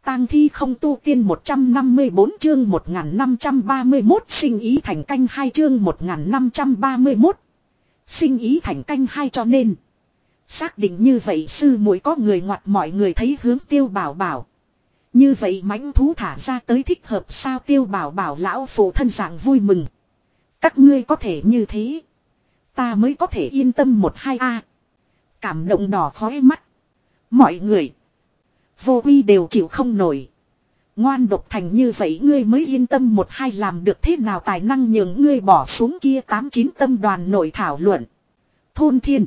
tang thi không tu tiên 154 chương 1531 sinh ý thành canh 2 chương 1531. Sinh ý thành canh 2 cho nên. Xác định như vậy sư muội có người ngoặt mọi người thấy hướng Tiêu Bảo Bảo. Như vậy mãnh thú thả ra tới thích hợp sao Tiêu Bảo Bảo lão phụ thân dạng vui mừng. Các ngươi có thể như thế. Ta mới có thể yên tâm 1-2 Cảm động đỏ khóe mắt. Mọi người. Vô uy đều chịu không nổi. Ngoan độc thành như vậy ngươi mới yên tâm 1-2 làm được thế nào tài năng nhường ngươi bỏ xuống kia 8-9 tâm đoàn nội thảo luận. Thôn Thiên.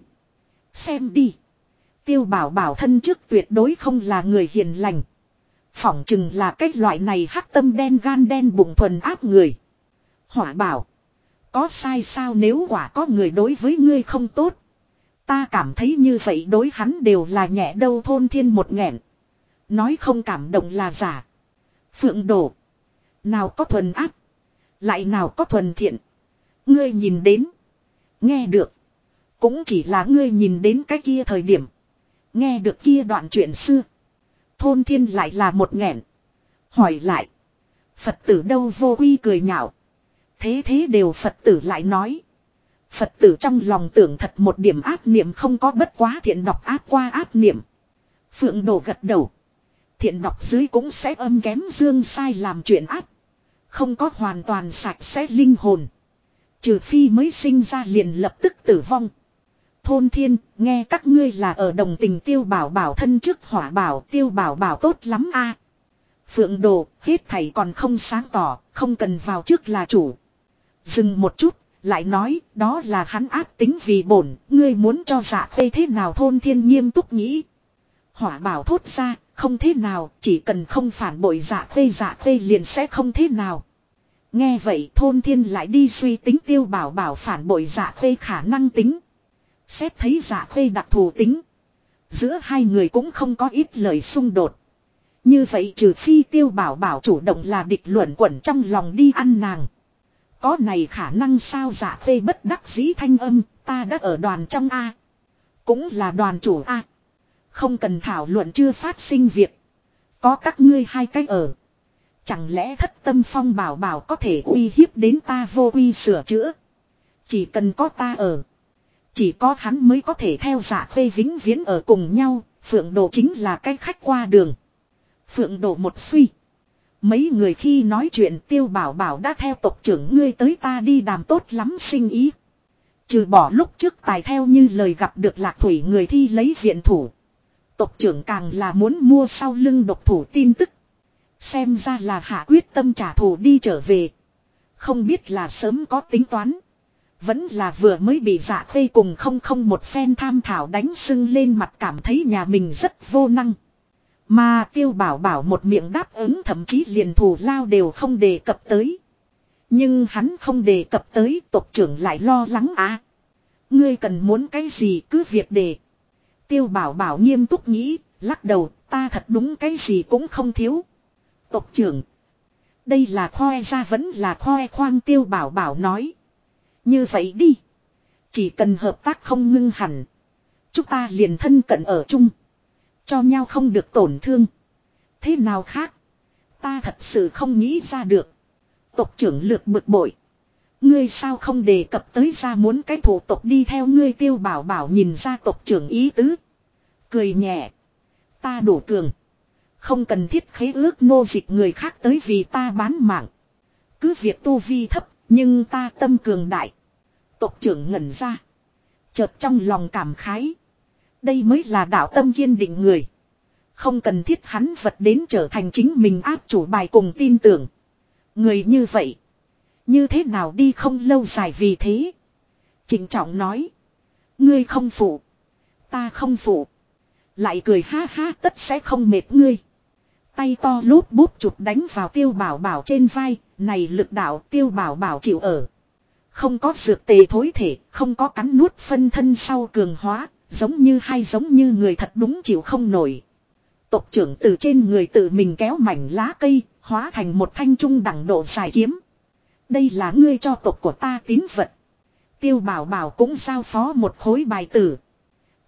Xem đi. Tiêu Bảo Bảo thân trước tuyệt đối không là người hiền lành. Phỏng chừng là cái loại này hắc tâm đen gan đen bụng thuần áp người. Hỏa Bảo. Có sai sao nếu quả có người đối với ngươi không tốt. Ta cảm thấy như vậy đối hắn đều là nhẹ đâu Thôn Thiên một nghẹn. Nói không cảm động là giả. Phượng Đổ. Nào có thuần áp. Lại nào có thuần thiện. Ngươi nhìn đến. Nghe được. Cũng chỉ là ngươi nhìn đến cái kia thời điểm. Nghe được kia đoạn chuyện xưa. Thôn Thiên lại là một nghẹn. Hỏi lại. Phật tử đâu vô uy cười nhạo. Thế đều Phật tử lại nói. Phật tử trong lòng tưởng thật một điểm ác niệm không có bất quá thiện đọc ác qua ác niệm. Phượng Đồ gật đầu. Thiện đọc dưới cũng sẽ âm kém dương sai làm chuyện ác. Không có hoàn toàn sạch sẽ linh hồn. Trừ phi mới sinh ra liền lập tức tử vong. Thôn Thiên, nghe các ngươi là ở đồng tình Tiêu Bảo Bảo thân trước Hỏa Bảo Tiêu Bảo Bảo tốt lắm a. Phượng Đồ, hết thảy còn không sáng tỏ, không cần vào trước là chủ. Dừng một chút, lại nói, đó là hắn ác tính vì bổn, ngươi muốn cho Dạ Khê thế nào Thôn Thiên nghiêm túc nghĩ. Hỏa Bảo thốt ra, không thế nào, chỉ cần không phản bội Dạ Khê liền sẽ không thế nào. Nghe vậy Thôn Thiên lại đi suy tính Tiêu Bảo Bảo phản bội Dạ Khê khả năng tính. Xét thấy Dạ Khê đặc thù tính. Giữa hai người cũng không có ít lời xung đột. Như vậy trừ phi Tiêu Bảo Bảo chủ động là địch luận quẩn trong lòng đi ăn nàng. Có này khả năng sao Dạ Khê bất đắc dĩ thanh âm, ta đã ở đoàn trong A. Cũng là đoàn chủ A. Không cần thảo luận chưa phát sinh việc. Có các ngươi hai cách ở. Chẳng lẽ Thất Tâm Phong Bảo Bảo có thể uy hiếp đến ta vô uy sửa chữa. Chỉ cần có ta ở. Chỉ có hắn mới có thể theo Dạ Khê vĩnh viễn ở cùng nhau. Phượng Đồ chính là cái khách qua đường. Phượng Đồ một suy. Mấy người khi nói chuyện Tiêu Bảo Bảo đã theo tộc trưởng ngươi tới ta đi đàm tốt lắm sinh ý. Trừ bỏ lúc trước tài theo như lời gặp được Lạc Thủy người thi lấy viện thủ. Tộc trưởng càng là muốn mua sau lưng độc thủ tin tức. Xem ra là hạ quyết tâm trả thù đi trở về. Không biết là sớm có tính toán. Vẫn là vừa mới bị Dạ Khê cùng không một phen tham thảo đánh sưng lên mặt cảm thấy nhà mình rất vô năng. Mà Tiêu Bảo Bảo một miệng đáp ứng thậm chí liền thù lao đều không đề cập tới. Nhưng hắn không đề cập tới tộc trưởng lại lo lắng à. Ngươi cần muốn cái gì cứ việc đề. Tiêu Bảo Bảo nghiêm túc nghĩ, lắc đầu ta thật đúng cái gì cũng không thiếu. Tộc trưởng. Đây là khoe ra vẫn là khoe khoang Tiêu Bảo Bảo nói. Như vậy đi. Chỉ cần hợp tác không ngưng hẳn. Chúng ta liền thân cận ở chung. Cho nhau không được tổn thương. Thế nào khác. Ta thật sự không nghĩ ra được. Tộc trưởng lược bực bội. Ngươi sao không đề cập tới ra muốn cái thủ tộc đi theo ngươi Tiêu Bảo Bảo nhìn ra tộc trưởng ý tứ. Cười nhẹ. Ta đủ cường. Không cần thiết khế ước nô dịch người khác tới vì ta bán mạng. Cứ việc tu vi thấp. Nhưng ta tâm cường đại. Tộc trưởng ngẩn ra. Chợt trong lòng cảm khái. Đây mới là đạo tâm kiên định người. Không cần thiết hắn vật đến trở thành chính mình áp chủ bài cùng tin tưởng. Người như vậy. Như thế nào đi không lâu dài vì thế. Trịnh trọng nói. Ngươi không phụ. Ta không phụ. Lại cười ha ha tất sẽ không mệt ngươi. Tay to lút bút chụp đánh vào Tiêu Bảo Bảo trên vai. Này lực đạo Tiêu Bảo Bảo chịu ở. Không có dược tề thối thể. Không có cắn nuốt phân thân sau cường hóa. Giống như người thật đúng chịu không nổi. Tộc trưởng từ trên người tự mình kéo mảnh lá cây. Hóa thành một thanh trung đẳng độ dài kiếm. Đây là ngươi cho tộc của ta tín vật. Tiêu Bảo Bảo cũng giao phó một khối bài tử.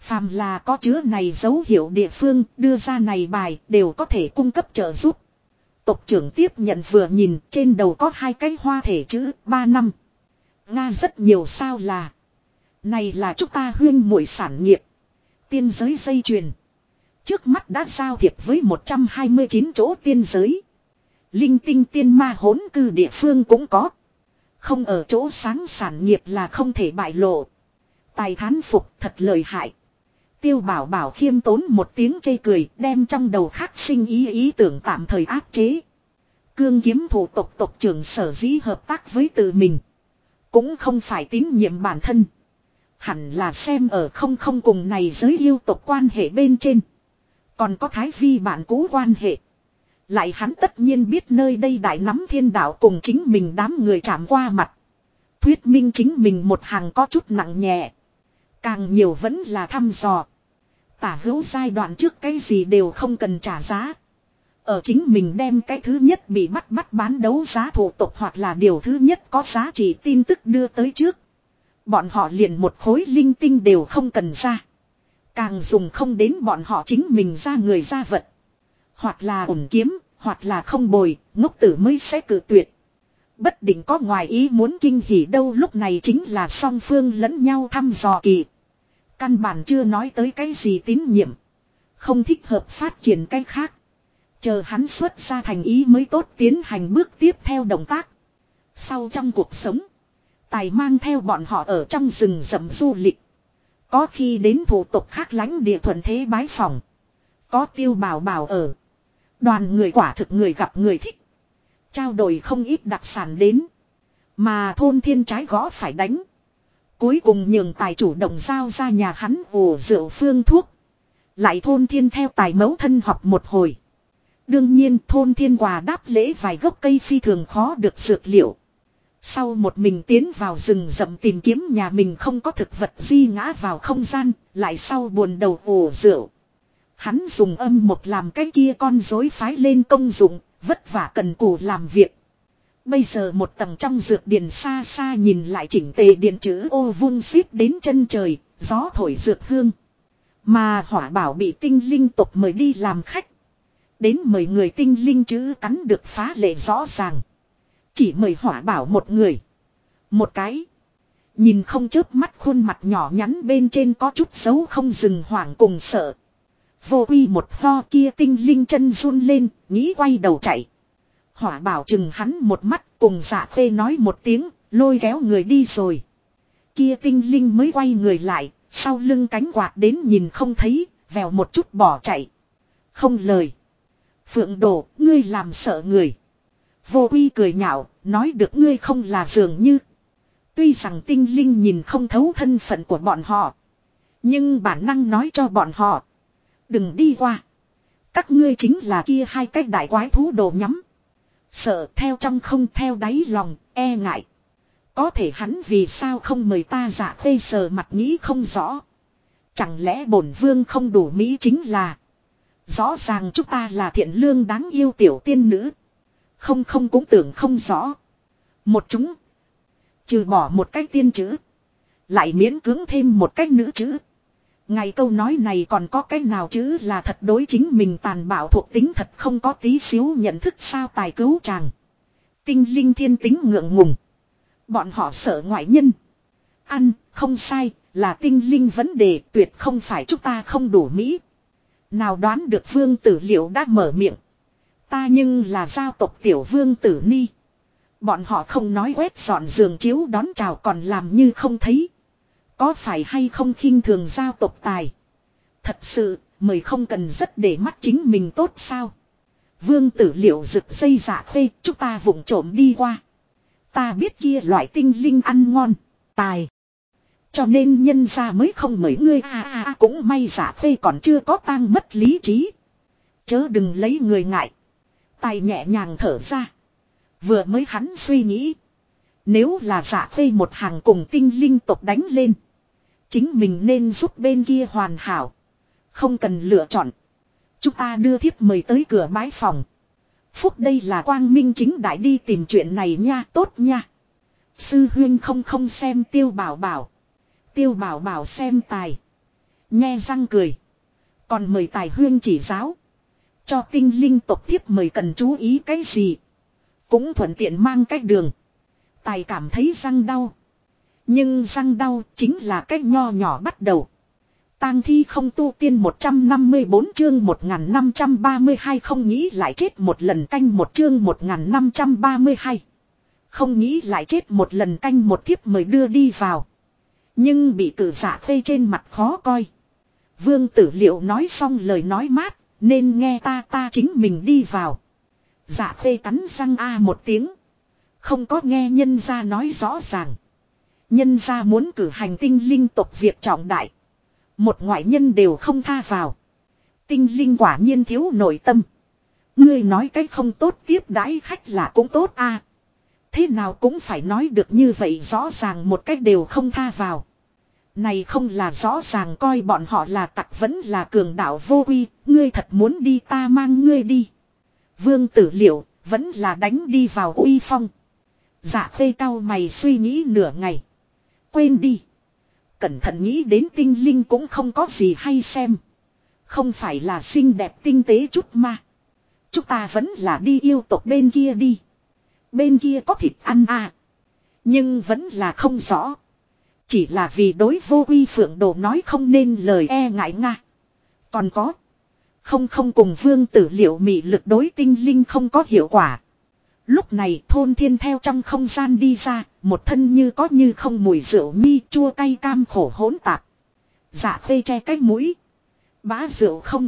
Phàm là có chứa này dấu hiệu địa phương đưa ra này bài đều có thể cung cấp trợ giúp. Tộc trưởng tiếp nhận vừa nhìn trên đầu có 2 cái hoa thể chữ 3 năm. Nga rất nhiều sao là. Này là chúng ta huyên muội sản nghiệp. Tiên giới dây chuyền. Trước mắt đã giao thiệp với 129 chỗ tiên giới. Linh tinh tiên ma hỗn cư địa phương cũng có. Không ở chỗ sáng sản nghiệp là không thể bại lộ. Tài thán phục thật lợi hại. Tiêu Bảo Bảo khiêm tốn một tiếng chê cười đem trong đầu khắc sinh ý tưởng tạm thời áp chế. Cương kiếm thủ tộc trưởng sở dĩ hợp tác với tự mình. Cũng không phải tín nhiệm bản thân. Hẳn là xem ở không cùng này giới yêu tộc quan hệ bên trên. Còn có Thái Vi bạn cũ quan hệ. Lại hắn tất nhiên biết nơi đây đại nắm thiên đạo cùng chính mình đám người chạm qua mặt. Thuyết minh chính mình một hàng có chút nặng nhẹ. Càng nhiều vẫn là thăm dò. Tả hữu giai đoạn trước cái gì đều không cần trả giá. Ở chính mình đem cái thứ nhất bị bắt bán đấu giá thủ tục hoặc là điều thứ nhất có giá trị tin tức đưa tới trước. Bọn họ liền một khối linh tinh đều không cần ra. Càng dùng không đến bọn họ chính mình ra người ra vật. Hoặc là ổn kiếm, hoặc là không bồi, ngốc tử mới sẽ cự tuyệt. Bất định có ngoài ý muốn kinh hỉ đâu lúc này chính là song phương lẫn nhau thăm dò kỳ. Căn bản chưa nói tới cái gì tín nhiệm. Không thích hợp phát triển cái khác. Chờ hắn xuất ra thành ý mới tốt tiến hành bước tiếp theo động tác. Sau trong cuộc sống. Tài mang theo bọn họ ở trong rừng rậm du lịch. Có khi đến thủ tục khác lãnh địa thuận thế bái phòng. Có Tiêu Bảo Bảo ở. Đoàn người quả thực người gặp người thích. Trao đổi không ít đặc sản đến. Mà thôn thiên trái gõ phải đánh. Cuối cùng nhường tài chủ động giao ra nhà hắn ủ rượu phương thuốc. Lại thôn thiên theo tài mẫu thân học một hồi. Đương nhiên thôn thiên quà đáp lễ vài gốc cây phi thường khó được dược liệu. Sau một mình tiến vào rừng rậm tìm kiếm nhà mình không có thực vật di ngã vào không gian. Lại sau buồn đầu ủ rượu. Hắn dùng âm một làm cái kia con rối phái lên công dụng. Vất vả cần cù làm việc. Bây giờ một tầng trong dược điền xa xa nhìn lại chỉnh tề điện chữ ô vung xít đến chân trời, gió thổi dược hương. Mà Hỏa Bảo bị tinh linh tộc mời đi làm khách. Đến mời người tinh linh chữ cắn được phá lệ rõ ràng. Chỉ mời Hỏa Bảo một người. Một cái. Nhìn không chớp mắt khuôn mặt nhỏ nhắn bên trên có chút dấu không dừng hoảng cùng sợ. Vô uy một ho kia tinh linh chân run lên, nghĩ quay đầu chạy. Hỏa Bảo chừng hắn một mắt cùng Dạ Khê nói một tiếng, lôi kéo người đi rồi. Kia tinh linh mới quay người lại, sau lưng cánh quạt đến nhìn không thấy, vèo một chút bỏ chạy. Không lời. Phượng Đồ, ngươi làm sợ người. Vô uy cười nhạo, nói được ngươi không là dường như. Tuy rằng tinh linh nhìn không thấu thân phận của bọn họ. Nhưng bản năng nói cho bọn họ. Đừng đi qua. Các ngươi chính là kia 2 cái đại quái thú đồ nhắm. Sợ theo trong không theo đáy lòng, e ngại. Có thể hắn vì sao không mời ta Dạ Khê sờ mặt nghĩ không rõ. Chẳng lẽ bổn vương không đủ mỹ chính là. Rõ ràng chúng ta là thiện lương đáng yêu tiểu tiên nữ. Không cũng tưởng không rõ. Một chúng. Trừ bỏ một cái tiên chữ. Lại miễn cưỡng thêm một cái nữ chữ. Ngày câu nói này còn có cái nào chứ là thật đối chính mình tàn bạo thuộc tính thật không có tí xíu nhận thức sao tài cứu chàng. Tinh linh thiên tính ngượng ngùng. Bọn họ sợ ngoại nhân. Ăn, không sai, là tinh linh vấn đề tuyệt không phải chúng ta không đủ mỹ. Nào đoán được vương tử liệu đã mở miệng. Ta nhưng là gia tộc tiểu vương tử ni. Bọn họ không nói quét dọn giường chiếu đón chào còn làm như không thấy. Có phải hay không khinh thường giao tộc tài. Thật sự, mời không cần rất để mắt chính mình tốt sao. Vương tử liệu rực dây Dạ Khê, chúng ta vụng trộm đi qua. Ta biết kia loại tinh linh ăn ngon, tài. Cho nên nhân ra mới không mời ngươi cũng may Dạ Khê còn chưa có tang mất lý trí. Chớ đừng lấy người ngại. Tài nhẹ nhàng thở ra. Vừa mới hắn suy nghĩ. Nếu là Dạ Khê một hàng cùng tinh linh tộc đánh lên. Chính mình nên giúp bên kia hoàn hảo. Không cần lựa chọn. Chúng ta đưa thiếp mời tới cửa bái phòng. Phúc đây là quang minh chính đại đi tìm chuyện này nha, tốt nha. Sư huyên không xem Tiêu Bảo Bảo. Tiêu Bảo Bảo xem tài. Nhe răng cười. Còn mời tài huyên chỉ giáo. Cho tinh linh tộc thiếp mời cần chú ý cái gì. Cũng thuận tiện mang cách đường. Tài cảm thấy răng đau. Nhưng răng đau chính là cách nho nhỏ bắt đầu. Tang thi không tu tiên 154 chương 1532 không nghĩ lại chết một lần canh một chương 1532. Không nghĩ lại chết một lần canh một thiếp mời đưa đi vào. Nhưng bị cử giả phê trên mặt khó coi. Vương Tử Liệu nói xong lời nói mát, nên nghe ta chính mình đi vào. Dạ phê cắn răng a một tiếng. Không có nghe nhân gia nói rõ ràng. Nhân gia muốn cử hành tinh linh tộc việc trọng đại. Một ngoại nhân đều không tha vào. Tinh linh quả nhiên thiếu nội tâm. Ngươi nói cách không tốt tiếp đãi khách là cũng tốt a. Thế nào cũng phải nói được như vậy rõ ràng một cách đều không tha vào. Này không là rõ ràng coi bọn họ là tặc vẫn là cường đạo vô quy. Ngươi thật muốn đi ta mang ngươi đi. Vương Tử Liệu vẫn là đánh đi vào uy phong. Dạ phê cao mày suy nghĩ nửa ngày. Quên đi. Cẩn thận nghĩ đến tinh linh cũng không có gì hay xem. Không phải là xinh đẹp tinh tế chút mà. Chúng ta vẫn là đi yêu tộc bên kia đi. Bên kia có thịt ăn à. Nhưng vẫn là không rõ. Chỉ là vì đối vô quy phượng đồ nói không nên lời e ngại nga. Còn có. Không cùng Vương Tử Liệu mị lực đối tinh linh không có hiệu quả. Lúc này Thôn Thiên theo trong không gian đi ra, một thân như có như không mùi rượu nhi chua cay cam khổ hỗn tạp. Dạ phê che cái mũi. Bá rượu không.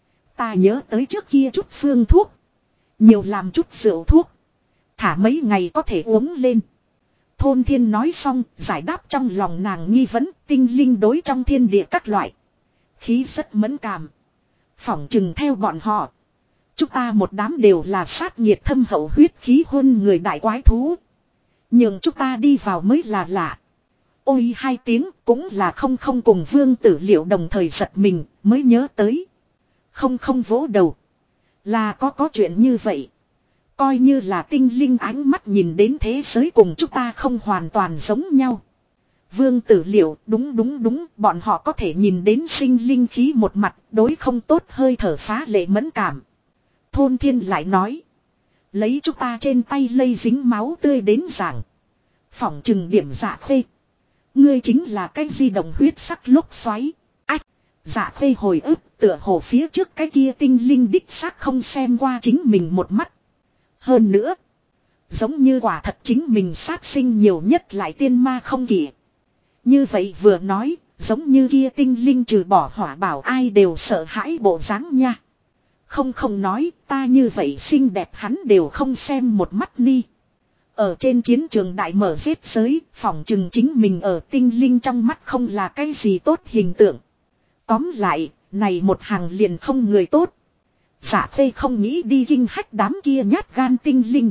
Ta nhớ tới trước kia chút phương thuốc. Nhiều làm chút rượu thuốc. Thả mấy ngày có thể uống lên. Thôn Thiên nói xong, giải đáp trong lòng nàng nghi vấn tinh linh đối trong thiên địa các loại. Khí rất mẫn cảm. Phỏng chừng theo bọn họ. Chúng ta một đám đều là sát nhiệt thâm hậu huyết khí hôn người đại quái thú. Nhưng chúng ta đi vào mới là lạ. Ôi hai tiếng cũng là không cùng Vương Tử Liệu đồng thời giật mình mới nhớ tới. Không vỗ đầu. Là có chuyện như vậy. Coi như là tinh linh ánh mắt nhìn đến thế giới cùng chúng ta không hoàn toàn giống nhau. Vương Tử Liệu đúng bọn họ có thể nhìn đến sinh linh khí một mặt đối không tốt hơi thở phá lệ mẫn cảm. Thôn Thiên lại nói. Lấy chúng ta trên tay lây dính máu tươi đến giảng. Phỏng chừng điểm dạ khê. Ngươi chính là cái di động huyết sắc lốc xoáy. Ách. Dạ khê hồi ức tựa hồ phía trước cái kia tinh linh đích xác không xem qua chính mình một mắt. Hơn nữa. Giống như quả thật chính mình sát sinh nhiều nhất lại tiên ma không kỷ. Như vậy vừa nói. Giống như kia tinh linh trừ bỏ hỏa bảo ai đều sợ hãi bộ dáng nha. Không nói ta như vậy xinh đẹp hắn đều không xem một mắt ni. Ở trên chiến trường đại mở giết giới, phỏng chừng chính mình ở tinh linh trong mắt không là cái gì tốt hình tượng. Tóm lại, này một hàng liền không người tốt. Giả phê không nghĩ đi kinh hách đám kia nhát gan tinh linh.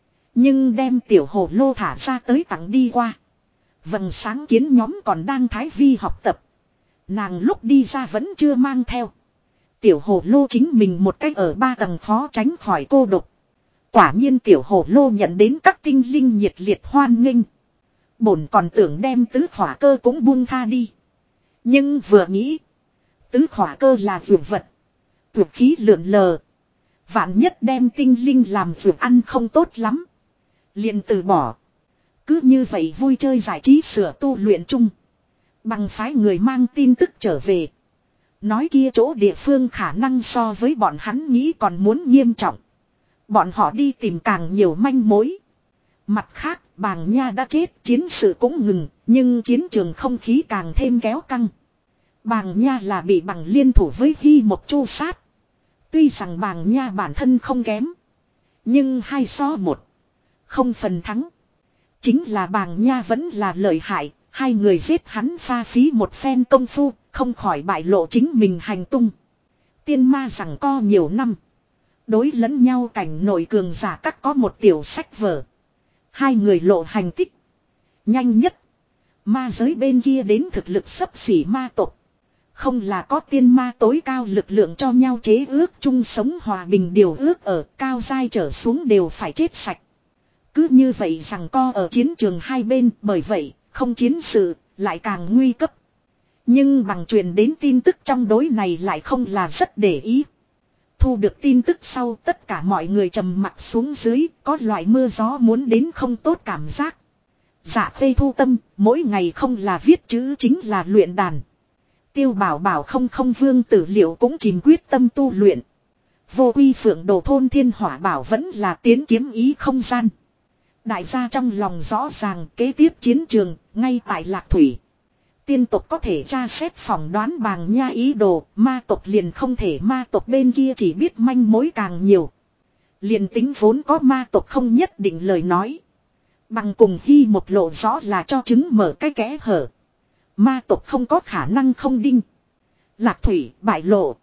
Nhưng đem tiểu hồ lô thả ra tới tặng đi qua. Vầng sáng kiến nhóm còn đang thái vi học tập. Nàng lúc đi ra vẫn chưa mang theo. Tiểu hồ lô chính mình một cách ở 3 tầng khó tránh khỏi cô độc. Quả nhiên tiểu hồ lô nhận đến các tinh linh nhiệt liệt hoan nghênh. Bổn còn tưởng đem tứ khỏa cơ cũng buông tha đi. Nhưng vừa nghĩ. Tứ khỏa cơ là dược vật. Dược khí lượn lờ. Vạn nhất đem tinh linh làm dược ăn không tốt lắm. Liền từ bỏ. Cứ như vậy vui chơi giải trí sửa tu luyện chung. Bằng phái người mang tin tức trở về. Nói kia chỗ địa phương khả năng so với bọn hắn nghĩ còn muốn nghiêm trọng. Bọn họ đi tìm càng nhiều manh mối. Mặt khác, Bàng Nha đã chết, chiến sự cũng ngừng, nhưng chiến trường không khí càng thêm kéo căng. Bàng Nha là bị bằng liên thủ với Hy Mộc Chu sát. Tuy rằng Bàng Nha bản thân không kém. Nhưng 2-1. Không phần thắng. Chính là Bàng Nha vẫn là lợi hại. Hai người giết hắn pha phí một phen công phu. Không khỏi bại lộ chính mình hành tung. Tiên ma rằng co nhiều năm. Đối lẫn nhau cảnh nội cường giả các có một tiểu sách vở. Hai người lộ hành tích. Nhanh nhất. Ma giới bên kia đến thực lực xấp xỉ ma tộc. Không là có tiên ma tối cao lực lượng cho nhau chế ước chung sống hòa bình điều ước ở cao giai trở xuống đều phải chết sạch. Cứ như vậy rằng co ở chiến trường hai bên bởi vậy không chiến sự lại càng nguy cấp. Nhưng bằng truyền đến tin tức trong đối này lại không là rất để ý. Thu được tin tức sau tất cả mọi người trầm mặt xuống dưới, có loại mưa gió muốn đến không tốt cảm giác. Dạ Khê thu tâm, mỗi ngày không là viết chữ chính là luyện đàn. Tiêu Bảo Bảo không Vương Tử Liệu cũng chìm quyết tâm tu luyện. Vô Quy Phượng Đồ thôn Thiên Hỏa Bảo vẫn là tiến kiếm ý không gian. Đại gia trong lòng rõ ràng kế tiếp chiến trường, ngay tại Lạc Thủy. Tiên tộc có thể tra xét phỏng đoán Bàng Nha ý đồ, ma tộc liền không thể, ma tộc bên kia chỉ biết manh mối càng nhiều. Liền tính vốn có ma tộc không nhất định lời nói. Bằng cùng Hy một lộ rõ là cho chứng mở cái kẽ hở. Ma tộc không có khả năng không đinh. Lạc Thủy bại lộ.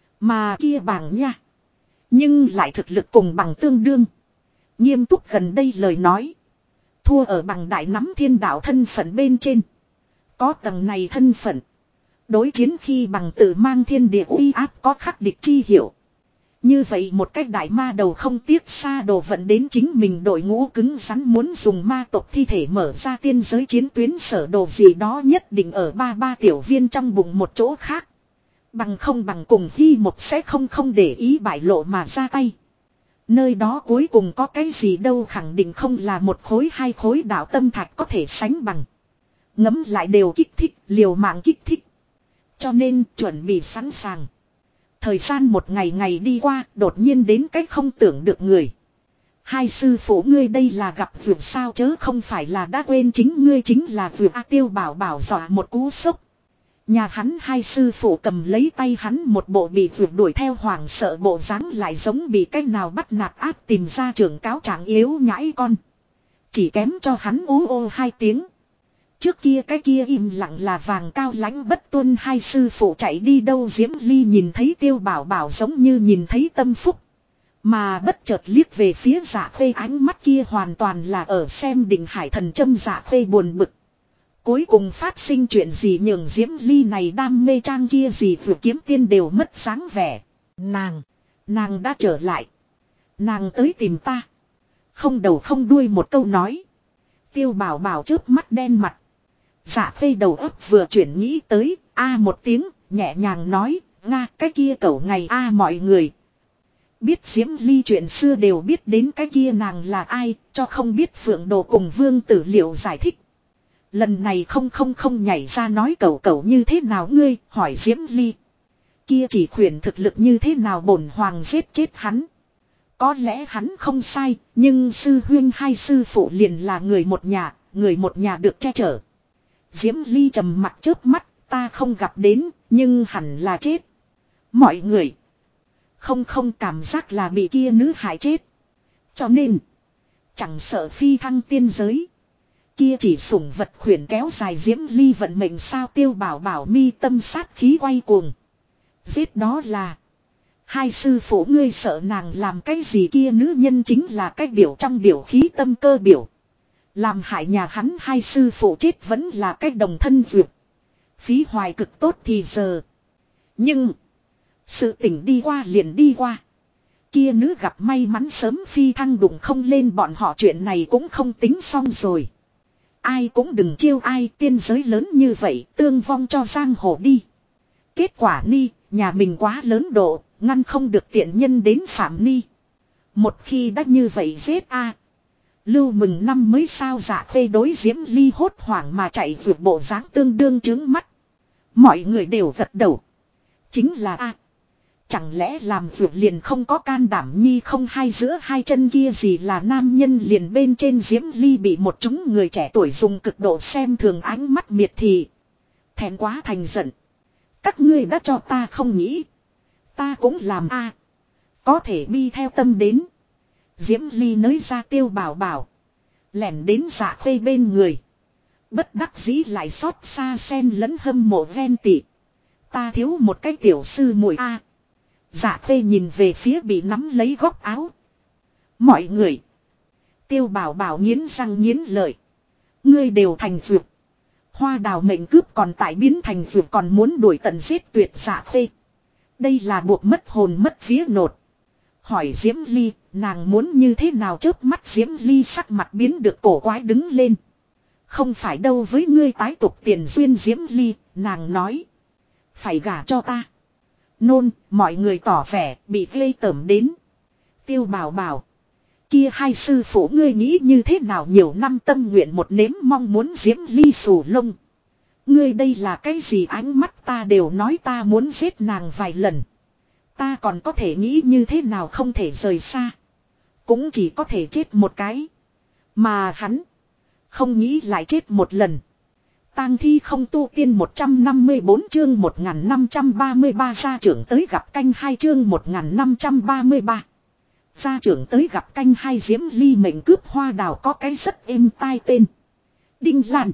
Mà kia Bàng Nha. Nhưng lại thực lực cùng bằng tương đương. Nghiêm túc gần đây lời nói. Thua ở bằng đại nắm thiên đạo thân phận bên trên. Có tầng này thân phận. Đối chiến khi bằng tự mang thiên địa uy áp có khắc địch chi hiểu. Như vậy một cách đại ma đầu không tiếc xa đồ vận đến chính mình đội ngũ cứng rắn muốn dùng ma tộc thi thể mở ra tiên giới chiến tuyến sở đồ gì đó nhất định ở ba tiểu viên trong bụng một chỗ khác. Bằng không bằng cùng Hy một sẽ không để ý bại lộ mà ra tay. Nơi đó cuối cùng có cái gì đâu, khẳng định không là một khối hai khối đạo tâm thạch có thể sánh bằng. Ngấm lại đều kích thích, liều mạng kích thích. Cho nên chuẩn bị sẵn sàng. Thời gian một ngày ngày đi qua, đột nhiên đến cách không tưởng được người. Hai sư phụ ngươi đây là gặp vượt sao chớ không phải là đã quên chính ngươi chính là vượt. Tiêu Bảo Bảo dọa một cú sốc. Nhà hắn hai sư phụ cầm lấy tay hắn, một bộ bị vượt đuổi theo hoảng sợ bộ dáng, lại giống bị cách nào bắt nạt áp tìm ra trưởng cáo trạng yếu nhãi con. Chỉ kém cho hắn ú ô hai tiếng. Trước kia cái kia im lặng là vàng cao lãnh bất tuân hai sư phụ chạy đi đâu. Diễm Ly nhìn thấy Tiêu Bảo Bảo giống như nhìn thấy tâm phúc. Mà bất chợt liếc về phía Dạ Khê, ánh mắt kia hoàn toàn là ở xem Định Hải Thần Châm. Dạ Khê buồn bực. Cuối cùng phát sinh chuyện gì nhường Diễm Ly này đam mê trang kia gì vừa kiếm tiên đều mất sáng vẻ. Nàng đã trở lại. Nàng tới tìm ta. Không đầu không đuôi một câu nói. Tiêu Bảo Bảo chớp mắt đen mặt. Dạ Khê đầu óc vừa chuyển nghĩ tới, một tiếng, nhẹ nhàng nói, Nga cái kia cẩu ngày mọi người. Biết Diễm Ly chuyện xưa đều biết đến cái kia nàng là ai, cho không biết Phượng Đồ cùng Vương Tử Liệu giải thích. Lần này không nhảy ra nói cẩu như thế nào ngươi, hỏi Diễm Ly. Kia chỉ khuyển thực lực như thế nào bổn hoàng giết chết hắn. Có lẽ hắn không sai, nhưng sư huyên hai sư phụ liền là người một nhà được che chở. Diễm Ly trầm mặt chớp mắt, ta không gặp đến, nhưng hẳn là chết. Mọi người không cảm giác là bị kia nữ hại chết. Cho nên chẳng sợ phi thăng tiên giới. Kia chỉ sủng vật khuyển kéo dài Diễm Ly vận mệnh sao. Tiêu Bảo Bảo mi tâm sát khí quay cuồng. Giết đó là hai sư phụ ngươi sợ nàng làm cái gì, kia nữ nhân chính là cái biểu trong biểu khí tâm cơ biểu. Làm hại nhà hắn hai sư phụ chết vẫn là cái đồng thân vượt. Phí hoài cực tốt thì giờ. Nhưng sự tình đi qua liền đi qua. Kia nữ gặp may mắn sớm phi thăng đụng không lên bọn họ, chuyện này cũng không tính xong rồi. Ai cũng đừng chiêu ai, tiên giới lớn như vậy, tương vong cho giang hồ đi. Kết quả ni, nhà mình quá lớn độ, ngăn không được tiện nhân đến phạm ni. Một khi đã như vậy giết lưu mừng năm mới sao. Dạ Khê đối Diễm Ly hốt hoảng mà chạy vượt bộ dáng tương đương chướng mắt. Mọi người đều gật đầu. Chính là chẳng lẽ làm vượt liền không có can đảm nhi không, hai giữa hai chân kia gì là nam nhân liền bên trên. Diễm Ly bị một chúng người trẻ tuổi dùng cực độ xem thường ánh mắt miệt thị. Thẹn quá thành giận. Các ngươi đã cho ta không nghĩ. Ta cũng làm có thể bi theo tâm đến. Diễm Ly nới ra Tiêu Bảo Bảo. Lẻn đến Dạ Khê bên người. Bất đắc dĩ lại xót xa xen lẫn hâm mộ ven tị. Ta thiếu một cái tiểu sư muội Dạ Khê nhìn về phía bị nắm lấy góc áo. Mọi người. Tiêu Bảo Bảo nghiến răng nghiến lợi. Ngươi đều thành vượt. Hoa đào mệnh cướp còn tại biến thành vượt còn muốn đuổi tận giết tuyệt. Dạ Khê. Đây là buộc mất hồn mất vía nột. Hỏi Diễm Ly, nàng muốn như thế nào chớp mắt. Diễm Ly sắc mặt biến được cổ quái đứng lên. Không phải đâu với ngươi tái tục tiền duyên Diễm Ly, nàng nói. Phải gả cho ta. Nôn, mọi người tỏ vẻ bị ghê tởm đến. Tiêu Bảo Bảo. Kia hai sư phụ ngươi nghĩ như thế nào nhiều năm tâm nguyện một nếm mong muốn Diễm Ly xù lông. Ngươi đây là cái gì ánh mắt ta đều nói ta muốn giết nàng vài lần. Ta còn có thể nghĩ như thế nào không thể rời xa. Cũng chỉ có thể chết một cái. Mà hắn. Không nghĩ lại chết một lần. Tang thi không tu tiên 154 chương 1533 gia trưởng tới gặp canh 2 chương 1533. Gia trưởng tới gặp canh 2 Diễm Ly mệnh cướp hoa đào có cái rất êm tai tên. Đinh Lan.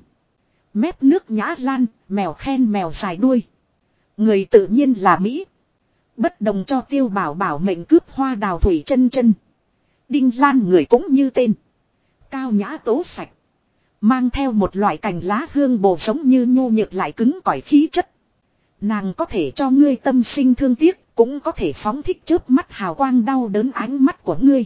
Mép nước nhã lan, mèo khen mèo dài đuôi. Người tự nhiên là Mỹ. Bất đồng cho Tiêu Bảo Bảo mệnh cướp hoa đào thủy chân chân. Đinh Lan người cũng như tên. Cao nhã tố sạch. Mang theo một loại cành lá hương bồ giống như nhô nhược lại cứng cỏi khí chất. Nàng có thể cho ngươi tâm sinh thương tiếc, cũng có thể phóng thích chớp mắt hào quang đau đớn ánh mắt của ngươi.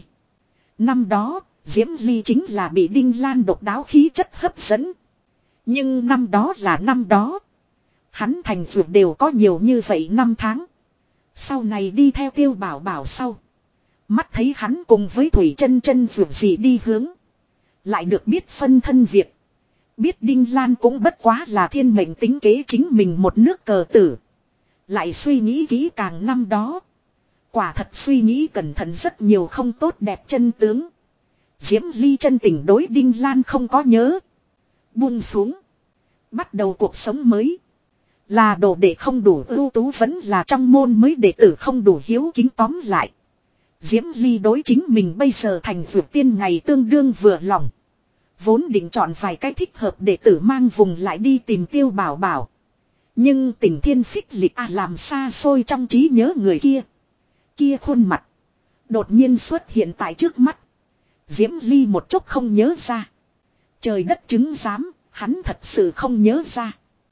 Năm đó, Diễm Ly chính là bị Đinh Lan độc đáo khí chất hấp dẫn. Nhưng năm đó là năm đó. Hắn thành vượt đều có nhiều như vậy năm tháng. Sau này đi theo Tiêu Bảo Bảo sau. Mắt thấy hắn cùng với Thủy Chân Chân vượt gì đi hướng. Lại được biết phân thân việc. Biết Đinh Lan cũng bất quá là thiên mệnh tính kế chính mình một nước cờ tử. Lại suy nghĩ kỹ càng năm đó. Quả thật suy nghĩ cẩn thận rất nhiều không tốt đẹp chân tướng. Diễm Ly chân tình đối Đinh Lan không có nhớ. Buông xuống. Bắt đầu cuộc sống mới. Là đồ đệ không đủ ưu tú vẫn là trong môn mới đệ tử không đủ hiếu kính tóm lại. Diễm Ly đối chính mình bây giờ thành vượt tiên ngày tương đương vừa lòng. Vốn định chọn vài cái thích hợp đệ tử mang vùng lại đi tìm Tiêu Bảo Bảo. Nhưng tình thiên phích lịch làm xa xôi trong trí nhớ người kia. Kia khuôn mặt. Đột nhiên xuất hiện tại trước mắt. Diễm Ly một chút không nhớ ra. Trời đất chứng giám, hắn thật sự không nhớ ra.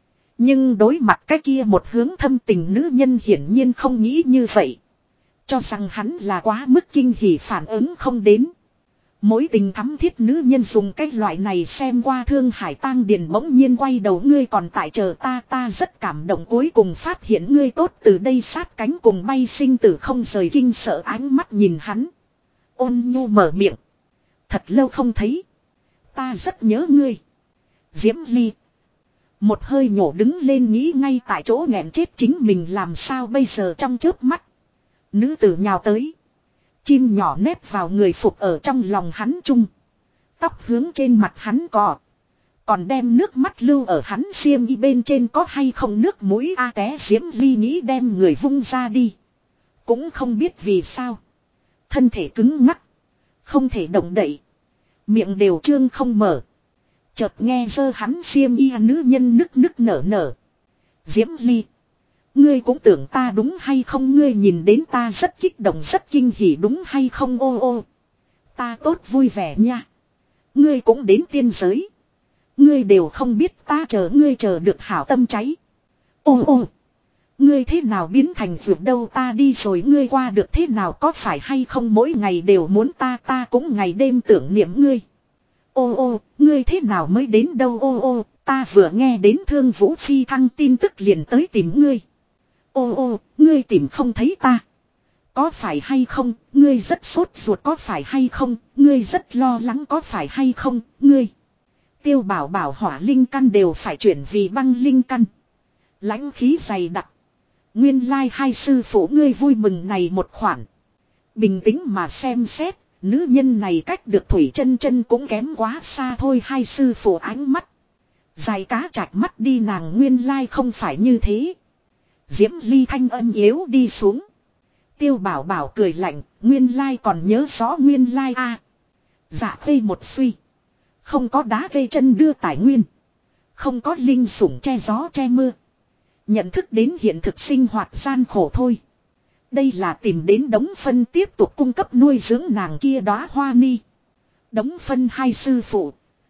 Nhưng đối mặt cái kia một hướng thâm tình nữ nhân hiển nhiên không nghĩ như vậy. Cho rằng hắn là quá mức kinh hỉ phản ứng không đến. Mối tình thắm thiết nữ nhân dùng cái loại này xem qua Thương Hải Tang Điền bỗng nhiên quay đầu ngươi còn tại chờ ta rất cảm động cuối cùng phát hiện ngươi tốt từ đây sát cánh cùng bay sinh tử không rời kinh sợ ánh mắt nhìn hắn. Ôn nhu mở miệng. Thật lâu không thấy. Ta rất nhớ ngươi. Diễm Ly. Một hơi nhổ đứng lên nghĩ ngay tại chỗ nghẹn chết chính mình làm sao bây giờ trong chớp mắt. Nữ tử nhào tới. Chim nhỏ nép vào người phục ở trong lòng hắn chung. Tóc hướng trên mặt hắn cọ. Còn đem nước mắt lưu ở hắn xiêm y bên trên có hay không nước mũi té Diễm Ly nghĩ đem người vung ra đi. Cũng không biết vì sao. Thân thể cứng ngắc. Không thể động đậy. Miệng đều trương không mở. Chợt nghe giơ hắn xiêm y nữ nhân nức nức nở nở. Diễm Ly. Ngươi cũng tưởng ta đúng hay không ngươi nhìn đến ta rất kích động rất kinh hỉ đúng hay không ô ô. Ta tốt vui vẻ nha. Ngươi cũng đến tiên giới. Ngươi đều không biết ta chờ ngươi chờ được hảo tâm cháy. Ô ô. Ngươi thế nào biến thành vượt đâu ta đi rồi ngươi qua được thế nào có phải hay không mỗi ngày đều muốn ta cũng ngày đêm tưởng niệm ngươi. Ô ô, ngươi thế nào mới đến đâu ô ô, ta vừa nghe đến Thương Vũ phi thăng tin tức liền tới tìm ngươi. Ô ô, ngươi tìm không thấy ta. Có phải hay không, ngươi rất sốt ruột có phải hay không, ngươi rất lo lắng có phải hay không, ngươi. Tiêu Bảo Bảo hỏa linh căn đều phải chuyển vì băng linh căn. Lãnh khí dày đặc. Nguyên lai hai sư phụ ngươi vui mừng này một khoản. Bình tĩnh mà xem xét, nữ nhân này cách được Thủy Chân Chân cũng kém quá xa thôi hai sư phụ ánh mắt. Dài cá chạch mắt đi nàng nguyên lai không phải như thế. Diễm Ly thanh âm yếu đi xuống. Tiêu Bảo Bảo cười lạnh, nguyên lai còn nhớ rõ nguyên lai a. Dạ khê một suy. Không có đá cây chân đưa tài nguyên. Không có linh sủng che gió che mưa. Nhận thức đến hiện thực sinh hoạt gian khổ thôi. Đây là tìm đến Đống Phân tiếp tục cung cấp nuôi dưỡng nàng kia đóa hoa ni. Đống Phân hai sư phụ.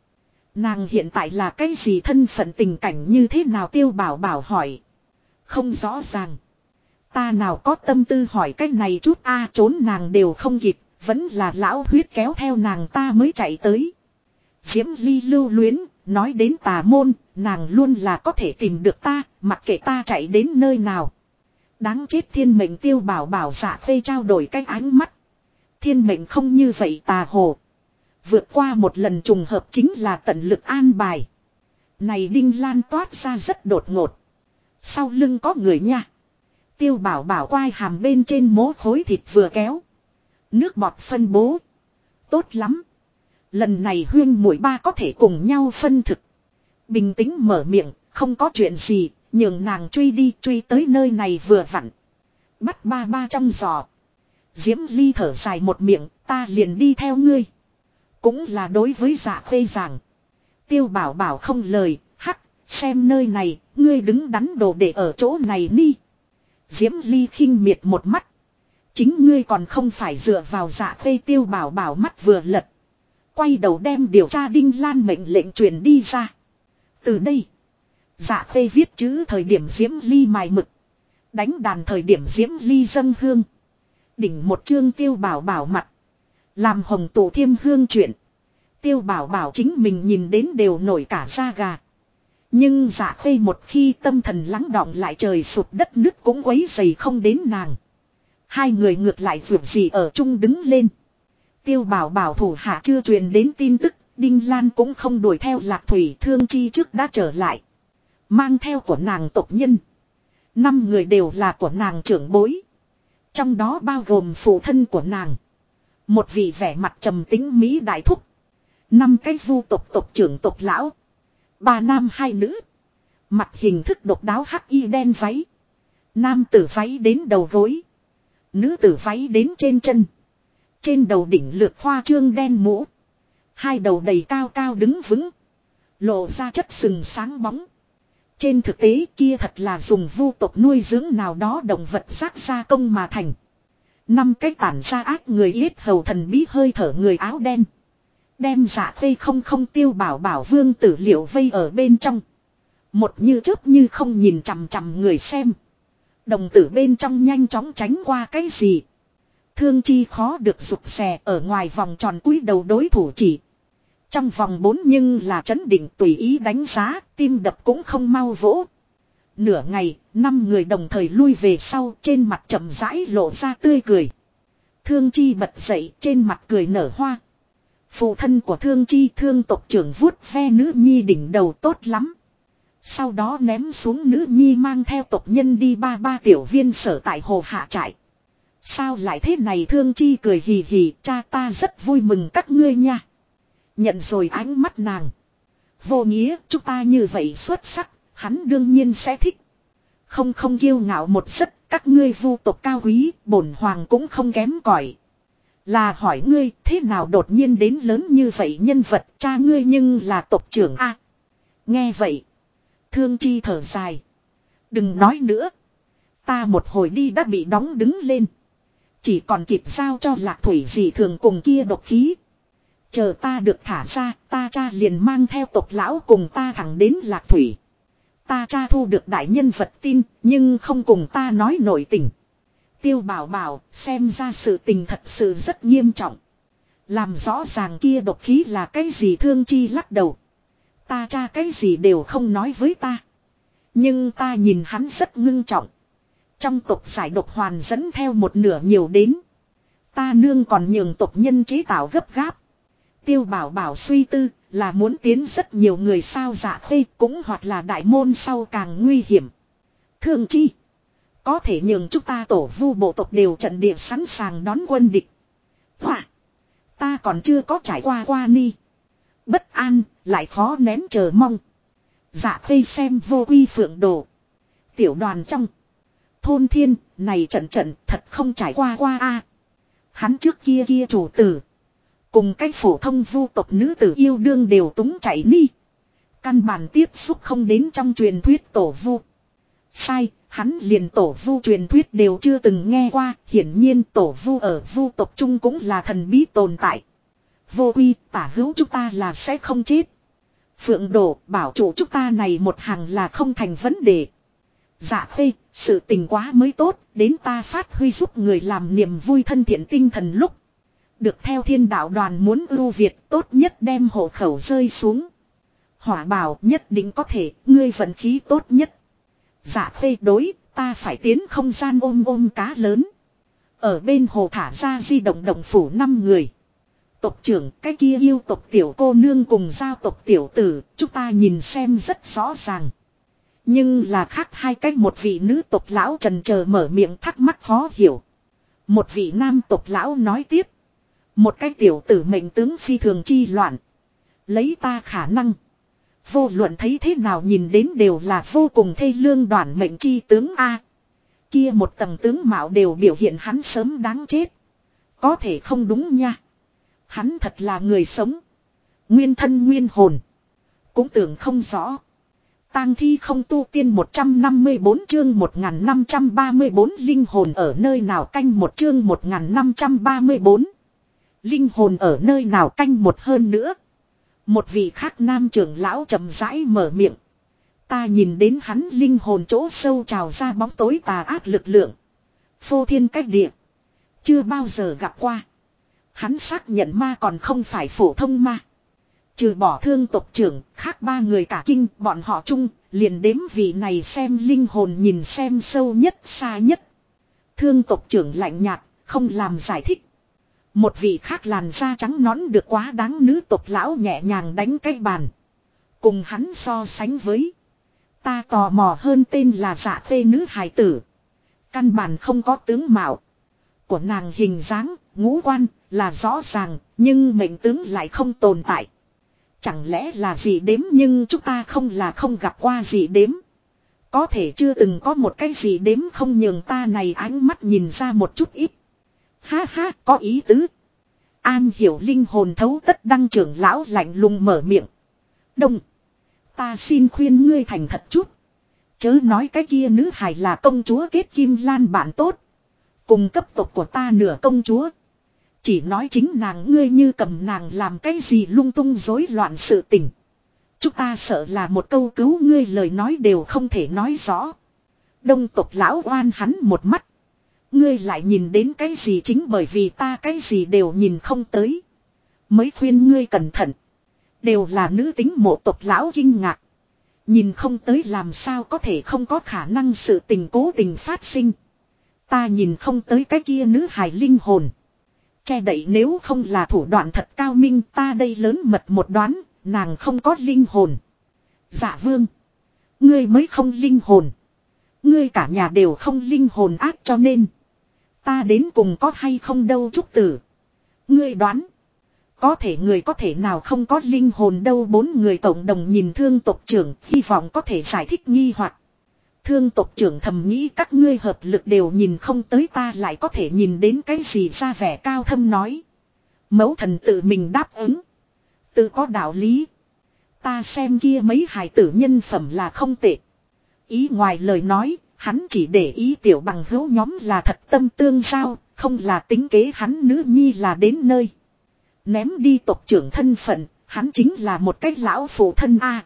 Nàng hiện tại là cái gì thân phận tình cảnh như thế nào Tiêu Bảo Bảo hỏi. Không rõ ràng. Ta nào có tâm tư hỏi cái này chút trốn nàng đều không kịp. Vẫn là lão huyết kéo theo nàng ta mới chạy tới. Diễm Ly lưu luyến, nói đến tà môn, nàng luôn là có thể tìm được ta, mặc kệ ta chạy đến nơi nào. Đáng chết thiên mệnh Tiêu Bảo Bảo Dạ Khê trao đổi cái ánh mắt. Thiên mệnh không như vậy tà hồ. Vượt qua một lần trùng hợp chính là tận lực an bài. Này Đinh Lan toát ra rất đột ngột. Sau lưng có người nha. Tiêu Bảo Bảo quai hàm bên trên mố khối thịt vừa kéo. Nước bọt phân bố. Tốt lắm. Lần này huyên muội ba có thể cùng nhau phân thực. Bình tĩnh mở miệng, không có chuyện gì, nhường nàng truy tới nơi này vừa vặn. Bắt ba ba trong giò. Diễm Ly thở dài một miệng, ta liền đi theo ngươi. Cũng là đối với Dạ Khê giảng. Tiêu Bảo Bảo không lời, hắc, xem nơi này, ngươi đứng đắn đồ để ở chỗ này đi. Diễm Ly khinh miệt một mắt. Chính ngươi còn không phải dựa vào Dạ Khê. Tiêu Bảo Bảo mắt vừa lật. Quay đầu đem điều tra Đinh Lan mệnh lệnh truyền đi ra. Từ đây, Dạ Khê viết chữ thời điểm Diễm Ly mài mực. Đánh đàn thời điểm Diễm Ly dâng hương. Đỉnh một chương Tiêu Bảo Bảo mặt. Làm hồng tổ thiêm hương chuyện. Tiêu Bảo Bảo chính mình nhìn đến đều nổi cả da gà. Nhưng Dạ Khê một khi tâm thần lắng đọng lại trời sụp đất nứt cũng quấy dày không đến nàng. Hai người ngược lại vượt gì ở chung đứng lên. Tiêu Bảo Bảo thủ hạ chưa truyền đến tin tức, Đinh Lan cũng không đuổi theo Lạc Thủy. Thương Chi trước đã trở lại. Mang theo của nàng tộc nhân. 5 người đều là của nàng trưởng bối. Trong đó bao gồm phụ thân của nàng. Một vị vẻ mặt trầm tính Mỹ đại thúc. 5 cái vu tộc tộc trưởng tộc lão. 3 nam 2 nữ. Mặt hình thức độc đáo hắc y đen váy. Nam tử váy đến đầu gối. Nữ tử váy đến trên chân. Trên đầu đỉnh lược khoa trương đen mũ. 2 đầu đầy cao cao đứng vững. Lộ ra chất sừng sáng bóng. Trên thực tế kia thật là dùng vu tộc nuôi dưỡng nào đó động vật rác gia công mà thành. 5 cái tản ra ác người yết hầu thần bí hơi thở người áo đen. Đem Dạ Khê không Tiêu Bảo Bảo vương tử liệu vây ở bên trong. Một như chớp như không nhìn chằm chằm người xem. Đồng tử bên trong nhanh chóng tránh qua cái gì. Thương Chi khó được rụt rè ở ngoài vòng tròn cúi đầu đối thủ chỉ. Trong vòng 4 nhưng là trấn định tùy ý đánh giá, tim đập cũng không mau vỗ. Nửa ngày, 5 người đồng thời lui về sau, trên mặt chậm rãi lộ ra tươi cười. Thương Chi bật dậy, trên mặt cười nở hoa. Phụ thân của Thương Chi Thương tộc trưởng vuốt ve nữ nhi đỉnh đầu tốt lắm. Sau đó ném xuống nữ nhi mang theo tộc nhân đi ba tiểu viên sở tại hồ hạ trại. Sao lại thế này Thương Chi cười hì hì, cha ta rất vui mừng các ngươi nha. Nhận rồi ánh mắt nàng. Vô nghĩa, chúng ta như vậy xuất sắc, hắn đương nhiên sẽ thích. Không kiêu ngạo một giấc, các ngươi vu tộc cao quý, bổn hoàng cũng không kém cỏi. Là hỏi ngươi, thế nào đột nhiên đến lớn như vậy nhân vật, cha ngươi nhưng là tộc trưởng a. Nghe vậy, Thương Chi thở dài. Đừng nói nữa. Ta một hồi đi đã bị đóng đứng lên. Chỉ còn kịp giao cho Lạc Thủy dị thường cùng kia độc khí. Chờ ta được thả ra, ta cha liền mang theo tộc lão cùng ta thẳng đến Lạc Thủy. Ta cha thu được đại nhân vật tin, nhưng không cùng ta nói nổi tình. Tiêu Bảo Bảo, xem ra sự tình thật sự rất nghiêm trọng. Làm rõ ràng kia độc khí là cái gì Thương Chi lắc đầu. Ta cha cái gì đều không nói với ta. Nhưng ta nhìn hắn rất ngưng trọng. Trong tộc giải độc hoàn dẫn theo một nửa nhiều đến. Ta nương còn nhường tộc nhân chế tạo gấp gáp. Tiêu Bảo Bảo suy tư là muốn tiến rất nhiều người sao Dạ Khê cũng hoặc là đại môn sau càng nguy hiểm. Thương Chi. Có thể nhường chúng ta tổ vu bộ tộc đều trận địa sẵn sàng đón quân địch. Hỏa. Ta còn chưa có trải qua ni. Bất an, lại khó nén chờ mong. Dạ Khê xem vô quy phượng đồ. Tiểu đoàn trong. Thôn thiên, này trận thật không trải qua a. Hắn trước kia chủ tử. Cùng cách phổ thông vu tộc nữ tử yêu đương đều túng chạy ni. Căn bản tiếp xúc không đến trong truyền thuyết tổ vu. Sai, hắn liền tổ vu truyền thuyết đều chưa từng nghe qua. Hiển nhiên tổ vu ở vu tộc chung cũng là thần bí tồn tại. Vô quy tả hữu chúng ta là sẽ không chết. Phượng Đồ bảo chủ chúng ta này một hàng là không thành vấn đề. Dạ Khê, sự tình quá mới tốt, đến ta phát huy giúp người làm niềm vui thân thiện tinh thần lúc. Được theo thiên đạo đoàn muốn ưu việt tốt nhất đem hộ khẩu rơi xuống. Hỏa bảo nhất định có thể, ngươi vận khí tốt nhất. Dạ Khê đối, ta phải tiến không gian ôm cá lớn. Ở bên hồ thả ra di động động phủ 5 người. Tộc trưởng, cái kia yêu tộc tiểu cô nương cùng giao tộc tiểu tử, chúng ta nhìn xem rất rõ ràng. Nhưng là khác hai cách, một vị nữ tộc lão trần chờ mở miệng thắc mắc khó hiểu. Một vị nam tộc lão nói tiếp. Một cái tiểu tử mệnh tướng phi thường chi loạn. Lấy ta khả năng. Vô luận thấy thế nào nhìn đến đều là vô cùng thê lương đoàn mệnh chi tướng A. Kia một tầng tướng mạo đều biểu hiện hắn sớm đáng chết. Có thể không đúng nha. Hắn thật là người sống. Nguyên thân nguyên hồn. Cũng tưởng không rõ. Tang thi không tu tiên 154 chương 1534 linh hồn ở nơi nào canh một chương 1534. Linh hồn ở nơi nào canh một hơn nữa. Một vị khác nam trưởng lão chậm rãi mở miệng. Ta nhìn đến hắn linh hồn chỗ sâu trào ra bóng tối tà ác lực lượng. Phô thiên cách địa. Chưa bao giờ gặp qua. Hắn xác nhận ma còn không phải phổ thông ma. Trừ bỏ thương tộc trưởng, khác 3 người cả kinh, bọn họ chung, liền đếm vị này xem linh hồn nhìn xem sâu nhất, xa nhất. Thương tộc trưởng lạnh nhạt, không làm giải thích. Một vị khác làn da trắng nõn được quá đáng nữ tộc lão nhẹ nhàng đánh cái bàn. Cùng hắn so sánh với. Ta tò mò hơn tên là Dạ Phê nữ hài tử. Căn bản không có tướng mạo. Của nàng hình dáng, ngũ quan, là rõ ràng, nhưng mệnh tướng lại không tồn tại. Chẳng lẽ là dị đếm nhưng chúng ta không gặp qua dị đếm. Có thể chưa từng có một cái dị đếm không nhường ta này ánh mắt nhìn ra một chút ít. Ha ha, có ý tứ. An hiểu linh hồn thấu tất đăng trưởng lão lạnh lùng mở miệng. Đông. Ta xin khuyên ngươi thành thật chút. Chớ nói cái kia nữ hài là công chúa kết kim lan bạn tốt. Cùng cấp tộc của ta nửa công chúa. Chỉ nói chính nàng ngươi như cầm nàng làm cái gì lung tung rối loạn sự tình. Chúng ta sợ là một câu cứu ngươi lời nói đều không thể nói rõ. Đông tộc lão oan hắn một mắt. Ngươi lại nhìn đến cái gì chính bởi vì ta cái gì đều nhìn không tới. Mới khuyên ngươi cẩn thận. Đều là nữ tính mộ tộc lão kinh ngạc. Nhìn không tới làm sao có thể không có khả năng sự tình cố tình phát sinh. Ta nhìn không tới cái kia nữ hài linh hồn. Che đậy nếu không là thủ đoạn thật cao minh ta đây lớn mật một đoán, nàng không có linh hồn. Dạ vương. Ngươi mới không linh hồn. Ngươi cả nhà đều không linh hồn ác cho nên. Ta đến cùng có hay không đâu Trúc Tử. Ngươi đoán. Có thể người có thể nào không có linh hồn đâu 4 người cộng đồng nhìn thương tộc trưởng hy vọng có thể giải thích nghi hoặc. Thương tộc trưởng thầm nghĩ các ngươi hợp lực đều nhìn không tới ta lại có thể nhìn đến cái gì ra vẻ cao thâm nói. Mẫu thần tự mình đáp ứng. Tự có đạo lý. Ta xem kia mấy hài tử nhân phẩm là không tệ. Ý ngoài lời nói, hắn chỉ để ý tiểu bằng hữu nhóm là thật tâm tương giao, không là tính kế hắn nữ nhi là đến nơi. Ném đi tộc trưởng thân phận, hắn chính là một cái lão phụ thân a.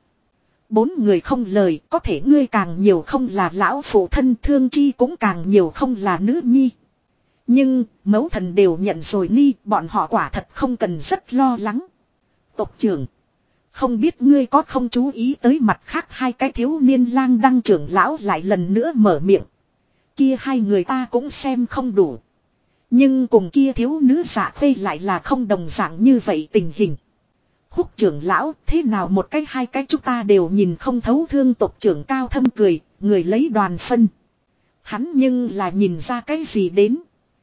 4 người không lời, có thể ngươi càng nhiều không là lão phụ thân thương chi cũng càng nhiều không là nữ nhi. Nhưng, mẫu thần đều nhận rồi ni, bọn họ quả thật không cần rất lo lắng. Tộc trưởng, không biết ngươi có không chú ý tới mặt khác 2 cái thiếu niên lang đăng trưởng lão lại lần nữa mở miệng. Kia 2 người ta cũng xem không đủ. Nhưng cùng kia thiếu nữ Dạ Phê lại là không đồng dạng như vậy tình hình. Húc trưởng lão thế nào một cái 2 cái chúng ta đều nhìn không thấu thương tộc trưởng cao thâm cười, người lấy đoàn phân. Hắn nhưng là nhìn ra cái gì đến.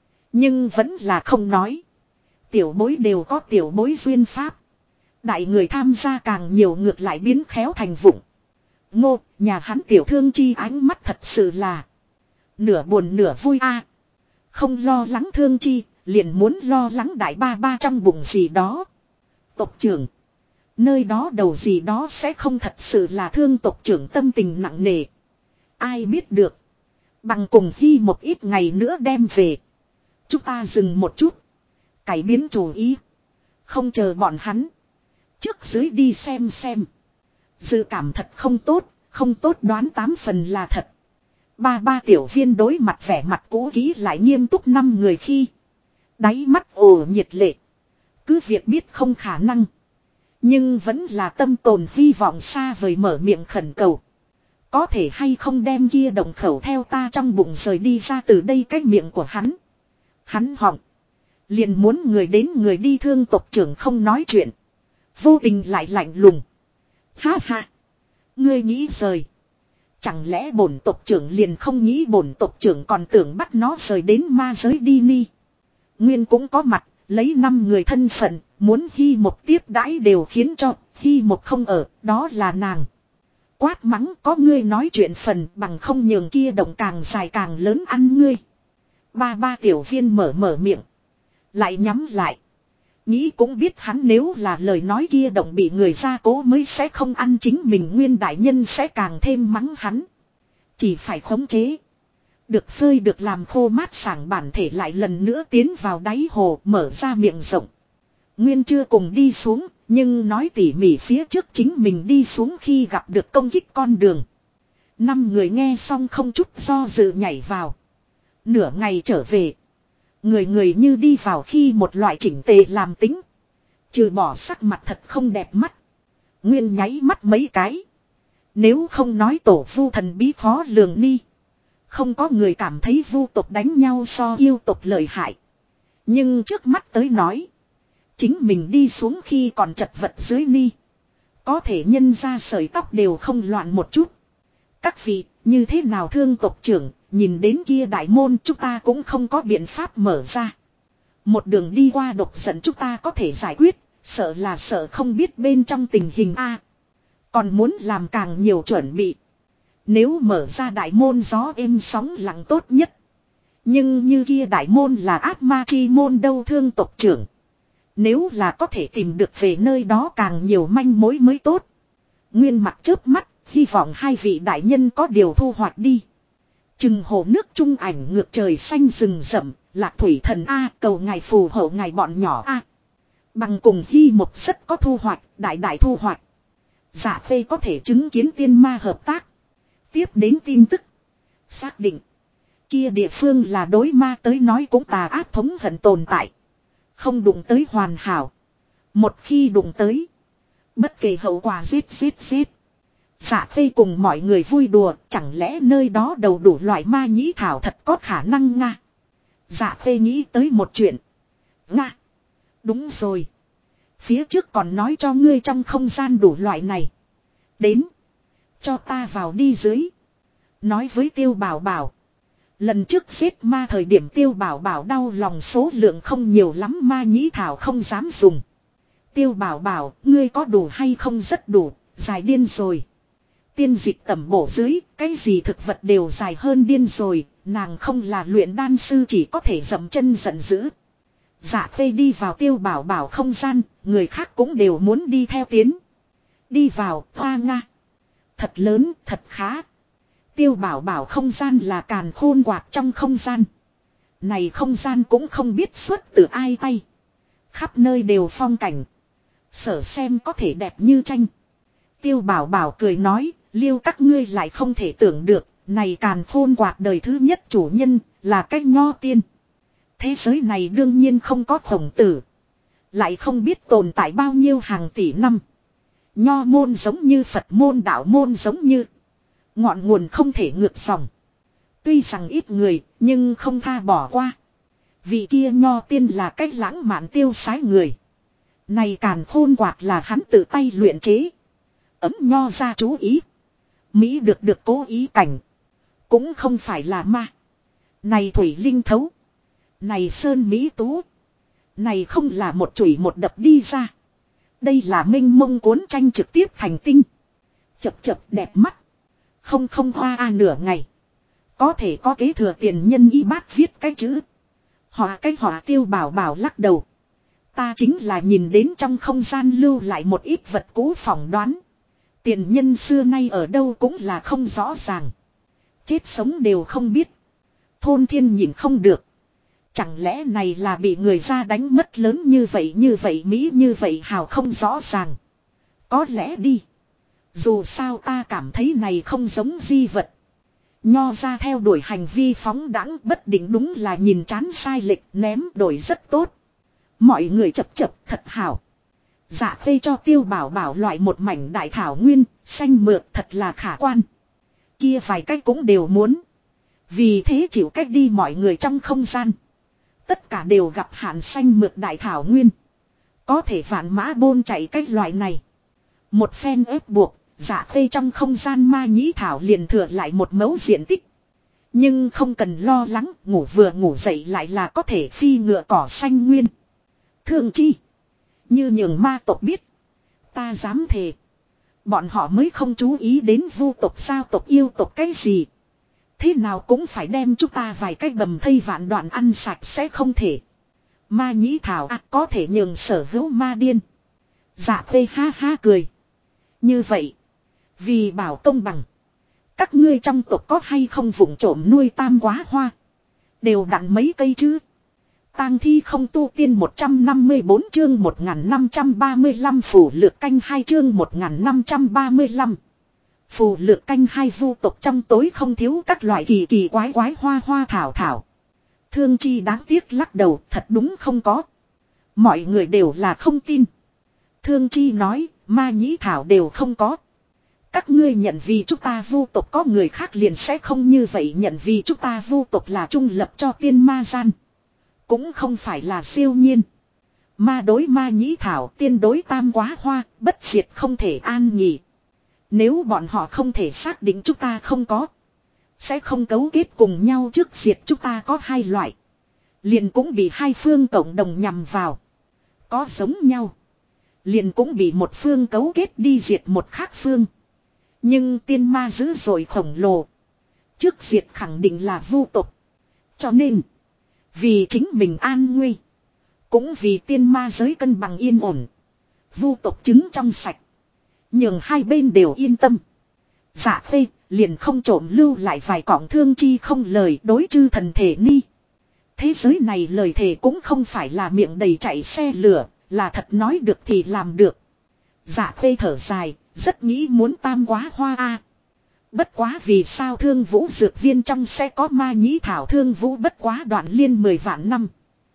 Nhưng vẫn là không nói. Tiểu bối đều có tiểu bối duyên pháp. Đại người tham gia càng nhiều ngược lại biến khéo thành vụng. Ngô, nhà hắn tiểu thương chi ánh mắt thật sự là nửa buồn nửa vui a. Không lo lắng thương chi, liền muốn lo lắng đại ba ba trong bụng gì đó. Tộc trưởng. Nơi đó đầu gì đó sẽ không thật sự là thương tộc trưởng tâm tình nặng nề. Ai biết được. Bằng cùng hy một ít ngày nữa đem về. Chúng ta dừng một chút. Cải biến chủ ý. Không chờ bọn hắn. Trước dưới đi xem. Dự cảm thật không tốt, không tốt đoán 8 phần là thật. Ba tiểu viên đối mặt vẻ mặt cũ kỹ lại nghiêm túc 5 người khi. Đáy mắt ồ nhiệt lệ. Cứ việc biết không khả năng. Nhưng vẫn là tâm tồn hy vọng xa vời mở miệng khẩn cầu. Có thể hay không đem kia động khẩu theo ta trong bụng rời đi ra từ đây cái miệng của hắn. Hắn họng. Liền muốn người đến người đi thương tộc trưởng không nói chuyện. Vô tình lại lạnh lùng. Ha ha. Ngươi nghĩ rời. Chẳng lẽ bổn tộc trưởng liền không nghĩ bổn tộc trưởng còn tưởng bắt nó rời đến ma giới đi ni. Nguyên cũng có mặt, lấy 5 người thân phận, muốn Hy Một tiếp đãi đều khiến cho Hy Một không ở, đó là nàng. Quát mắng có ngươi nói chuyện phần bằng không nhường kia động càng dài càng lớn ăn ngươi. Ba tiểu viên mở miệng. Lại nhắm lại. Nghĩ cũng biết hắn nếu là lời nói kia động bị người ra cố mới sẽ không ăn chính mình Nguyên đại nhân sẽ càng thêm mắng hắn. Chỉ phải khống chế. Được phơi được làm khô mát sảng bản thể lại lần nữa tiến vào đáy hồ mở ra miệng rộng. Nguyên chưa cùng đi xuống, nhưng nói tỉ mỉ phía trước chính mình đi xuống khi gặp được công kích con đường. 5 người nghe xong không chút do dự nhảy vào. Nửa ngày trở về. Người như đi vào khi một loại chỉnh tề làm tính. Trừ bỏ sắc mặt thật không đẹp mắt. Nguyên nháy mắt mấy cái. Nếu không nói tổ vu thần bí khó lường ni. Không có người cảm thấy vu tộc đánh nhau so yêu tộc lợi hại. Nhưng trước mắt tới nói. Chính mình đi xuống khi còn chật vật dưới ni. Có thể nhân ra sợi tóc đều không loạn một chút. Các vị, như thế nào thương tộc trưởng, nhìn đến kia đại môn chúng ta cũng không có biện pháp mở ra. Một đường đi qua độc giận chúng ta có thể giải quyết, sợ là sợ không biết bên trong tình hình A. Còn muốn làm càng nhiều chuẩn bị. Nếu mở ra đại môn gió êm sóng lặng tốt nhất. Nhưng như kia đại môn là ác ma chi môn đâu thương tộc trưởng. Nếu là có thể tìm được về nơi đó càng nhiều manh mối mới tốt. Nguyên mặt chớp mắt, hy vọng 2 vị đại nhân có điều thu hoạch đi. Chừng hồ nước trung ảnh ngược trời xanh rừng rậm, Lạc thủy thần A cầu ngài phù hộ ngài bọn nhỏ A. Bằng cùng Hy Một rất có thu hoạch, đại thu hoạch. Dạ phê có thể chứng kiến tiên ma hợp tác. Tiếp đến tin tức. Xác định. Kia địa phương là đối ma tới nói cũng tà ác thống hận tồn tại. Không đụng tới hoàn hảo. Một khi đụng tới. Bất kể hậu quả giết. Dạ phê cùng mọi người vui đùa. Chẳng lẽ nơi đó đầu đủ loại ma nhĩ thảo thật có khả năng nga. Dạ phê nghĩ tới một chuyện. Nga. Đúng rồi. Phía trước còn nói cho ngươi trong không gian đủ loại này. Đến. Cho ta vào đi dưới. Nói với Tiêu Bảo Bảo. Lần trước giết ma thời điểm Tiêu Bảo Bảo đau lòng số lượng không nhiều lắm ma nhĩ thảo không dám dùng. Tiêu Bảo Bảo, ngươi có đủ hay không rất đủ, dài điên rồi. Tiên dịch tẩm bổ dưới, cái gì thực vật đều dài hơn điên rồi, nàng không là luyện đan sư chỉ có thể dậm chân giận dữ. Dạ phê đi vào Tiêu Bảo Bảo không gian, người khác cũng đều muốn đi theo tiến. Đi vào, hoa nga. Thật lớn, thật khá. Tiêu Bảo Bảo không gian là càn khôn quạt trong không gian. Này không gian cũng không biết xuất từ ai tay. Khắp nơi đều phong cảnh. Sở xem có thể đẹp như tranh. Tiêu Bảo Bảo cười nói, Liêu các ngươi lại không thể tưởng được, này càn khôn quạt đời thứ nhất chủ nhân, là cách nho tiên. Thế giới này đương nhiên không có khổng tử. Lại không biết tồn tại bao nhiêu hàng tỷ năm. Nho môn giống như Phật môn đạo môn giống như. Ngọn nguồn không thể ngược dòng. Tuy rằng ít người, nhưng không tha bỏ qua. Vị kia nho tiên là cách lãng mạn tiêu sái người. Này càn khôn quạt là hắn tự tay luyện chế. Ấm nho ra chú ý. Mỹ được cố ý cảnh. Cũng không phải là ma. Này thủy linh thấu. Này sơn mỹ tú. Này không là một chùy một đập đi ra. Đây là minh mông cuốn tranh trực tiếp thành tinh. Chập đẹp mắt. Không hoa nửa ngày. Có thể có kế thừa tiền nhân y bát viết cái chữ. Họa Tiêu Bảo Bảo lắc đầu. Ta chính là nhìn đến trong không gian lưu lại một ít vật cũ phỏng đoán. Tiền nhân xưa nay ở đâu cũng là không rõ ràng. Chết sống đều không biết. Thôn thiên nhìn không được. Chẳng lẽ này là bị người ra đánh mất lớn như vậy Mỹ như vậy hào không rõ ràng. Có lẽ đi. Dù sao ta cảm thấy này không giống di vật. Nho ra theo đuổi hành vi phóng đãng bất định đúng là nhìn chán sai lệch ném đổi rất tốt. Mọi người chập thật hảo. Dạ phê cho Tiêu Bảo Bảo loại một mảnh đại thảo nguyên, xanh mượt thật là khả quan. Kia vài cách cũng đều muốn. Vì thế chịu cách đi mọi người trong không gian. Tất cả đều gặp hạn xanh mượt đại thảo nguyên. Có thể vạn mã bôn chạy cách loại này. Một phen ép buộc, dạ phê trong không gian ma nhĩ thảo liền thừa lại một mẫu diện tích. Nhưng không cần lo lắng, ngủ vừa ngủ dậy lại là có thể phi ngựa cỏ xanh nguyên. Thương chi. Như nhường ma tộc biết. Ta dám thề. Bọn họ mới không chú ý đến vu tộc sao tộc yêu tộc cái gì. Thế nào cũng phải đem chúng ta vài cái bầm thây vạn đoạn ăn sạch sẽ không thể. Ma nhĩ thảo có thể nhường sở hữu ma điên. Dạ phê ha ha cười. Như vậy. Vì bảo công bằng. Các ngươi trong tộc có hay không vụng trộm nuôi tam quá hoa. Đều đặn mấy cây chứ. Tang thi không tu tiên 154 chương 1535 phù lược canh 2 chương 1535. Phù lược canh 2 vu tộc trong tối không thiếu các loại kỳ kỳ quái quái hoa hoa thảo thảo. Thương chi đáng tiếc lắc đầu thật đúng không có. Mọi người đều là không tin. Thương chi nói ma nhĩ thảo đều không có. Các ngươi nhận vì chúng ta vu tộc có người khác liền sẽ không như vậy nhận vì chúng ta vu tộc là trung lập cho tiên ma gian. Cũng không phải là siêu nhiên. Ma đối ma nhĩ thảo tiên đối tam quá hoa, bất diệt không thể an nghỉ. Nếu bọn họ không thể xác định chúng ta không có. Sẽ không cấu kết cùng nhau trước diệt chúng ta có hai loại. Liền cũng bị hai phương cộng đồng nhằm vào. Có giống nhau. Liền cũng bị một phương cấu kết đi diệt một khác phương. Nhưng tiên ma dữ dội khổng lồ. Trước diệt khẳng định là vu tộc. Cho nên. Vì chính mình an nguy. Cũng vì tiên ma giới cân bằng yên ổn. Vu tộc chứng trong sạch. Nhưng hai bên đều yên tâm. Dạ phê liền không trộm lưu lại vài cọng thương chi không lời đối chư thần thể ni. Thế giới này lời thề cũng không phải là miệng đầy chạy xe lửa. Là thật nói được thì làm được. Dạ phê thở dài. Rất nghĩ muốn tam quá hoa a. Bất quá vì sao thương vũ dược viên trong sẽ có ma nhĩ thảo thương vũ bất quá đoạn liên 10 vạn năm.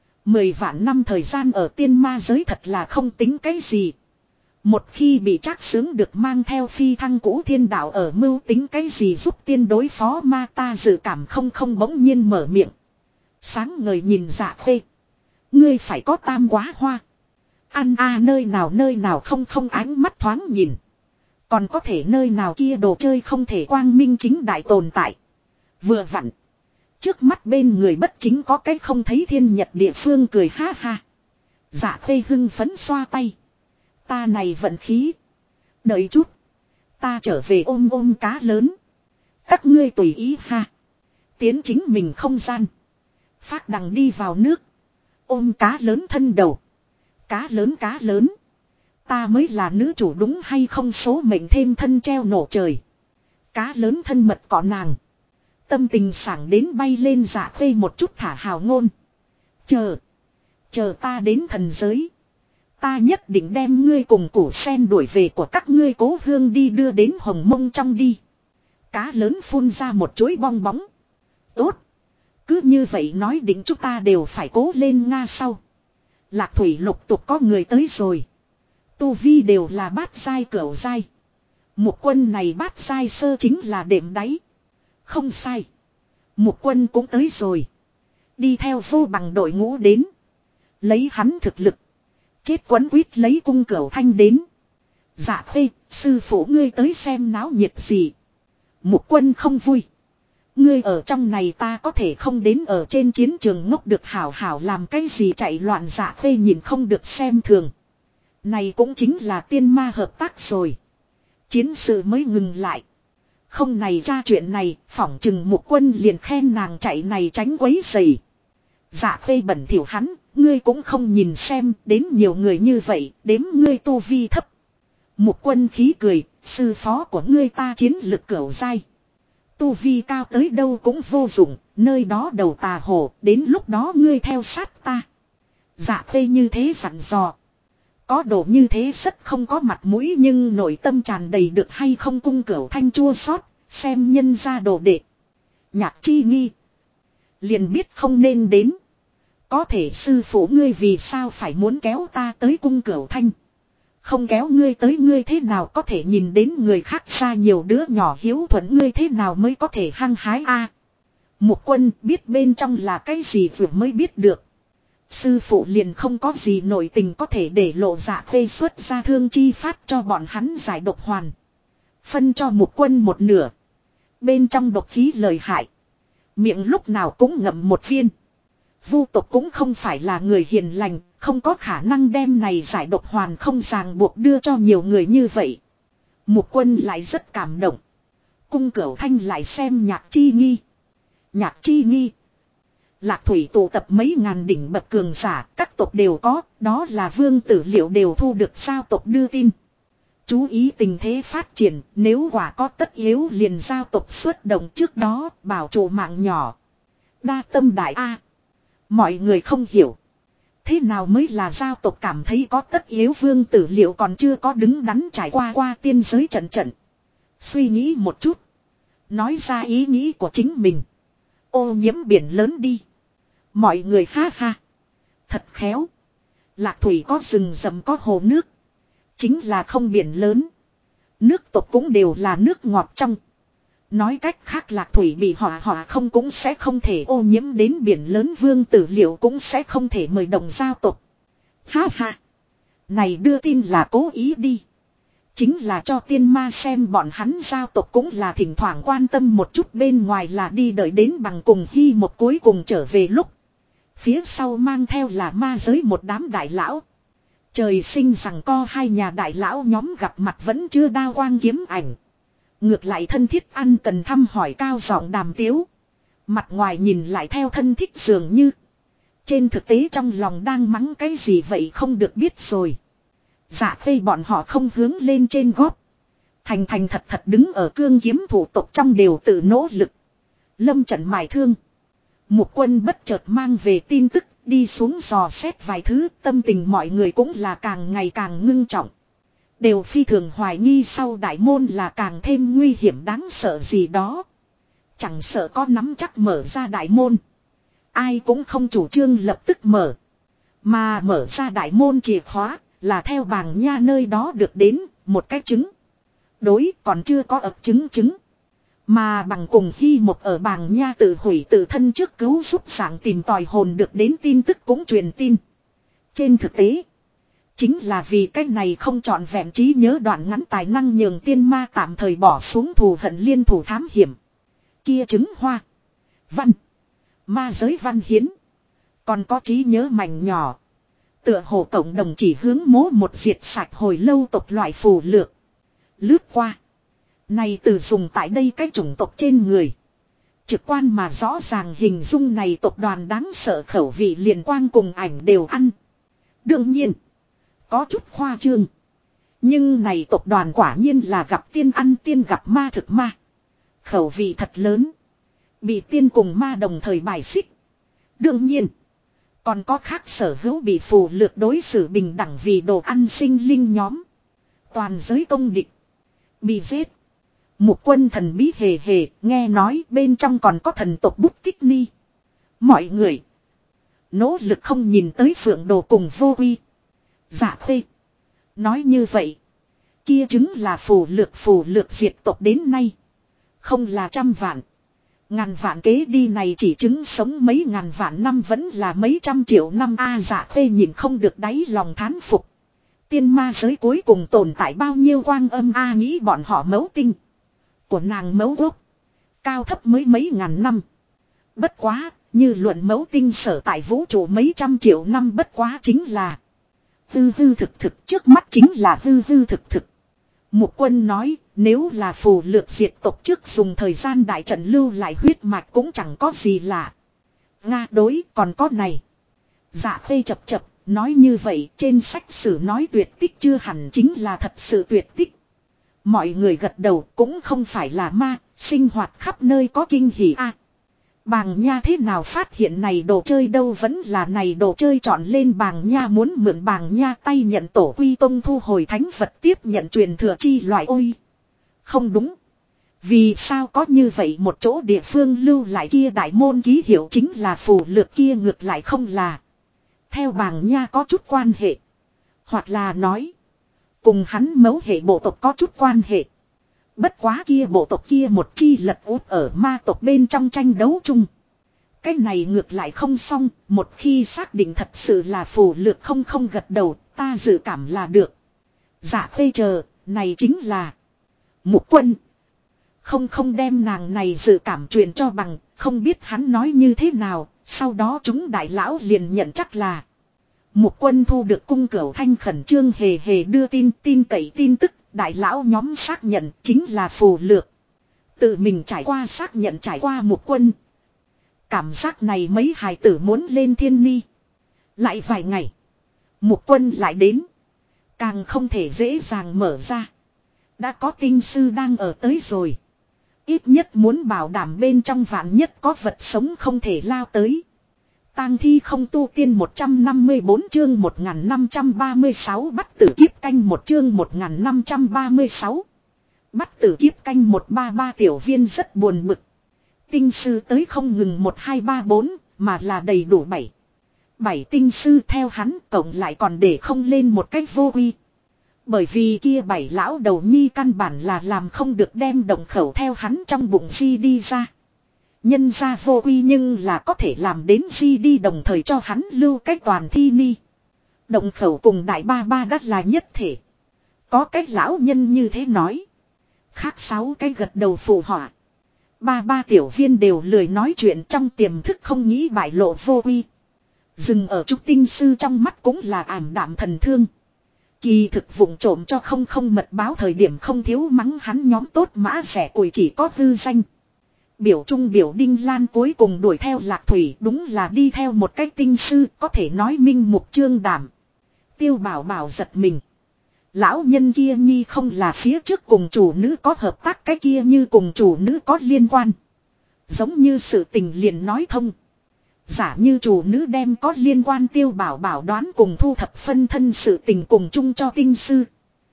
10 vạn năm thời gian ở tiên ma giới thật là không tính cái gì. Một khi bị trác sướng được mang theo phi thăng cũ thiên đạo ở mưu tính cái gì giúp tiên đối phó ma ta dự cảm không bỗng nhiên mở miệng. Sáng ngời nhìn dạ khê. Ngươi phải có tam quá hoa. Ăn nơi nào không ánh mắt thoáng nhìn. Còn có thể nơi nào kia đồ chơi không thể quang minh chính đại tồn tại. Vừa vặn. Trước mắt bên người bất chính có cái không thấy thiên nhật địa phương cười ha ha. Dạ khê hưng phấn xoa tay. Ta này vận khí. Đợi chút. Ta trở về ôm cá lớn. Các ngươi tùy ý ha. Tiến chính mình không gian. Phát đằng đi vào nước. Ôm cá lớn thân đầu. Cá lớn. Ta mới là nữ chủ đúng hay không số mệnh thêm thân treo nổ trời. Cá lớn thân mật cọ nàng. Tâm tình sảng đến bay lên dạ khê một chút thả hào ngôn. Chờ ta đến thần giới. Ta nhất định đem ngươi cùng củ sen đuổi về của các ngươi cố hương đi đưa đến hồng mông trong đi. Cá lớn phun ra một chuỗi bong bóng. Tốt. Cứ như vậy nói định chúng ta đều phải cố lên Nga sau. Lạc thủy lục tục có người tới rồi. Tu vi đều là bát giai cửu giai. Mục quân này bát giai sơ chính là đệm đáy. Không sai. Mục quân cũng tới rồi. Đi theo vô bằng đội ngũ đến. Lấy hắn thực lực. Chết quấn quýt lấy cung cửu thanh đến. Dạ phê, sư phụ ngươi tới xem náo nhiệt gì. Mục quân không vui. Ngươi ở trong này ta có thể không đến ở trên chiến trường ngốc được hảo hảo làm cái gì chạy loạn dạ phê nhìn không được xem thường. Này cũng chính là tiên ma hợp tác rồi. Chiến sự mới ngừng lại. Không này ra chuyện này, phỏng chừng mục quân liền khen nàng chạy này tránh quấy rầy. Dạ phê bẩn thỉu hắn, ngươi cũng không nhìn xem, đến nhiều người như vậy, đếm ngươi tu vi thấp. Mục quân khí cười, sư phó của ngươi ta chiến lực cửu giai. Tu vi cao tới đâu cũng vô dụng, nơi đó đầu tà hồ, đến lúc đó ngươi theo sát ta. Dạ phê như thế dặn dò. Có đồ như thế rất không có mặt mũi nhưng nội tâm tràn đầy được hay không cung cửu thanh chua xót xem nhân ra đồ đệ. Nhạc chi nghi. Liền biết không nên đến. Có thể sư phụ ngươi vì sao phải muốn kéo ta tới cung cửu thanh. Không kéo ngươi tới ngươi thế nào có thể nhìn đến người khác xa nhiều đứa nhỏ hiếu thuận ngươi thế nào mới có thể hăng hái a. Mục Quân biết bên trong là cái gì vừa mới biết được. Sư phụ liền không có gì nội tình có thể để lộ Dạ Khê xuất ra thương chi phát cho bọn hắn giải độc hoàn. Phân cho Mục Quân một nửa. Bên trong độc khí lợi hại. Miệng lúc nào cũng ngậm một viên. Vu tộc cũng không phải là người hiền lành, không có khả năng đem này giải độc hoàn không ràng buộc đưa cho nhiều người như vậy. Mục Quân lại rất cảm động. Cung Cửu Thanh lại xem Nhạc Chi Nghi. Nhạc Chi Nghi. Lạc Thủy tụ tập mấy ngàn đỉnh bậc cường giả, các tộc đều có, đó là vương tử Liệu đều thu được sao tộc đưa tin. Chú ý tình thế phát triển, nếu quả có tất yếu liền giao tộc xuất động trước đó, bảo trụ mạng nhỏ. Đa tâm đại A. Mọi người không hiểu. Thế nào mới là giao tộc cảm thấy có tất yếu vương tử Liệu còn chưa có đứng đắn trải qua tiên giới trận trận. Suy nghĩ một chút. Nói ra ý nghĩ của chính mình. Ô nhiễm biển lớn đi. Mọi người ha ha. Thật khéo. Lạc Thủy có rừng rậm có hồ nước. Chính là không biển lớn. Nước tộc cũng đều là nước ngọt trong. Nói cách khác Lạc Thủy bị họa không cũng sẽ không thể ô nhiễm đến biển lớn vương tử Liệu cũng sẽ không thể mời đồng giao tộc. Ha ha. Này đưa tin là cố ý đi. Chính là cho tiên ma xem bọn hắn giao tộc cũng là thỉnh thoảng quan tâm một chút bên ngoài là đi đợi đến bằng cùng hy một cuối cùng trở về lúc. Phía sau mang theo là ma giới một đám đại lão. Trời sinh rằng co hai nhà đại lão nhóm gặp mặt vẫn chưa đao quang kiếm ảnh. Ngược lại thân thiết ăn cần thăm hỏi cao giọng đàm tiếu. Mặt ngoài nhìn lại theo thân thích dường như. Trên thực tế trong lòng đang mắng cái gì vậy không được biết rồi. Dạ Khê bọn họ không hướng lên trên gót. Thành thật thật đứng ở cương kiếm thủ tộc trong đều tự nỗ lực. Lâm trận mài thương. Mục Quân bất chợt mang về tin tức đi xuống dò xét vài thứ tâm tình mọi người cũng là càng ngày càng ngưng trọng. Đều phi thường hoài nghi sau đại môn là càng thêm nguy hiểm đáng sợ gì đó. Chẳng sợ có nắm chắc mở ra đại môn. Ai cũng không chủ trương lập tức mở. Mà mở ra đại môn chìa khóa là theo Bàng Nha nơi đó được đến một cái trứng. Đối còn chưa có ập trứng. Mà bằng cùng Hy một ở Bàng Nha tự hủy tự thân trước cứu giúp sảng tìm tòi hồn được đến tin tức cũng truyền tin. Trên thực tế. Chính là vì cách này không trọn vẹn trí nhớ đoạn ngắn tài năng nhường tiên ma tạm thời bỏ xuống thù hận liên thủ thám hiểm. Kia trứng hoa. Văn. Ma giới văn hiến. Còn có trí nhớ mảnh nhỏ. Tựa hồ cộng đồng chỉ hướng mố một diệt sạch hồi lâu tộc loại phù lược. Lướt qua. Này từ dùng tại đây cái chủng tộc trên người. Trực quan mà rõ ràng hình dung này tộc đoàn đáng sợ khẩu vị liền quang cùng ảnh đều ăn. Đương nhiên. Có chút khoa trương. Nhưng này tộc đoàn quả nhiên là gặp tiên ăn tiên gặp ma thực ma. Khẩu vị thật lớn. Bị tiên cùng ma đồng thời bài xích. Đương nhiên. Còn có khác sở hữu bị phù lược đối xử bình đẳng vì đồ ăn sinh linh nhóm. Toàn giới công địch. Bị giết. Mục Quân thần bí hề hề nghe nói bên trong còn có thần tộc bút tích ni. Mọi người. Nỗ lực không nhìn tới phượng đồ cùng vô uy. Dạ Khê. Nói như vậy. Kia chứng là phù lược diệt tộc đến nay. Không là trăm vạn. Ngàn vạn kế đi này chỉ chứng sống mấy ngàn vạn năm vẫn là mấy trăm triệu năm a. Dạ Khê nhìn không được đáy lòng thán phục. Tiên ma giới cuối cùng tồn tại bao nhiêu quang âm a nghĩ bọn họ mấu tinh. Của nàng mấu gốc. Cao thấp mới mấy ngàn năm. Bất quá, như luận mấu tinh sở tại vũ trụ mấy trăm triệu năm bất quá chính là. Hư thực trước mắt chính là hư thực. Mục Quân nói, nếu là phù lược diệt tộc trước dùng thời gian đại trận lưu lại huyết mạch cũng chẳng có gì lạ. Nga đối còn có này. Dạ Khê chập, nói như vậy trên sách sử nói tuyệt tích chưa hẳn chính là thật sự tuyệt tích. Mọi người gật đầu cũng không phải là ma, sinh hoạt khắp nơi có kinh hỉ a. Bàng Nha thế nào phát hiện này đồ chơi đâu vẫn là này đồ chơi chọn lên Bàng Nha muốn mượn Bàng Nha tay nhận tổ quy tông thu hồi thánh vật tiếp nhận truyền thừa chi loại ôi. Không đúng. Vì sao có như vậy một chỗ địa phương lưu lại kia đại môn ký hiệu chính là phù lược kia ngược lại không là. Theo Bàng Nha có chút quan hệ. Hoặc là nói. Cùng hắn mẫu hệ bộ tộc có chút quan hệ. Bất quá kia bộ tộc kia một chi lật úp ở ma tộc bên trong tranh đấu chung. Cái này ngược lại không xong, một khi xác định thật sự là phù lược không gật đầu, ta dự cảm là được. Dạ Khê chờ, này chính là Mục Quân. Không đem nàng này dự cảm truyền cho bằng, không biết hắn nói như thế nào, sau đó chúng đại lão liền nhận chắc là Mục Quân thu được cung cửu thanh khẩn trương hề đưa tin cậy tin tức, đại lão nhóm xác nhận chính là phù lược. Tự mình trải qua xác nhận trải qua Mục Quân. Cảm giác này mấy hài tử muốn lên thiên ni. Lại vài ngày, Mục Quân lại đến. Càng không thể dễ dàng mở ra. Đã có tinh sư đang ở tới rồi. Ít nhất muốn bảo đảm bên trong vạn nhất có vật sống không thể lao tới. Tang thi không tu tiên 154 chương 1536 bắt tử kiếp canh một chương 1536. Bắt tử kiếp canh 133 tiểu viên rất buồn bực. Tinh sư tới không ngừng 1 2 3 4 mà là đầy đủ 7 tinh sư theo hắn cộng lại còn để không lên một cách vô quy. Bởi vì kia 7 lão đầu nhi căn bản là làm không được đem động khẩu theo hắn trong bụng di đi ra. Nhân ra vô quy nhưng là có thể làm đến di đi đồng thời cho hắn lưu cách toàn thi ni. Động khẩu cùng đại ba ba đắt là nhất thể. Có cách lão nhân như thế nói. Khác 6 cái gật đầu phụ họa. Ba tiểu viên đều lười nói chuyện trong tiềm thức không nghĩ bại lộ vô quy. Dừng ở trúc tinh sư trong mắt cũng là ảm đạm thần thương. Kỳ thực vụng trộm cho không mật báo thời điểm không thiếu mắng hắn nhóm tốt mã rẻ củi chỉ có hư danh. Biểu trung biểu Đinh Lan cuối cùng đuổi theo Lạc Thủy đúng là đi theo một cách tinh sư có thể nói minh mục trương đảm. Tiêu bảo bảo giật mình. Lão nhân kia nhi không là phía trước cùng chủ nữ có hợp tác cái kia như cùng chủ nữ có liên quan. Giống như sự tình liền nói thông. Giả như chủ nữ đem có liên quan tiêu bảo bảo đoán cùng thu thập phân thân sự tình cùng chung cho tinh sư.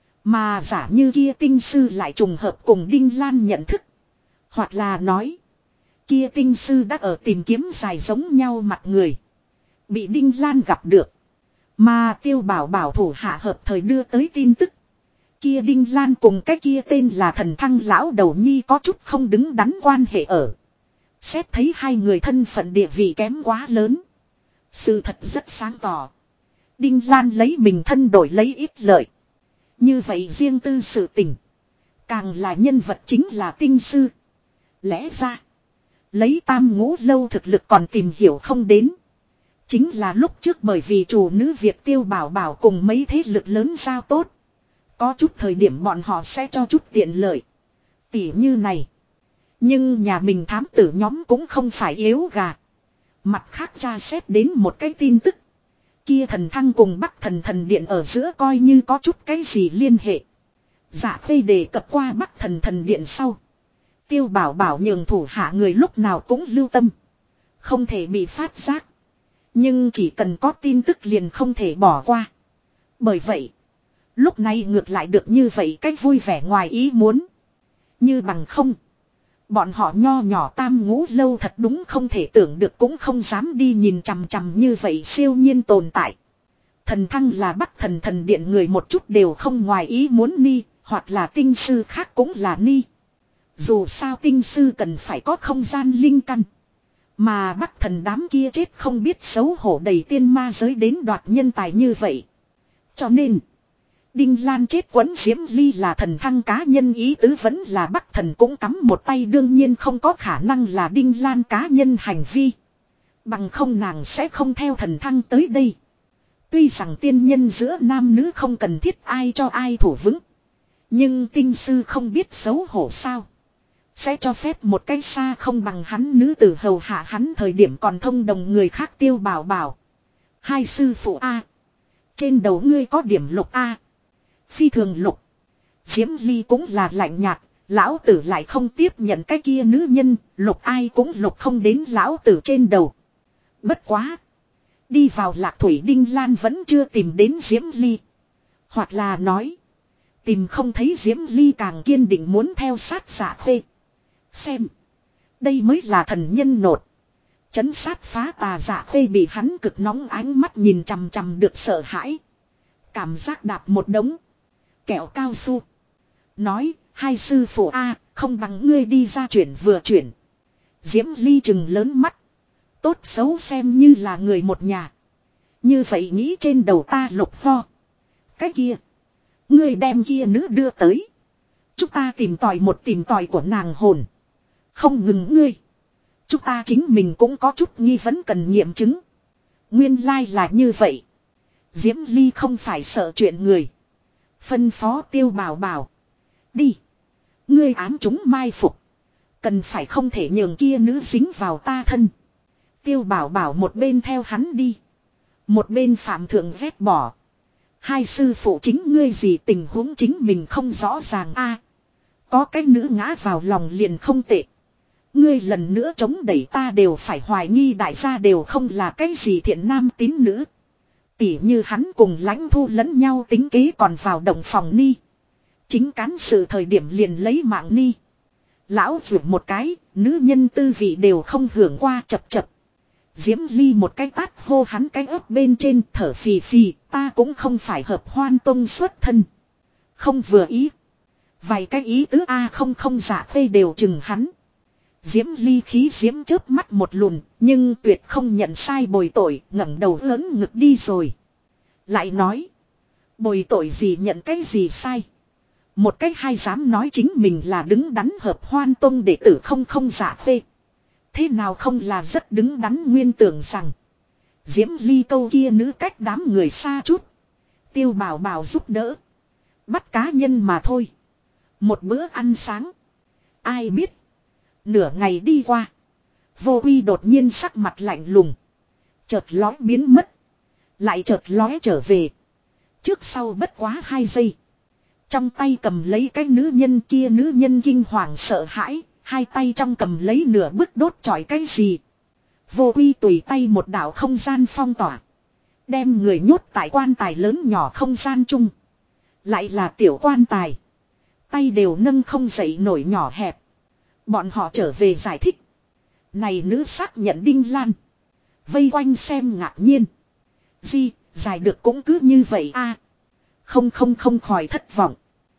Mà giả như kia tinh sư lại trùng hợp cùng Đinh Lan nhận thức. Hoặc là nói. Kia tinh sư đã ở tìm kiếm dài giống nhau mặt người. Bị Đinh Lan gặp được. Mà tiêu bảo bảo thủ hạ hợp thời đưa tới tin tức. Kia Đinh Lan cùng cái kia tên là thần thăng lão đầu nhi có chút không đứng đắn quan hệ ở. Xét thấy hai người thân phận địa vị kém quá lớn. Sự thật rất sáng tỏ. Đinh Lan lấy mình thân đổi lấy ít lợi. Như vậy riêng tư sự tình. Càng là nhân vật chính là tinh sư. Lẽ ra. Lấy tam ngũ lâu thực lực còn tìm hiểu không đến. Chính là lúc trước bởi vì chủ nữ việc tiêu bảo bảo cùng mấy thế lực lớn giao tốt. Có chút thời điểm bọn họ sẽ cho chút tiện lợi. Tỉ như này. Nhưng nhà mình thám tử nhóm cũng không phải yếu gà. Mặt khác tra xét đến một cái tin tức. Kia thần thăng cùng Bắc thần điện ở giữa coi như có chút cái gì liên hệ. Dạ Khê đề cập qua Bắc thần điện sau. Tiêu bảo bảo nhường thủ hạ người lúc nào cũng lưu tâm. Không thể bị phát giác. Nhưng chỉ cần có tin tức liền không thể bỏ qua. Bởi vậy. Lúc này ngược lại được như vậy cách vui vẻ ngoài ý muốn. Như bằng không. Bọn họ nho nhỏ tam ngũ lâu thật đúng không thể tưởng được cũng không dám đi nhìn chằm chằm như vậy siêu nhiên tồn tại. Thần thăng là Bắc thần điện người một chút đều không ngoài ý muốn ni, hoặc là tinh sư khác cũng là ni. Dù sao tinh sư cần phải có không gian linh căn. Mà Bắc thần đám kia chết không biết xấu hổ đầy tiên ma giới đến đoạt nhân tài như vậy. Cho nên, Đinh Lan chết quấn Diễm Ly là thần thăng cá nhân ý tứ vẫn là Bắc thần cũng cắm một tay đương nhiên không có khả năng là Đinh Lan cá nhân hành vi. Bằng không nàng sẽ không theo thần thăng tới đây. Tuy rằng tiên nhân giữa nam nữ không cần thiết ai cho ai thủ vững. Nhưng tinh sư không biết xấu hổ sao. Sẽ cho phép một cái xa không bằng hắn nữ tử hầu hạ hắn thời điểm còn thông đồng người khác tiêu bảo bảo. Hai sư phụ A. Trên đầu ngươi có điểm lục A. Phi thường lục. Diễm Ly cũng là lạnh nhạt. Lão tử lại không tiếp nhận cái kia nữ nhân. Lục ai cũng lục không đến lão tử trên đầu. Bất quá. Đi vào Lạc Thủy Đinh Lan vẫn chưa tìm đến Diễm Ly. Hoặc là nói. Tìm không thấy Diễm Ly càng kiên định muốn theo sát Dạ Khê. Xem. Đây mới là thần nhân nột. Chấn sát phá tà Dạ Khê bị hắn cực nóng ánh mắt nhìn chằm chằm được sợ hãi. Cảm giác đạp một đống. kẹo cao su. Nói, hai sư phụ a không bằng ngươi đi ra chuyển vừa chuyển. Diễm Ly trừng lớn mắt. Tốt xấu xem như là người một nhà. Như vậy nghĩ trên đầu ta lục ho. Cái kia. Ngươi đem kia nữ đưa tới. Chúng ta tìm tòi của nàng hồn. Không ngừng ngươi. Chúng ta chính mình cũng có chút nghi vấn cần nghiệm chứng. Nguyên lai là như vậy. Diễm Ly không phải sợ chuyện người. Phân phó Tiêu Bảo Bảo. Đi. Ngươi ám chúng mai phục. Cần phải không thể nhường kia nữ dính vào ta thân. Tiêu Bảo Bảo một bên theo hắn đi. Một bên phạm thượng vét bỏ. Hai sư phụ chính ngươi gì tình huống chính mình không rõ ràng a. Có cái nữ ngã vào lòng liền không tệ. Ngươi lần nữa chống đẩy ta đều phải hoài nghi đại gia đều không là cái gì thiện nam tín nữ. Tỉ như hắn cùng Lãnh Thu lẫn nhau tính kế còn vào động phòng ni. Chính cán sự thời điểm liền lấy mạng ni. Lão vượt một cái, nữ nhân tư vị đều không hưởng qua chập chập. Diễm Ly một cái tát hô hắn cái ớt bên trên thở phì phì, ta cũng không phải hợp hoan tông xuất thân. Không vừa ý. Vài cái ý tứ A không giả phê đều chừng hắn. Diễm Ly khí diễm chớp mắt một lùn, nhưng tuyệt không nhận sai bồi tội, ngẩng đầu lớn ngực đi rồi. Lại nói, bồi tội gì nhận cái gì sai. Một cách hai dám nói chính mình là đứng đắn hợp hoan tông đệ tử không giả phê. Thế nào không là rất đứng đắn nguyên tưởng rằng. Diễm Ly câu kia nữ cách đám người xa chút. Tiêu Bảo Bảo giúp đỡ. Bắt cá nhân mà thôi. Một bữa ăn sáng. Ai biết. Nửa ngày đi qua. Vô Uy đột nhiên sắc mặt lạnh lùng. Chợt lói biến mất. Lại chợt lói trở về. Trước sau bất quá 2 giây. Trong tay cầm lấy cái nữ nhân kia, nữ nhân kinh hoàng sợ hãi. Hai tay trong cầm lấy nửa bức đốt chọi cái gì. Vô Uy tùy tay một đạo không gian phong tỏa. Đem người nhốt tại quan tài lớn nhỏ không gian chung. Lại là tiểu quan tài. Tay đều nâng không dậy nổi nhỏ hẹp. Bọn họ trở về giải thích. Này nữ xác nhận Đinh Lan. Vây quanh xem ngạc nhiên. Di, giải được cũng cứ như vậy a. Không khỏi thất vọng.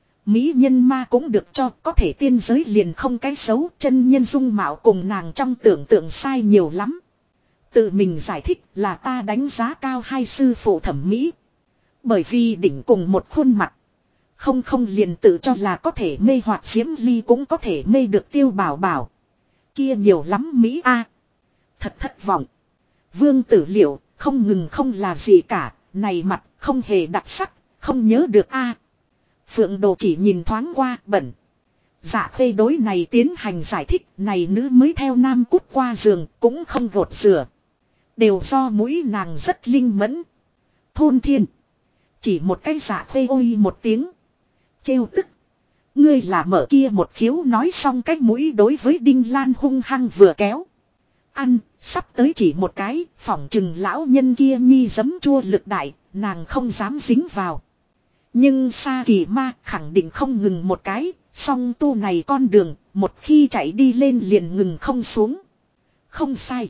Mỹ nhân ma cũng được cho, có thể tiên giới liền không cái xấu, chân nhân dung mạo cùng nàng trong tưởng tượng sai nhiều lắm. Tự mình giải thích là ta đánh giá cao hai sư phụ thẩm mỹ. Bởi vì đỉnh cùng một khuôn mặt. Không liền tự cho là có thể mê hoặc Diễm Ly cũng có thể mê được Tiêu Bảo Bảo. Kia nhiều lắm Mỹ a. Thật thất vọng. Vương Tử Liệu không ngừng không là gì cả, này mặt không hề đặc sắc, không nhớ được a. Phượng Đồ chỉ nhìn thoáng qua bẩn. Dạ Khê đối này tiến hành giải thích, này nữ mới theo nam cút qua giường cũng không gột rửa. Đều do mũi nàng rất linh mẫn. Thôn Thiên. Chỉ một cái Dạ Khê ôi một tiếng. Trêu tức. Ngươi là mở kia một khiếu nói xong cái mũi đối với Đinh Lan hung hăng vừa kéo. Ăn, sắp tới chỉ một cái, phỏng chừng lão nhân kia nhi giấm chua lực đại, nàng không dám dính vào. Nhưng Sa Kỳ Ma khẳng định không ngừng một cái, song tu này con đường, một khi chạy đi lên liền ngừng không xuống. Không sai.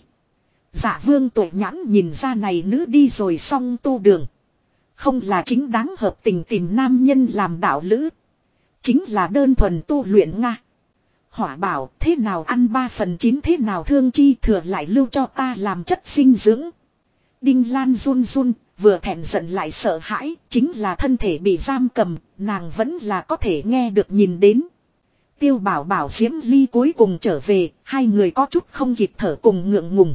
Dạ Vương Tuệ nhãn nhìn ra này nữ đi rồi song tu đường. Không là chính đáng hợp tình tìm nam nhân làm đạo lữ. Chính là đơn thuần tu luyện Nga. Hỏa bảo thế nào ăn 3/9 thế nào thương chi thừa lại lưu cho ta làm chất dinh dưỡng. Đinh Lan run run, vừa thẹn giận lại sợ hãi, chính là thân thể bị giam cầm, nàng vẫn là có thể nghe được nhìn đến. Tiêu Bảo Bảo Diễm Ly cuối cùng trở về, hai người có chút không kịp thở cùng ngượng ngùng.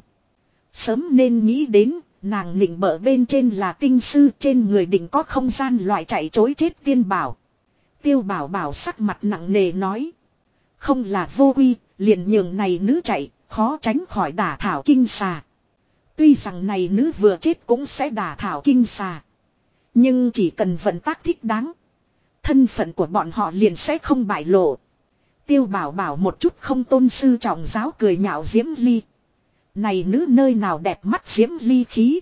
Sớm nên nghĩ đến, nàng nịnh bợ bên trên là tinh sư, trên người định có không gian loại chạy chối chết tiên bảo. Tiêu Bảo Bảo sắc mặt nặng nề nói. Không là Vô Uy, liền nhường này nữ chạy, khó tránh khỏi đả thảo kinh xà. Tuy rằng này nữ vừa chết cũng sẽ đả thảo kinh xà. Nhưng chỉ cần vận tác thích đáng. Thân phận của bọn họ liền sẽ không bại lộ. Tiêu Bảo Bảo một chút không tôn sư trọng giáo cười nhạo Diễm Ly. Này nữ nơi nào đẹp mắt Diễm Ly khí.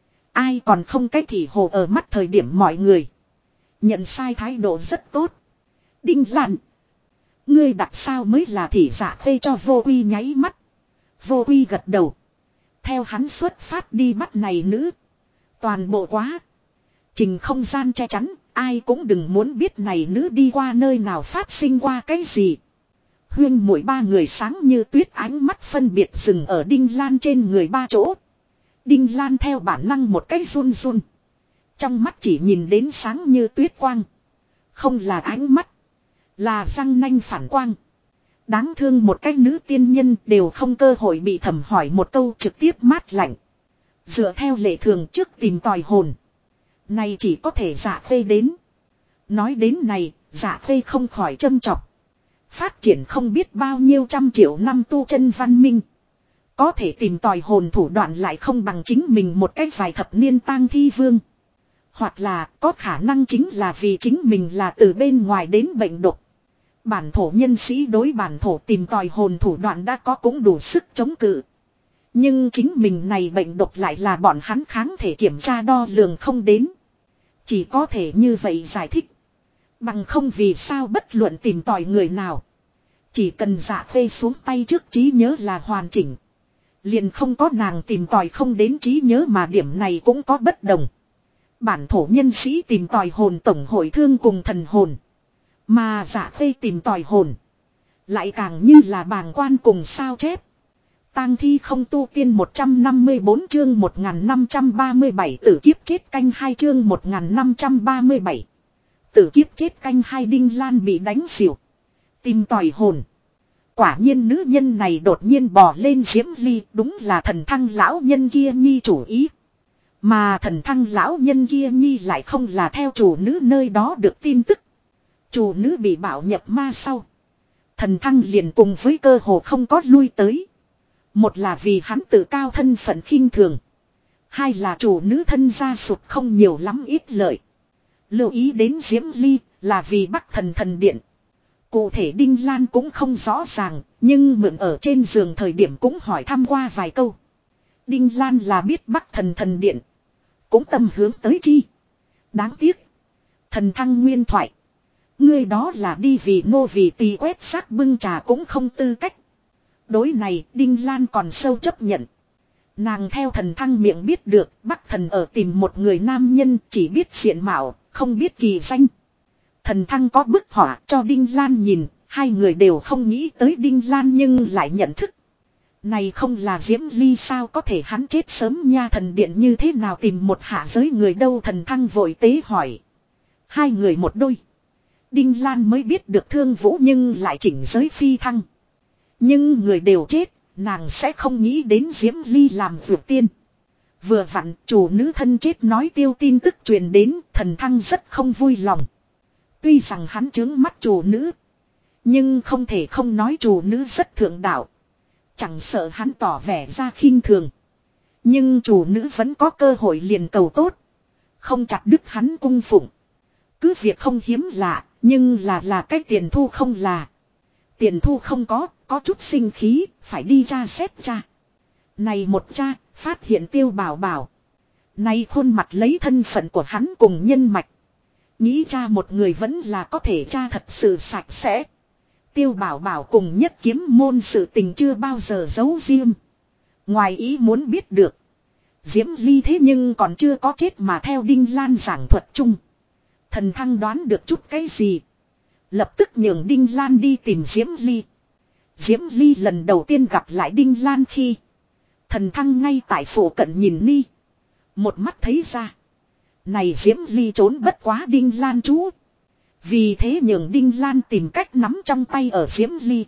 Ai còn không cái thị hồ ở mắt thời điểm mọi người. Nhận sai thái độ rất tốt. Đinh Lan. Ngươi đặt sao mới là thị giả phê cho Vô Uy nháy mắt. Vô Uy gật đầu. Theo hắn xuất phát đi bắt này nữ. Toàn bộ quá. Trình không gian che chắn. Ai cũng đừng muốn biết này nữ đi qua nơi nào phát sinh qua cái gì. Huyên muội ba người sáng như tuyết ánh mắt phân biệt dừng ở Đinh Lan trên người ba chỗ. Đinh Lan theo bản năng một cái run run. Trong mắt chỉ nhìn đến sáng như tuyết quang. Không là ánh mắt. Là răng nanh phản quang. Đáng thương một cái nữ tiên nhân đều không cơ hội bị thẩm hỏi một câu trực tiếp mát lạnh. Dựa theo lệ thường trước tìm tòi hồn. Này chỉ có thể Dạ Khê đến. Nói đến này, Dạ Khê không khỏi châm chọc. Phát triển không biết bao nhiêu trăm triệu năm tu chân văn minh. Có thể tìm tòi hồn thủ đoạn lại không bằng chính mình một cách vài thập niên tang thi vương. Hoặc là có khả năng chính là vì chính mình là từ bên ngoài đến bệnh độc. Bản thổ nhân sĩ đối bản thổ tìm tòi hồn thủ đoạn đã có cũng đủ sức chống cự. Nhưng chính mình này bệnh độc lại là bọn hắn kháng thể kiểm tra đo lường không đến. Chỉ có thể như vậy giải thích. Bằng không vì sao bất luận tìm tòi người nào. Chỉ cần Dạ Khê xuống tay trước trí nhớ là hoàn chỉnh. Liền không có nàng tìm tòi không đến trí nhớ mà điểm này cũng có bất đồng. Bản thổ nhân sĩ tìm tòi hồn tổng hội thương cùng thần hồn. Mà Dạ Khê tìm tòi hồn. Lại càng như là bàng quan cùng sao chép. Tang thi không tu tiên 154 chương 1537 tử kiếp chết canh 2 chương 1537. Tử kiếp chết canh 2 Đinh Lan bị đánh xỉu. Tìm tòi hồn. Quả nhiên nữ nhân này đột nhiên bò lên Diễm Ly đúng là thần thăng lão nhân kia nhi chủ ý. Mà thần thăng lão nhân kia nhi lại không là theo chủ nữ nơi đó được tin tức. Chủ nữ bị bảo nhập ma sau. Thần thăng liền cùng với cơ hồ không có lui tới. Một là vì hắn tự cao thân phận khinh thường. Hai là chủ nữ thân gia sụt không nhiều lắm ít lợi. Lưu ý đến Diễm Ly là vì Bắc Thần Thần Điện. Cụ thể Đinh Lan cũng không rõ ràng, nhưng mượn ở trên giường thời điểm cũng hỏi thăm qua vài câu. Đinh Lan là biết Bắc Thần Thần Điện. Cũng tâm hướng tới chi. Đáng tiếc. Thần thăng nguyên thoại. Ngươi đó là đi vì nô vì tỳ quét xác bưng trà cũng không tư cách. Đối này Đinh Lan còn sâu chấp nhận. Nàng theo thần thăng miệng biết được Bắc Thần ở tìm một người nam nhân chỉ biết diện mạo, không biết kỳ danh. Thần thăng có bức họa cho Đinh Lan nhìn, hai người đều không nghĩ tới Đinh Lan nhưng lại nhận thức. Này không là Diễm Ly sao có thể hắn chết sớm nha thần điện như thế nào tìm một hạ giới người đâu thần thăng vội tế hỏi. Hai người một đôi. Đinh Lan mới biết được Thương Vũ nhưng lại chỉnh giới phi thăng. Nhưng người đều chết, nàng sẽ không nghĩ đến Diễm Ly làm vượt tiên. Vừa vặn chủ nữ thân chết nói tiêu tin tức truyền đến thần thăng rất không vui lòng. Tuy rằng hắn trướng mắt chủ nữ. Nhưng không thể không nói chủ nữ rất thượng đạo. Chẳng sợ hắn tỏ vẻ ra khinh thường. Nhưng chủ nữ vẫn có cơ hội liền cầu tốt. Không chặt đứt hắn cung phụng. Cứ việc không hiếm lạ, nhưng là cái tiền thu không là. Tiền thu không có chút sinh khí, phải đi ra xét cha. Này một cha, phát hiện Tiêu Bảo Bảo. Này khuôn mặt lấy thân phận của hắn cùng nhân mạch. Nghĩ cha một người vẫn là có thể cha thật sự sạch sẽ. Tiêu Bảo Bảo cùng Nhất Kiếm môn sự tình chưa bao giờ giấu riêng. Ngoài ý muốn biết được. Diễm Ly thế nhưng còn chưa có chết mà theo Đinh Lan giảng thuật chung. Thần thăng đoán được chút cái gì. Lập tức nhường Đinh Lan đi tìm Diễm Ly. Diễm Ly lần đầu tiên gặp lại Đinh Lan khi. Thần thăng ngay tại phủ cận nhìn ni. Một mắt thấy ra. Này Diễm Ly trốn bất quá Đinh Lan chú. Vì thế nhường Đinh Lan tìm cách nắm trong tay ở Diễm Ly.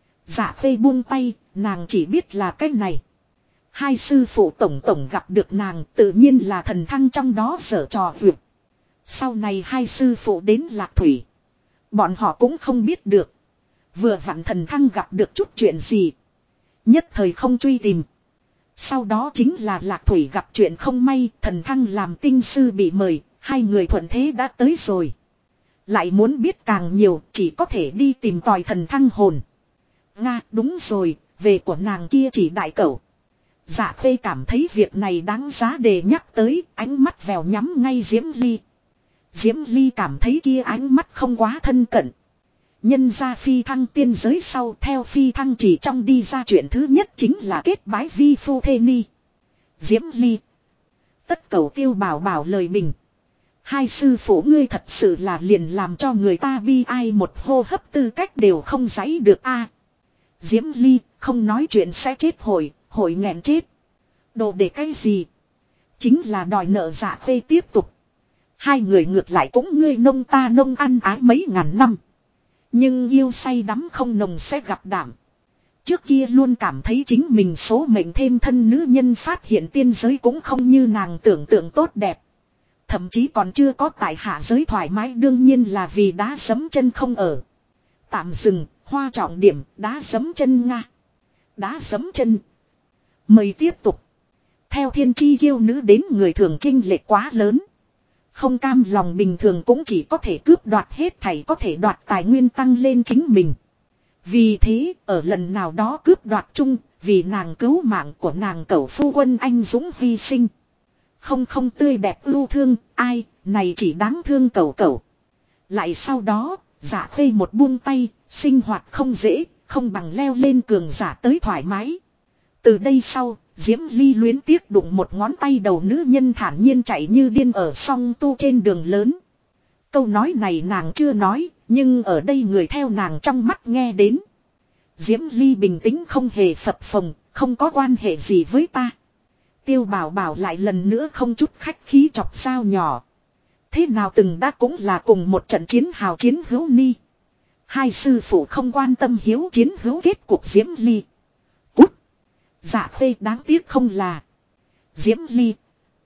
Dạ Khê buông tay, nàng chỉ biết là cái này. Hai sư phụ tổng gặp được nàng tự nhiên là thần thăng trong đó giở trò vượt. Sau này hai sư phụ đến Lạc Thủy. Bọn họ cũng không biết được. Vừa vặn thần thăng gặp được chút chuyện gì. Nhất thời không truy tìm. Sau đó chính là Lạc Thủy gặp chuyện không may. Thần thăng làm tinh sư bị mời. Hai người thuận thế đã tới rồi. Lại muốn biết càng nhiều chỉ có thể đi tìm tòi thần thăng hồn. Nga đúng rồi. Về của nàng kia chỉ đại cẩu. Dạ Khê cảm thấy việc này đáng giá để nhắc tới. Ánh mắt vèo nhắm ngay Diễm Ly. Diễm Ly cảm thấy kia ánh mắt không quá thân cận. Nhân ra phi thăng tiên giới sau theo phi thăng chỉ trong đi ra chuyện thứ nhất chính là kết bái vi phu thê ni. Diễm Ly. Tất cầu Tiêu Bảo Bảo lời bình. Hai sư phụ ngươi thật sự là liền làm cho người ta bi ai, một hô hấp tư cách đều không giãy được a. Diễm Ly không nói chuyện sẽ chết hội nghẹn chết. Đồ để cái gì? Chính là đòi nợ Dạ Khê tiếp tục. Hai người ngược lại cũng ngươi nông ta nông ăn ái mấy ngàn năm. Nhưng yêu say đắm không nồng sẽ gặp đảm. Trước kia luôn cảm thấy chính mình số mệnh thêm thân nữ nhân, phát hiện tiên giới cũng không như nàng tưởng tượng tốt đẹp. Thậm chí còn chưa có tại hạ giới thoải mái, đương nhiên là vì đá giẫm chân không ở. Tạm dừng, hoa trọng điểm, đá giẫm chân Nga. Đá giẫm chân. Mời tiếp tục. Theo thiên chi kiêu nữ đến người thường chênh lệch quá lớn. Không cam lòng bình thường cũng chỉ có thể cướp đoạt hết thảy có thể đoạt tài nguyên tăng lên chính mình. Vì thế, ở lần nào đó cướp đoạt chung, vì nàng cứu mạng của nàng cẩu phu quân anh dũng hy sinh. Không tươi đẹp ưu thương, ai, này chỉ đáng thương cẩu. Lại sau đó, Dạ Khê một buông tay, sinh hoạt không dễ, không bằng leo lên cường giả tới thoải mái. Từ đây sau, Diễm Ly luyến tiếc đụng một ngón tay đầu nữ nhân, thản nhiên chạy như điên ở song tu trên đường lớn. Câu nói này nàng chưa nói, nhưng ở đây người theo nàng trong mắt nghe đến. Diễm Ly bình tĩnh không hề phập phồng, không có quan hệ gì với ta. Tiêu Bảo Bảo lại lần nữa không chút khách khí chọc sao nhỏ. Thế nào từng đã cũng là cùng một trận chiến hào chiến hữu ni. Hai sư phụ không quan tâm hiếu chiến hữu kết cuộc Diễm Ly. Cút. Dạ Khê đáng tiếc không là. Diễm Ly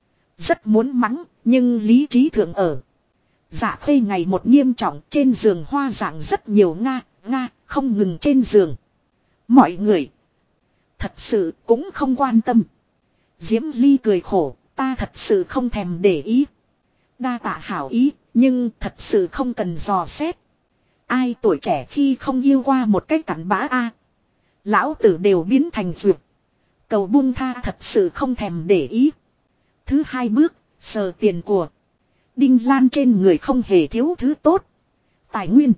rất muốn mắng, nhưng lý trí thượng ở. Dạ Khê ngày một nghiêm trọng, trên giường hoa dạng rất nhiều nga, không ngừng trên giường. Mọi người thật sự cũng không quan tâm. Diễm Ly cười khổ, ta thật sự không thèm để ý. Đa tạ hảo ý, nhưng thật sự không cần dò xét. Ai tuổi trẻ khi không yêu qua một cách cặn bã a. Lão tử đều biến thành duyệt. Cầu buông tha, thật sự không thèm để ý. Thứ hai bước, sờ tiền của. Đinh Lan trên người không hề thiếu thứ tốt. Tài nguyên,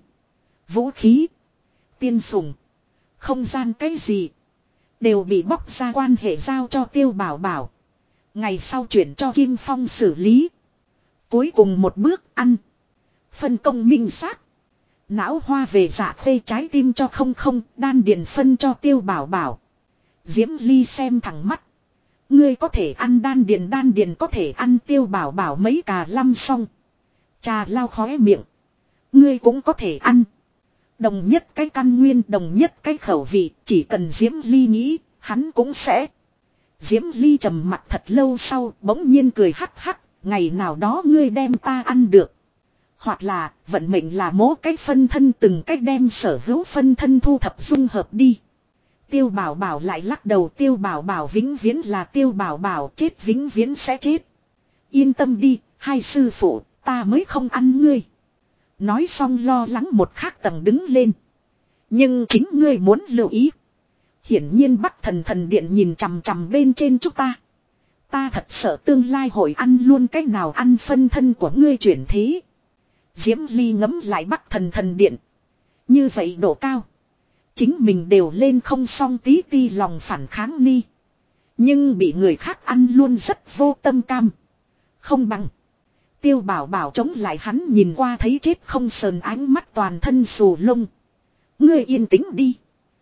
vũ khí, tiên sủng, không gian cái gì đều bị bóc ra quan hệ giao cho Tiêu Bảo Bảo. Ngày sau chuyển cho Kim Phong xử lý. Cuối cùng một bước ăn. Phân công minh xác. Não hoa về Dạ Khê, trái tim cho không, đan điền phân cho Tiêu Bảo Bảo. Diễm Ly xem thẳng mắt. Ngươi có thể ăn đan điền có thể ăn. Tiêu Bảo Bảo mấy cà lăm xong. Trà lao khóe miệng. Ngươi cũng có thể ăn. Đồng nhất cái căn nguyên, đồng nhất cái khẩu vị, chỉ cần Diễm Ly nghĩ, hắn cũng sẽ. Diễm Ly trầm mặt thật lâu sau, bỗng nhiên cười hắc hắc, ngày nào đó ngươi đem ta ăn được. Hoặc là, vận mệnh là mố cái phân thân, từng cách đem sở hữu phân thân thu thập dung hợp đi. Tiêu Bảo Bảo lại lắc đầu. Tiêu Bảo Bảo vĩnh viễn là Tiêu Bảo Bảo, chết vĩnh viễn sẽ chết. Yên tâm đi, hai sư phụ, ta mới không ăn ngươi. Nói xong lo lắng một khác tầng đứng lên. Nhưng chính ngươi muốn lưu ý. Hiển nhiên Bắc Thần Điện nhìn chằm chằm bên trên chúng ta. Ta thật sợ tương lai hội ăn luôn cách nào ăn phân thân của ngươi chuyển thế. Diễm Ly ngấm lại Bắc Thần Điện. Như vậy độ cao. Chính mình đều lên không xong tí ti lòng phản kháng ni. Nhưng bị người khác ăn luôn rất vô tâm cam. Không bằng. Tiêu Bảo Bảo chống lại hắn, nhìn qua thấy chết không sờn, ánh mắt toàn thân xù lông. Ngươi yên tĩnh đi.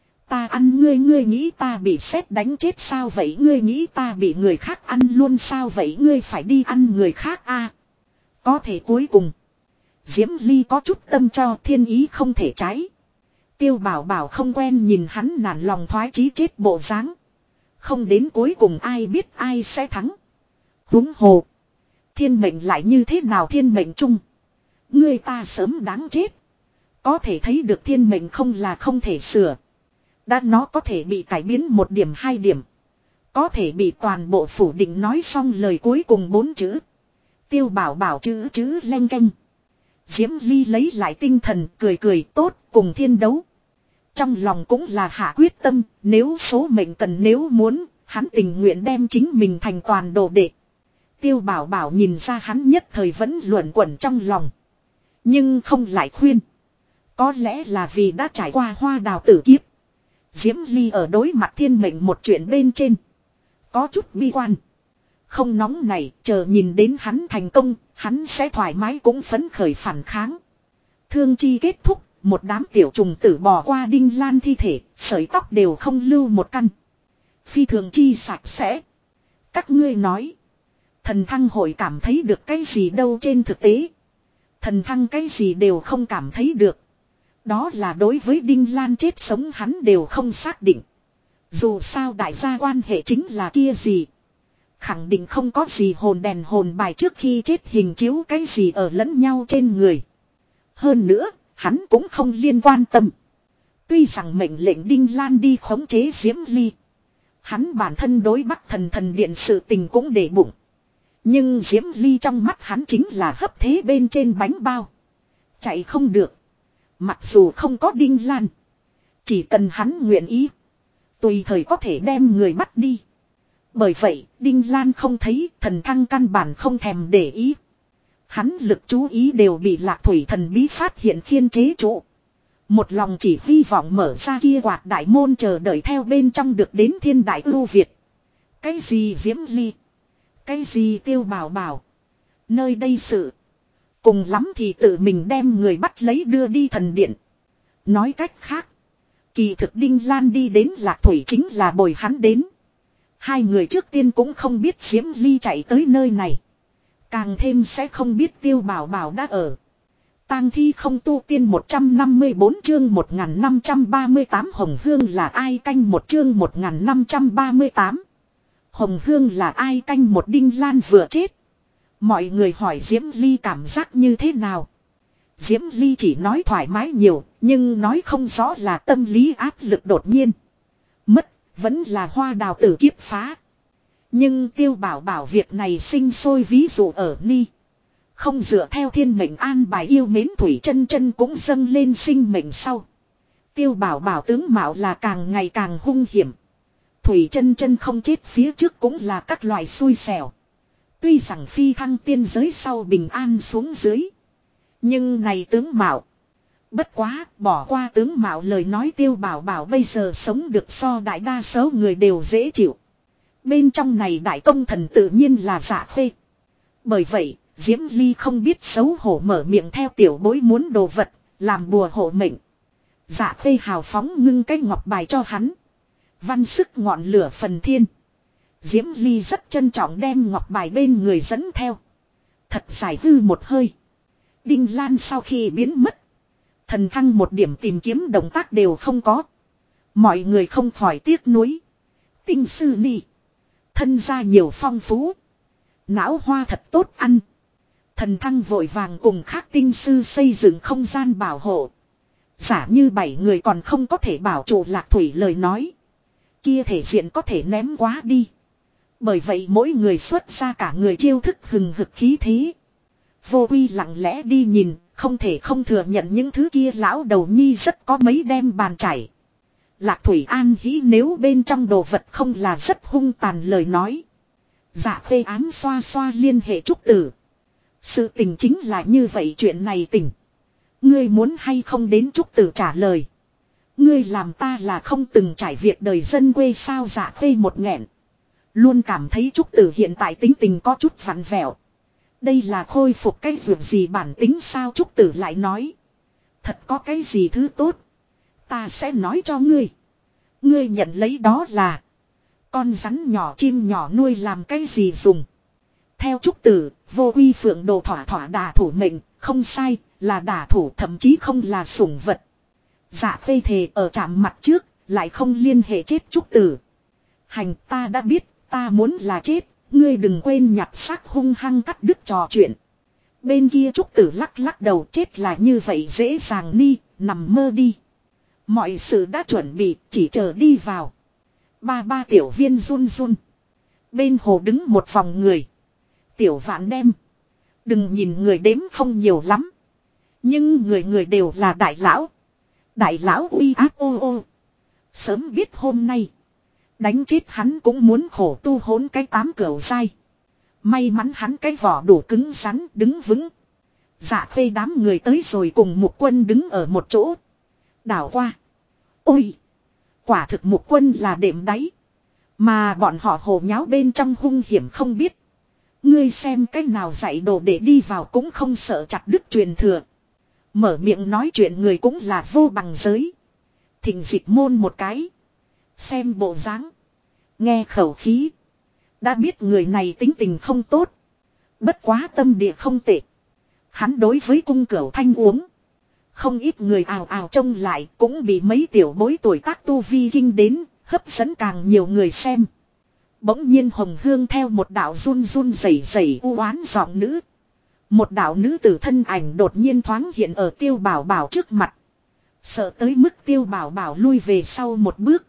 Ta ăn ngươi, ngươi nghĩ ta bị sét đánh chết sao vậy? Ngươi nghĩ ta bị người khác ăn luôn sao vậy? Ngươi phải đi ăn người khác a. Có thể cuối cùng. Diễm Ly có chút tâm cho, thiên ý không thể trái. Tiêu Bảo Bảo không quen nhìn hắn nản lòng thoái chí chết bộ dáng. Không đến cuối cùng ai biết ai sẽ thắng. Huống hồ. Thiên mệnh lại như thế nào? Thiên mệnh chung. Người ta sớm đáng chết. Có thể thấy được thiên mệnh không là không thể sửa. Đã nó có thể bị cải biến một điểm hai điểm. Có thể bị toàn bộ phủ định. Nói xong lời cuối cùng 4 chữ. Tiêu Bảo Bảo chữ leng keng. Diễm Ly lấy lại tinh thần, cười tốt, cùng thiên đấu. Trong lòng cũng là hạ quyết tâm, nếu số mệnh cần, nếu muốn, hắn tình nguyện đem chính mình thành toàn đồ đệ. Tiêu Bảo Bảo nhìn ra hắn nhất thời vẫn luẩn quẩn trong lòng. Nhưng không lại khuyên. Có lẽ là vì đã trải qua hoa đào tử kiếp. Diễm Ly ở đối mặt thiên mệnh một chuyện bên trên. Có chút bi quan. Không nóng này, chờ nhìn đến hắn thành công, hắn sẽ thoải mái cũng phấn khởi phản kháng. Thương chi kết thúc, một đám tiểu trùng tử bò qua Đinh Lan thi thể, sợi tóc đều không lưu một căn. Phi thường chi sạch sẽ. Các ngươi nói, thần thăng hội cảm thấy được cái gì đâu, trên thực tế thần thăng cái gì đều không cảm thấy được. Đó là đối với Đinh Lan chết sống hắn đều không xác định. Dù sao đại gia quan hệ chính là kia gì. Khẳng định không có gì hồn đèn hồn bài trước khi chết hình chiếu cái gì ở lẫn nhau trên người. Hơn nữa, hắn cũng không liên quan tâm. Tuy rằng mệnh lệnh Đinh Lan đi khống chế Diễm Ly. Hắn bản thân đối Bắc Thần Thần Điện sự tình cũng để bụng. Nhưng Diễm Ly trong mắt hắn chính là hấp thế bên trên bánh bao. Chạy không được. Mặc dù không có Đinh Lan. Chỉ cần hắn nguyện ý. Tùy thời có thể đem người bắt đi. Bởi vậy, Đinh Lan không thấy, thần thăng căn bản không thèm để ý. Hắn lực chú ý đều bị Lạc Thủy thần bí phát hiện khiên chế trụ. Một lòng chỉ hy vọng mở ra kia quạt đại môn chờ đợi theo bên trong được đến thiên đại ưu việt. Cái gì Diễm Ly? Cái gì Tiêu Bảo Bảo? Nơi đây sự. Cùng lắm thì tự mình đem người bắt lấy đưa đi thần điện. Nói cách khác. Kỳ thực Đinh Lan đi đến Lạc Thủy chính là bồi hắn đến. Hai người trước tiên cũng không biết Diễm Ly chạy tới nơi này. Càng thêm sẽ không biết Tiêu Bảo Bảo đã ở. Tang thi không tu tiên 154 chương 1538 Hồng Hương là ai canh một chương 1538. Hồng Hương là ai canh một. Đinh Lan vừa chết. Mọi người hỏi Diễm Ly cảm giác như thế nào. Diễm Ly chỉ nói thoải mái nhiều, nhưng nói không rõ là tâm lý áp lực đột nhiên mất, vẫn là hoa đào tử kiếp phá. Nhưng Tiêu Bảo Bảo việc này sinh sôi ví dụ ở Ni. Không dựa theo thiên mệnh an bài yêu mến Thủy Chân Chân cũng dâng lên sinh mệnh sau. Tiêu Bảo Bảo tướng mạo là càng ngày càng hung hiểm. Thủy Chân Chân không chết phía trước cũng là các loại xui xẻo. Tuy rằng phi thăng tiên giới sau bình an xuống dưới. Nhưng này tướng mạo. Bất quá, bỏ qua tướng mạo lời nói Tiêu Bảo Bảo bây giờ sống được so đại đa số người đều dễ chịu. Bên trong này đại công thần tự nhiên là Dạ Khê. Bởi vậy, Diễm Ly không biết xấu hổ mở miệng theo tiểu bối muốn đồ vật, làm bùa hộ mệnh. Dạ Khê hào phóng ngưng cái ngọc bài cho hắn. Văn sức ngọn lửa phần thiên. Diễm Ly rất trân trọng đem ngọc bài bên người dẫn theo. Thật giải hư một hơi. Đinh Lan sau khi biến mất. Thần thăng một điểm tìm kiếm động tác đều không có. Mọi người không khỏi tiếc nuối. Tinh sư Ni. Thân gia nhiều phong phú. Não hoa thật tốt ăn. Thần thăng vội vàng cùng khác tinh sư xây dựng không gian bảo hộ. Giả như 7 người còn không có thể bảo trụ Lạc Thủy lời nói. Kia thể diện có thể ném quá đi. Bởi vậy mỗi người xuất ra cả người chiêu thức hừng hực khí thế. Vô Quy lặng lẽ đi nhìn, không thể không thừa nhận những thứ kia lão đầu nhi rất có mấy đem bàn chải. Lạc Thủy an hỉ nếu bên trong đồ vật không là rất hung tàn lời nói. Dạ Khê ám xoa xoa liên hệ Trúc Tử. Sự tình chính là như vậy, chuyện này tình. Ngươi muốn hay không đến Trúc Tử trả lời. Ngươi làm ta là không từng trải việc đời dân quê sao. Dạ Khê một nghẹn. Luôn cảm thấy Trúc Tử hiện tại tính tình có chút vặn vẹo. Đây là khôi phục cái việc gì bản tính sao. Trúc Tử lại nói. Thật có cái gì thứ tốt. Ta sẽ nói cho ngươi. Ngươi nhận lấy đó là. Con rắn nhỏ chim nhỏ nuôi làm cái gì dùng. Theo Trúc Tử, Vô Quy Phượng Đồ thỏa thỏa đả thủ mệnh. Không sai, là đả thủ, thậm chí không là sủng vật. Dạ Khê thề ở chạm mặt trước, lại không liên hệ chết Trúc Tử. Hành, ta đã biết, ta muốn là chết. Ngươi đừng quên nhặt xác hung hăng cắt đứt trò chuyện. Bên kia Trúc Tử lắc lắc đầu, chết là như vậy dễ dàng Ni, nằm mơ đi. Mọi sự đã chuẩn bị, chỉ chờ đi vào. Ba tiểu viên run run. Bên hồ đứng một vòng người. Tiểu Vạn đem. Đừng nhìn người đếm không nhiều lắm. Nhưng người người đều là đại lão. Đại lão uy áp ô ô. Sớm biết hôm nay. Đánh chết hắn cũng muốn khổ tu hốn cái 8 cửu dai. May mắn hắn cái vỏ đủ cứng rắn đứng vững. Dạ Khê đám người tới rồi cùng Mục Quân đứng ở một chỗ. Đảo qua. Ôi! Quả thực Mục Quân là đệm đáy. Mà bọn họ hồ nháo bên trong hung hiểm không biết. Ngươi xem cách nào dạy đồ để đi vào cũng không sợ chặt đứt truyền thừa. Mở miệng nói chuyện người cũng là vô bằng giới. Thỉnh dịch môn một cái. Xem bộ dáng, nghe khẩu khí, đã biết người này tính tình không tốt. Bất quá tâm địa không tệ. Hắn đối với cung cửu thanh uống. Không ít người ào ào trông lại cũng bị mấy tiểu bối tuổi tác tu vi kinh đến, hấp dẫn càng nhiều người xem. Bỗng nhiên Hồng Hương theo một đạo run run rẩy rẩy u oán giọng nữ. Một đạo nữ tử thân ảnh đột nhiên thoáng hiện ở Tiêu Bảo Bảo trước mặt. Sợ tới mức Tiêu Bảo Bảo lui về sau một bước.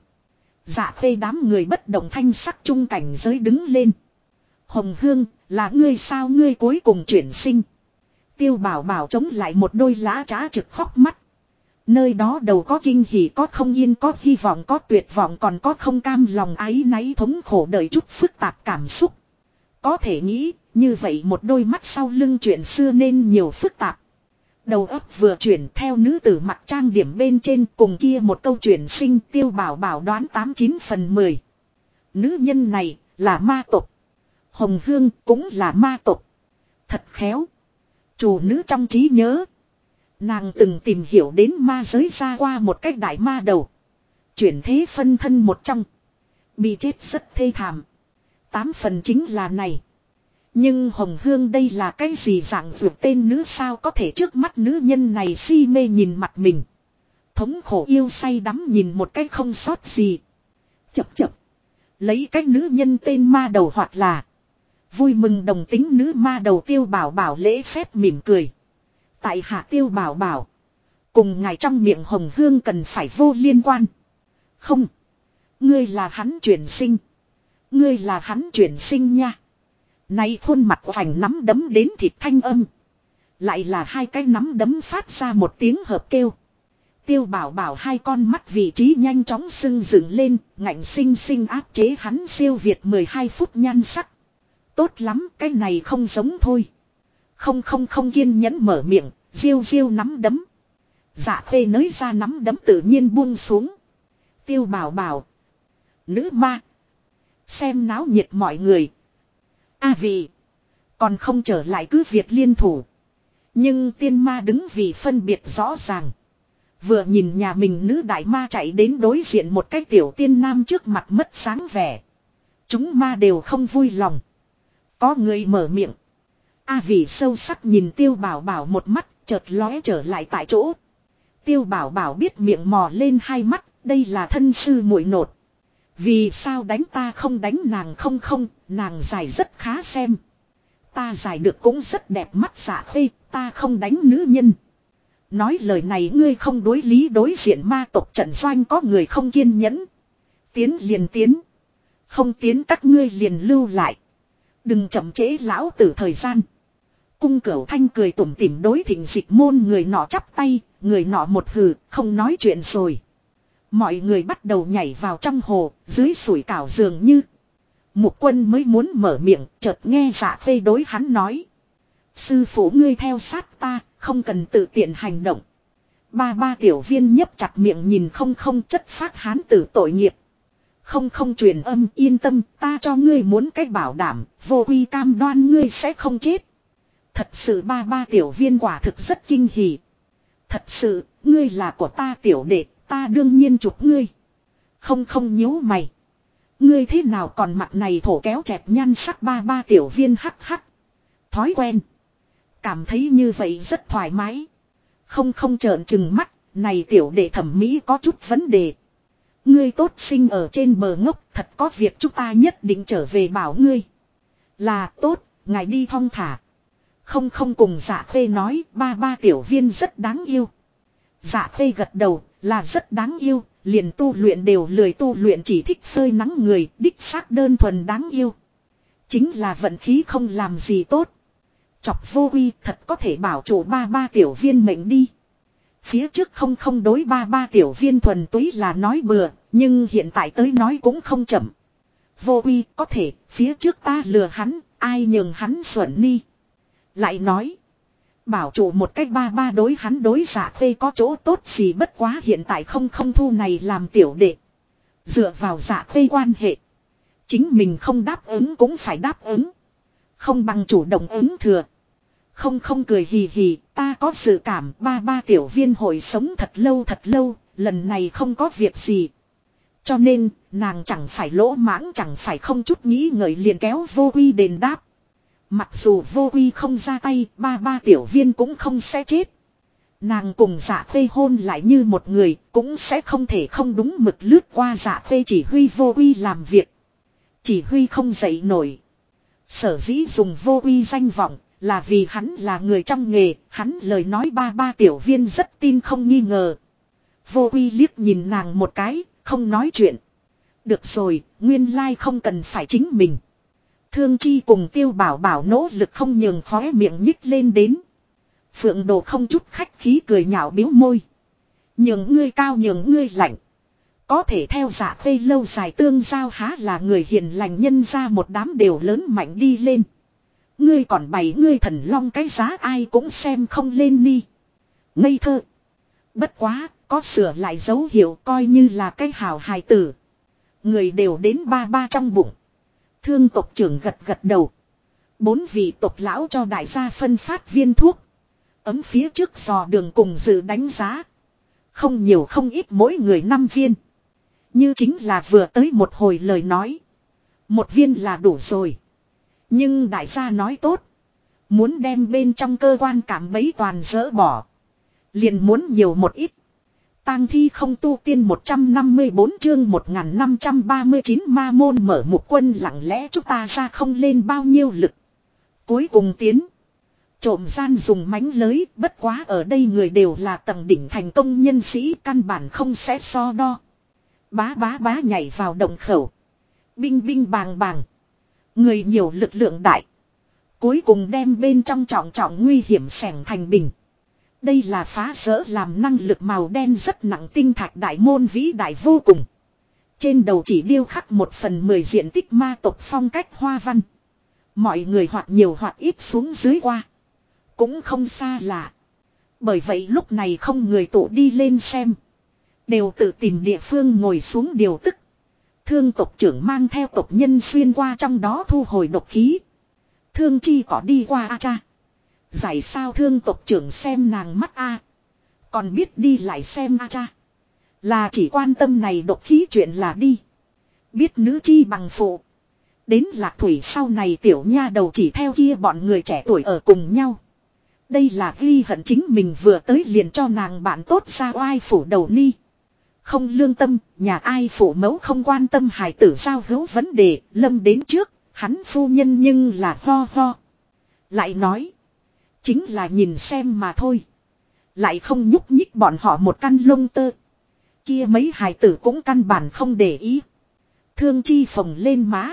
Dạ Khê đám người bất động thanh sắc trung cảnh giới đứng lên. Hồng Hương, là ngươi sao, ngươi cuối cùng chuyển sinh. Tiêu Bảo Bảo chống lại một đôi lá trá trực khóc mắt. Nơi đó đầu có kinh hỉ, có không yên, có hy vọng, có tuyệt vọng, còn có không cam lòng, áy náy, thống khổ, đợi chút phức tạp cảm xúc. Có thể nghĩ, như vậy một đôi mắt sau lưng chuyện xưa nên nhiều phức tạp. Đầu óc vừa chuyển theo nữ tử mặt trang điểm bên trên, cùng kia một câu chuyển sinh, Tiêu Bảo Bảo đoán 89 phần 10. Nữ nhân này là ma tộc. Hồng Hương cũng là ma tộc. Thật khéo. Chủ nữ trong trí nhớ, nàng từng tìm hiểu đến ma giới ra qua một cách đại ma đầu. Chuyển thế phân thân một trong. Bị chết rất thê thảm. 8 phần chính là này. Nhưng Hồng Hương đây là cái gì dạng vượt tên nữ sao có thể trước mắt nữ nhân này si mê nhìn mặt mình. Thống khổ yêu say đắm nhìn một cái không sót gì. Chập chập. Lấy cái nữ nhân tên ma đầu hoặc là vui mừng đồng tính nữ ma đầu Tiêu Bảo Bảo lễ phép mỉm cười. Tại hạ Tiêu Bảo Bảo. Cùng ngài trong miệng Hồng Hương cần phải vô liên quan. Không. Ngươi là hắn chuyển sinh. Ngươi là hắn chuyển sinh nha. Nay khuôn mặt vành nắm đấm đến thịt thanh âm. Lại là hai cái nắm đấm phát ra một tiếng hợp kêu. Tiêu Bảo Bảo hai con mắt vị trí nhanh chóng sưng dựng lên, ngạnh sinh sinh áp chế hắn siêu việt 12 phút nhan sắc. Tốt lắm, cái này không giống thôi. Không kiên nhẫn mở miệng, diêu diêu nắm đấm. Dạ Khê nới ra nắm đấm tự nhiên buông xuống. Tiêu Bảo Bảo. Nữ ma. Xem náo nhiệt mọi người. A vị. Còn không trở lại cứ việc liên thủ. Nhưng tiên ma đứng vì phân biệt rõ ràng. Vừa nhìn nhà mình nữ đại ma chạy đến đối diện một cái tiểu tiên nam trước mặt mất sáng vẻ. Chúng ma đều không vui lòng. Có người mở miệng. A vị sâu sắc nhìn Tiêu Bảo Bảo một mắt, chợt lóe trở lại tại chỗ. Tiêu Bảo Bảo biết miệng mò lên hai mắt, đây là thân sư muội nột. Vì sao đánh ta không đánh nàng không, nàng dài rất khá xem. Ta dài được cũng rất đẹp mắt Dạ Khê, ta không đánh nữ nhân. Nói lời này ngươi không đối lý đối diện ma tộc trận doanh có người không kiên nhẫn. Tiến liền tiến. Không tiến các ngươi liền lưu lại. Đừng chậm trễ lão tử thời gian. Cung Cửu Thanh cười tủm tỉm đối Thịnh Dịch môn người nọ chắp tay, người nọ một hừ, không nói chuyện rồi. Mọi người bắt đầu nhảy vào trong hồ, dưới sủi cảo dường như. Mục Quân mới muốn mở miệng, chợt nghe Dạ Khê đối hắn nói. Sư phụ ngươi theo sát ta, không cần tự tiện hành động. Ba tiểu viên nhấp chặt miệng nhìn không chất phát hán tử tội nghiệp. Không truyền âm yên tâm, ta cho ngươi muốn cách bảo đảm, vô quy cam đoan ngươi sẽ không chết. Thật sự ba tiểu viên quả thực rất kinh hỉ. Thật sự, ngươi là của ta tiểu đệ, ta đương nhiên chụp ngươi. Không nhíu mày. Ngươi thế nào còn mặt này thổ kéo chẹp nhan sắc ba tiểu viên hắc hắc. Thói quen. Cảm thấy như vậy rất thoải mái. Không trợn trừng mắt, này tiểu đệ thẩm mỹ có chút vấn đề. Ngươi tốt sinh ở trên bờ ngốc, thật có việc chúng ta nhất định trở về bảo ngươi. Là tốt, ngài đi thong thả. Không cùng Dạ Khê nói, ba tiểu viên rất đáng yêu. Dạ Khê gật đầu, là rất đáng yêu, liền tu luyện đều lười tu luyện chỉ thích phơi nắng người, đích xác đơn thuần đáng yêu. Chính là vận khí không làm gì tốt. Chọc vô quy thật có thể bảo chủ ba tiểu viên mệnh đi. Phía trước không đối ba tiểu viên thuần túy là nói bừa, nhưng hiện tại tới nói cũng không chậm. Vô quy có thể, phía trước ta lừa hắn, ai nhường hắn xuẩn ni. Lại nói, bảo chủ một cách ba đối hắn đối Dạ Khê có chỗ tốt gì bất quá hiện tại không thu này làm tiểu đệ. Dựa vào Dạ Khê quan hệ. Chính mình không đáp ứng cũng phải đáp ứng. Không bằng chủ động ứng thừa. Không cười hì hì, ta có dự cảm ba tiểu viên hội sống thật lâu, lần này không có việc gì. Cho nên, nàng chẳng phải lỗ mãng, chẳng phải không chút nghĩ ngợi liền kéo Vô Quy đền đáp. Mặc dù Vô Quy không ra tay, ba tiểu viên cũng không sẽ chết. Nàng cùng Dạ Khê hôn lại như một người, cũng sẽ không thể không đúng mực lướt qua Dạ Khê chỉ huy Vô Quy làm việc. Chỉ huy không dậy nổi. Sở dĩ dùng Vô Quy danh vọng, là vì hắn là người trong nghề, hắn lời nói ba tiểu viên rất tin không nghi ngờ. Vô Quy liếc nhìn nàng một cái, không nói chuyện. Được rồi, nguyên lai không cần phải chính mình. Thương Chi cùng Tiêu Bảo Bảo nỗ lực không nhường khóe miệng nhích lên đến. Phượng Đồ không chút khách khí cười nhạo biếu môi. Nhường ngươi cao nhường ngươi lạnh. Có thể theo Dạ Khê lâu dài tương giao há là người hiền lành nhân ra một đám đều lớn mạnh đi lên. Ngươi còn bày ngươi thần long cái giá ai cũng xem không lên ni. Ngây thơ. Bất quá, có sửa lại dấu hiệu coi như là cái hào hài tử. Người đều đến ba trong bụng. Thương tộc trưởng gật gật đầu. 4 vị tộc lão cho đại gia phân phát viên thuốc. Ấm phía trước dò đường cùng dự đánh giá. Không nhiều không ít mỗi người 5 viên. Như chính là vừa tới một hồi lời nói. 1 viên là đủ rồi. Nhưng đại gia nói tốt. Muốn đem bên trong cơ quan cảm bấy toàn dỡ bỏ. Liền muốn nhiều một ít. Tang thi không tu tiên 154 chương 1539 ma môn mở một quân lặng lẽ chúng ta ra không lên bao nhiêu lực. Cuối cùng tiến. Trộm gian dùng mánh lới, bất quá ở đây người đều là tầng đỉnh thành công nhân sĩ căn bản không sẽ so đo. Bá nhảy vào động khẩu. Binh bàng bàng. Người nhiều lực lượng đại. Cuối cùng đem bên trong trọng nguy hiểm xẻng thành bình. Đây là phá rỡ làm năng lực màu đen rất nặng tinh thạch đại môn vĩ đại vô cùng. Trên đầu chỉ điêu khắc 1/10 diện tích ma tộc phong cách hoa văn. Mọi người hoặc nhiều hoặc ít xuống dưới qua. Cũng không xa lạ. Bởi vậy lúc này không người tụ đi lên xem. Đều tự tìm địa phương ngồi xuống điều tức. Thương tộc trưởng mang theo tộc nhân xuyên qua trong đó thu hồi độc khí. Thương Chi có đi qua a cha. Giải sao thương tộc trưởng xem nàng mắt a. Còn biết đi lại xem a cha. Là chỉ quan tâm này độc khí chuyện là đi. Biết nữ chi bằng phụ. Đến Lạc Thủy sau này tiểu nha đầu chỉ theo kia bọn người trẻ tuổi ở cùng nhau. Đây là ghi hận chính mình vừa tới liền cho nàng bạn tốt ra oai phủ đầu ni. Không lương tâm, nhà ai phủ mẫu không quan tâm hài tử giao hữu vấn đề, lâm đến trước, hắn phu nhân nhưng là ho. Lại nói, chính là nhìn xem mà thôi. Lại không nhúc nhích bọn họ một căn lông tơ. Kia mấy hài tử cũng căn bản không để ý. Thương Chi phồng lên má.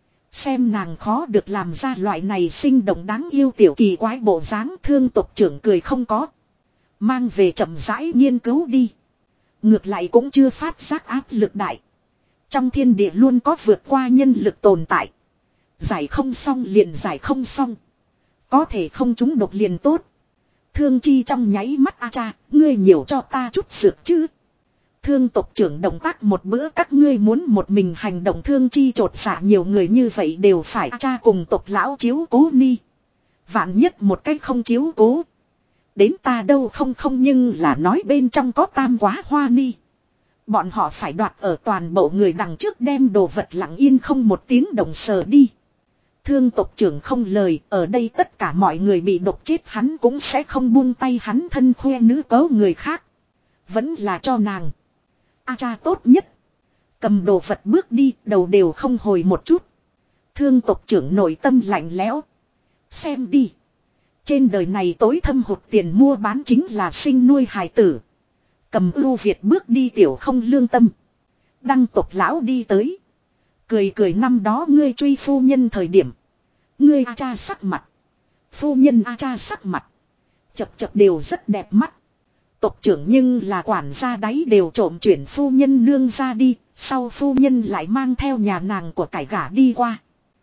Xem nàng khó được làm ra loại này sinh động đáng yêu tiểu kỳ quái bộ dáng thương tộc trưởng cười không có. Mang về chậm rãi nghiên cứu đi. Ngược lại cũng chưa phát giác áp lực đại. Trong thiên địa luôn có vượt qua nhân lực tồn tại. Giải không xong liền giải không xong. Có thể không trúng độc liền tốt. Thương Chi trong nháy mắt a cha, ngươi nhiều cho ta chút dược chứ. Thương tộc trưởng động tác một bữa các ngươi muốn một mình hành động Thương Chi trột dạ nhiều người như vậy đều phải a cha cùng tộc lão chiếu cố ni. Vạn nhất một cách không chiếu cố. Đến ta đâu không nhưng là nói bên trong có tam quá hoa ni. Bọn họ phải đoạt ở toàn bộ người đằng trước đem đồ vật lặng yên không một tiếng đồng sờ đi. Thương tộc trưởng không lời, ở đây tất cả mọi người bị độc chết hắn cũng sẽ không buông tay hắn thân khoe nữ cấu người khác. Vẫn là cho nàng. A cha tốt nhất. Cầm đồ vật bước đi, đầu đều không hồi một chút. Thương tộc trưởng nội tâm lạnh lẽo. Xem đi. Trên đời này tối thâm hụt tiền mua bán chính là sinh nuôi hài tử. Cầm ưu Việt bước đi tiểu không lương tâm. Đăng tộc lão đi tới. Cười năm đó ngươi truy phu nhân thời điểm. Ngươi a cha sắc mặt. Phu nhân a cha sắc mặt. Chập đều rất đẹp mắt. Tộc trưởng nhưng là quản gia đáy đều trộm chuyển phu nhân nương ra đi. Sau phu nhân lại mang theo nhà nàng của cải gả đi qua.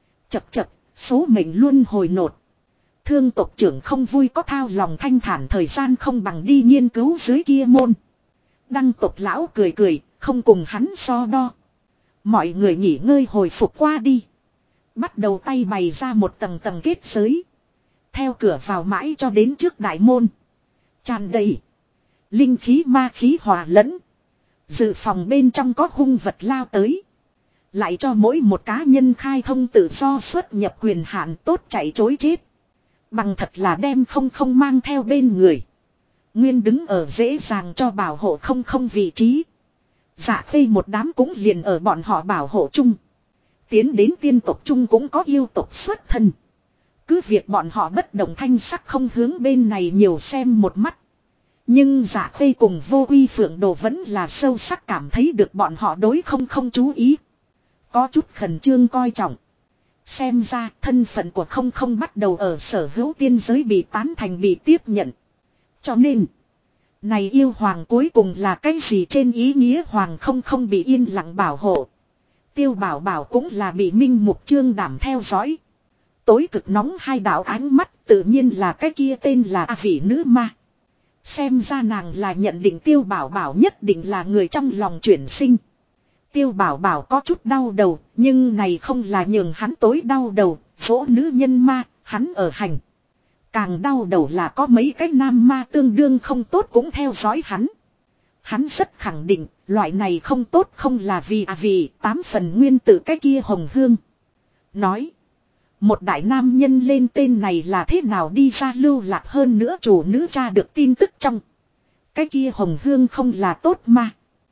Chập số mệnh luôn hồi nột. Thương tộc trưởng không vui có thao lòng thanh thản thời gian không bằng đi nghiên cứu dưới kia môn. Đăng tộc lão cười, không cùng hắn so đo. Mọi người nghỉ ngơi hồi phục qua đi. Bắt đầu tay bày ra một tầng tầng kết giới. Theo cửa vào mãi cho đến trước đại môn. Tràn đầy. Linh khí ma khí hòa lẫn. Dự phòng bên trong có hung vật lao tới. Lại cho mỗi một cá nhân khai thông tự do xuất nhập quyền hạn tốt chạy chối chết. Bằng thật là đem không mang theo bên người. Nguyên đứng ở dễ dàng cho bảo hộ không vị trí. Dạ Khê một đám cũng liền ở bọn họ bảo hộ chung. Tiến đến tiên tộc chung cũng có yêu tộc xuất thân. Cứ việc bọn họ bất động thanh sắc không hướng bên này nhiều xem một mắt. Nhưng Dạ Khê cùng Vô Uy Phượng Đồ vẫn là sâu sắc cảm thấy được bọn họ đối không chú ý. Có chút khẩn trương coi trọng. Xem ra thân phận của không bắt đầu ở sở hữu tiên giới bị tán thành bị tiếp nhận. Cho nên, này yêu hoàng cuối cùng là cái gì trên ý nghĩa hoàng không bị yên lặng bảo hộ. Tiêu Bảo Bảo cũng là bị Minh Mục Trương đảm theo dõi. Tối cực nóng hai đạo ánh mắt tự nhiên là cái kia tên là A Vị Nữ Ma. Xem ra nàng là nhận định Tiêu Bảo Bảo nhất định là người trong lòng chuyển sinh. Tiêu Bảo Bảo có chút đau đầu, nhưng này không là nhường hắn tối đau đầu, số nữ nhân ma, hắn ở hành. Càng đau đầu là có mấy cái nam ma tương đương không tốt cũng theo dõi hắn. Hắn rất khẳng định, loại này không tốt không là vì 8 phần nguyên tử cái kia Hồng Hương. Nói, một đại nam nhân lên tên này là thế nào đi ra lưu lạc hơn nữa chủ nữ tra được tin tức trong. Cái kia Hồng Hương không là tốt mà.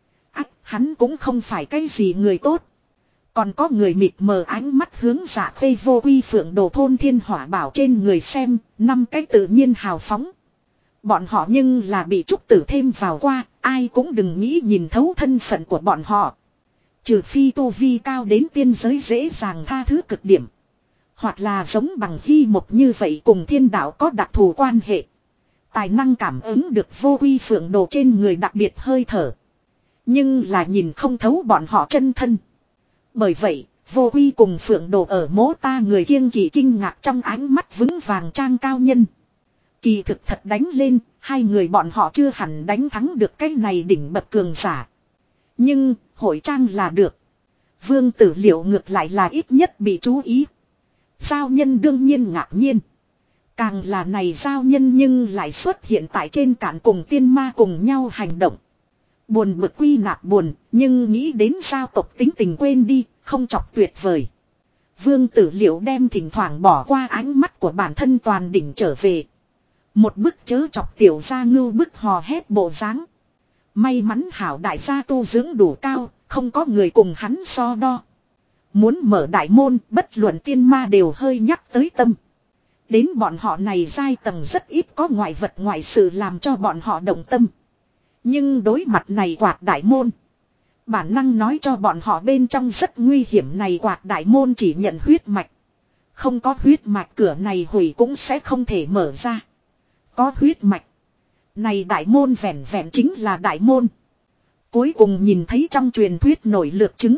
Hắn cũng không phải cái gì người tốt. Còn có người mịt mờ ánh mắt hướng Dạ Khê Vô Uy Phượng Đồ thôn thiên hỏa bảo trên người xem, 5 cái tự nhiên hào phóng. Bọn họ nhưng là bị trúc tử thêm vào qua, ai cũng đừng nghĩ nhìn thấu thân phận của bọn họ. Trừ phi tu vi cao đến tiên giới dễ dàng tha thứ cực điểm. Hoặc là giống bằng Hy Mộc như vậy cùng thiên đạo có đặc thù quan hệ. Tài năng cảm ứng được Vô Uy Phượng Đồ trên người đặc biệt hơi thở. Nhưng là nhìn không thấu bọn họ chân thân. Bởi vậy, Vô Uy cùng Phượng Đồ ở mố ta người kiêng kỵ kinh ngạc trong ánh mắt vững vàng trang cao nhân. Kỳ thực thật đánh lên, hai người bọn họ chưa hẳn đánh thắng được cái này đỉnh bậc cường giả. Nhưng, hội trang là được. Vương Tử Liệu ngược lại là ít nhất bị chú ý. Giao nhân đương nhiên ngạc nhiên. Càng là này giao nhân nhưng lại xuất hiện tại trên cạn cùng tiên ma cùng nhau hành động. Buồn bực quy nạp buồn, nhưng nghĩ đến sao tộc tính tình quên đi, không chọc tuyệt vời. Vương Tử Liệu đem thỉnh thoảng bỏ qua ánh mắt của bản thân toàn đỉnh trở về. Một bức chớ chọc tiểu gia ngưu bức hò hét bộ dáng. May mắn hảo đại gia tu dưỡng đủ cao, không có người cùng hắn so đo. Muốn mở đại môn, bất luận tiên ma đều hơi nhắc tới tâm. Đến bọn họ này giai tầng rất ít có ngoại vật ngoại sự làm cho bọn họ động tâm. Nhưng đối mặt này quạt đại môn. Bản năng nói cho bọn họ bên trong rất nguy hiểm này quạt đại môn chỉ nhận huyết mạch. Không có huyết mạch cửa này hủy cũng sẽ không thể mở ra. Có huyết mạch. Này đại môn vẹn vẹn chính là đại môn. Cuối cùng nhìn thấy trong truyền thuyết nổi lược trứng.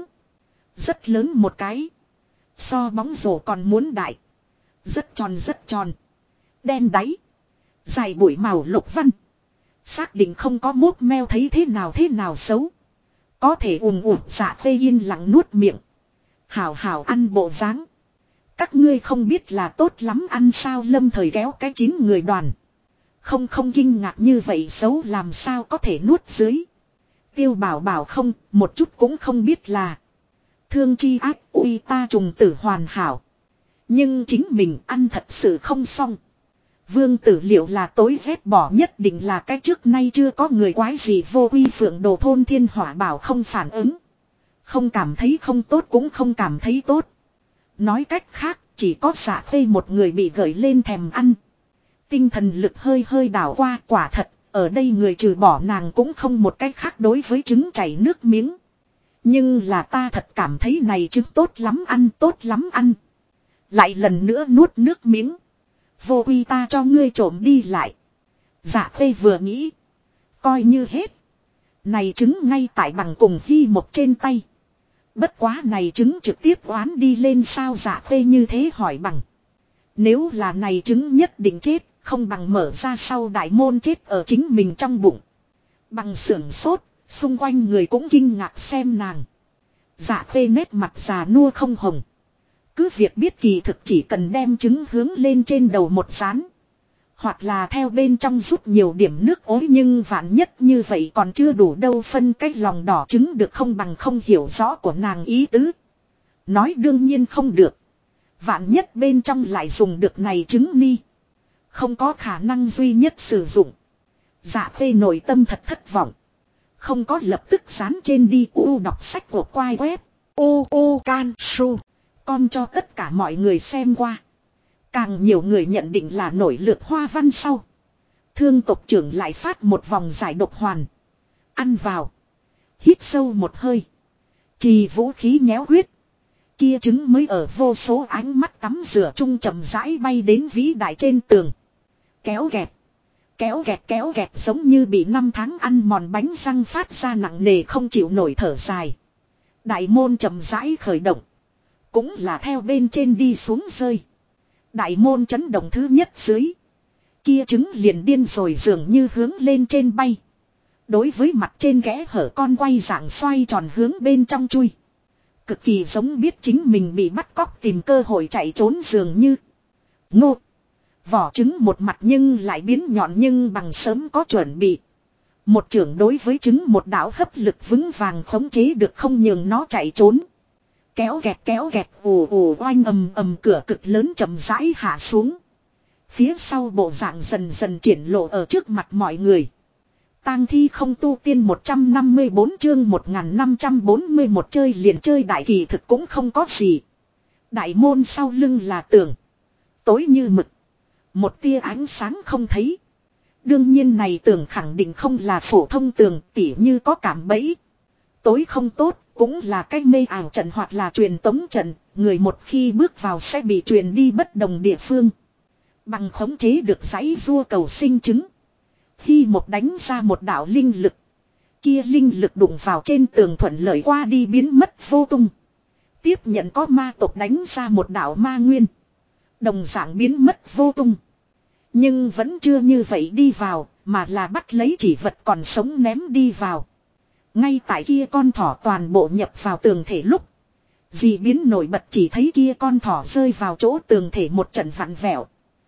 Rất lớn một cái. So bóng rổ còn muốn đại. Rất tròn. Đen đáy. Dài bụi màu lục văn. Xác định không có mốt meo thấy thế nào xấu. Có thể Dạ Khê yên lặng nuốt miệng. Hảo ăn bộ dáng. Các ngươi không biết là tốt lắm ăn sao Lâm Thời kéo cái 9 người đoàn. Không kinh ngạc như vậy xấu làm sao có thể nuốt dưới. Tiêu Bảo Bảo không, một chút cũng không biết là. Thương chi ác uy ta trùng tử hoàn hảo. Nhưng chính mình ăn thật sự không xong. Vương Tử Liệu là tối ghét bỏ nhất định là cái trước nay chưa có người quái gì Vô Uy Phượng Đồ thôn thiên hỏa bảo không phản ứng. Không cảm thấy không tốt cũng không cảm thấy tốt. Nói cách khác, chỉ có Dạ Khê một người bị gợi lên thèm ăn. Tinh thần lực hơi đảo qua quả thật, ở đây người trừ bỏ nàng cũng không một cách khác đối với trứng chảy nước miếng. Nhưng là ta thật cảm thấy này trứng tốt lắm ăn. Lại lần nữa nuốt nước miếng. Vô Uy ta cho ngươi trộm đi lại. Dạ Khê vừa nghĩ. Coi như hết. Này trứng ngay tại bằng cùng Hy Mộc trên tay. Bất quá này trứng trực tiếp oán đi lên sao Dạ Khê như thế hỏi bằng. Nếu là này trứng nhất định chết, không bằng mở ra sau đại môn chết ở chính mình trong bụng. Bằng sưởng sốt, xung quanh người cũng kinh ngạc xem nàng. Dạ Khê nét mặt già nua không hồng. Cứ việc biết kỳ thực chỉ cần đem trứng hướng lên trên đầu một dán. Hoặc là theo bên trong rút nhiều điểm nước ối, nhưng vạn nhất như vậy còn chưa đủ đâu, phân cách lòng đỏ trứng được không bằng không hiểu rõ của nàng ý tứ. Nói đương nhiên không được. Vạn nhất bên trong lại dùng được này trứng ni. Không có khả năng duy nhất sử dụng. Dạ Khê nội tâm thật thất vọng. Không có lập tức dán trên đi đọc sách của quai web. Can Su. Con cho tất cả mọi người xem qua. Càng nhiều người nhận định là nổi lượt hoa văn sau. Thương tộc trưởng lại phát một vòng giải độc hoàn. Ăn vào. Hít sâu một hơi. Trì vũ khí nhéo huyết. Kia trứng mới ở vô số ánh mắt tắm rửa chung chậm rãi bay đến vĩ đại trên tường. Kéo gẹt. Kéo gẹt kéo gẹt, giống như bị 5 tháng ăn mòn bánh răng phát ra nặng nề không chịu nổi thở dài. Đại môn chậm rãi khởi động. Cũng là theo bên trên đi xuống rơi. Đại môn chấn động thứ nhất dưới. Kia trứng liền điên rồi dường như hướng lên trên bay. Đối với mặt trên kẽ hở con quay dạng xoay tròn hướng bên trong chui. Cực kỳ giống biết chính mình bị bắt cóc tìm cơ hội chạy trốn dường như. Ngô. Vỏ trứng một mặt nhưng lại biến nhọn nhưng bằng sớm có chuẩn bị. Một chưởng đối với trứng một đạo hấp lực vững vàng khống chế được không nhường nó chạy trốn. Kéo gẹt ù ù oanh ầm ầm, cửa cực lớn chậm rãi hạ xuống. Phía sau bộ dạng dần dần triển lộ ở trước mặt mọi người. Tang thi không tu tiên 154 chương 1541, chơi liền chơi đại kỳ thực cũng không có gì. Đại môn sau lưng là tường. Tối như mực. Một tia ánh sáng không thấy. Đương nhiên này tường khẳng định không là phổ thông tường, tỉ như có cảm bẫy. Tối không tốt, cũng là cách mê ảo trận hoặc là truyền tống trận, người một khi bước vào sẽ bị truyền đi bất đồng địa phương. Bằng khống chế được giấy rua cầu sinh trứng. Khi một đánh ra một đạo linh lực. Kia linh lực đụng vào trên tường thuận lợi qua đi biến mất vô tung. Tiếp nhận có ma tộc đánh ra một đạo ma nguyên. Đồng dạng biến mất vô tung. Nhưng vẫn chưa như vậy đi vào, mà là bắt lấy chỉ vật còn sống ném đi vào. Ngay tại kia con thỏ toàn bộ nhập vào tường thể lúc. Dị biến nổi bật, chỉ thấy kia con thỏ rơi vào chỗ tường thể một trận vặn vẹo.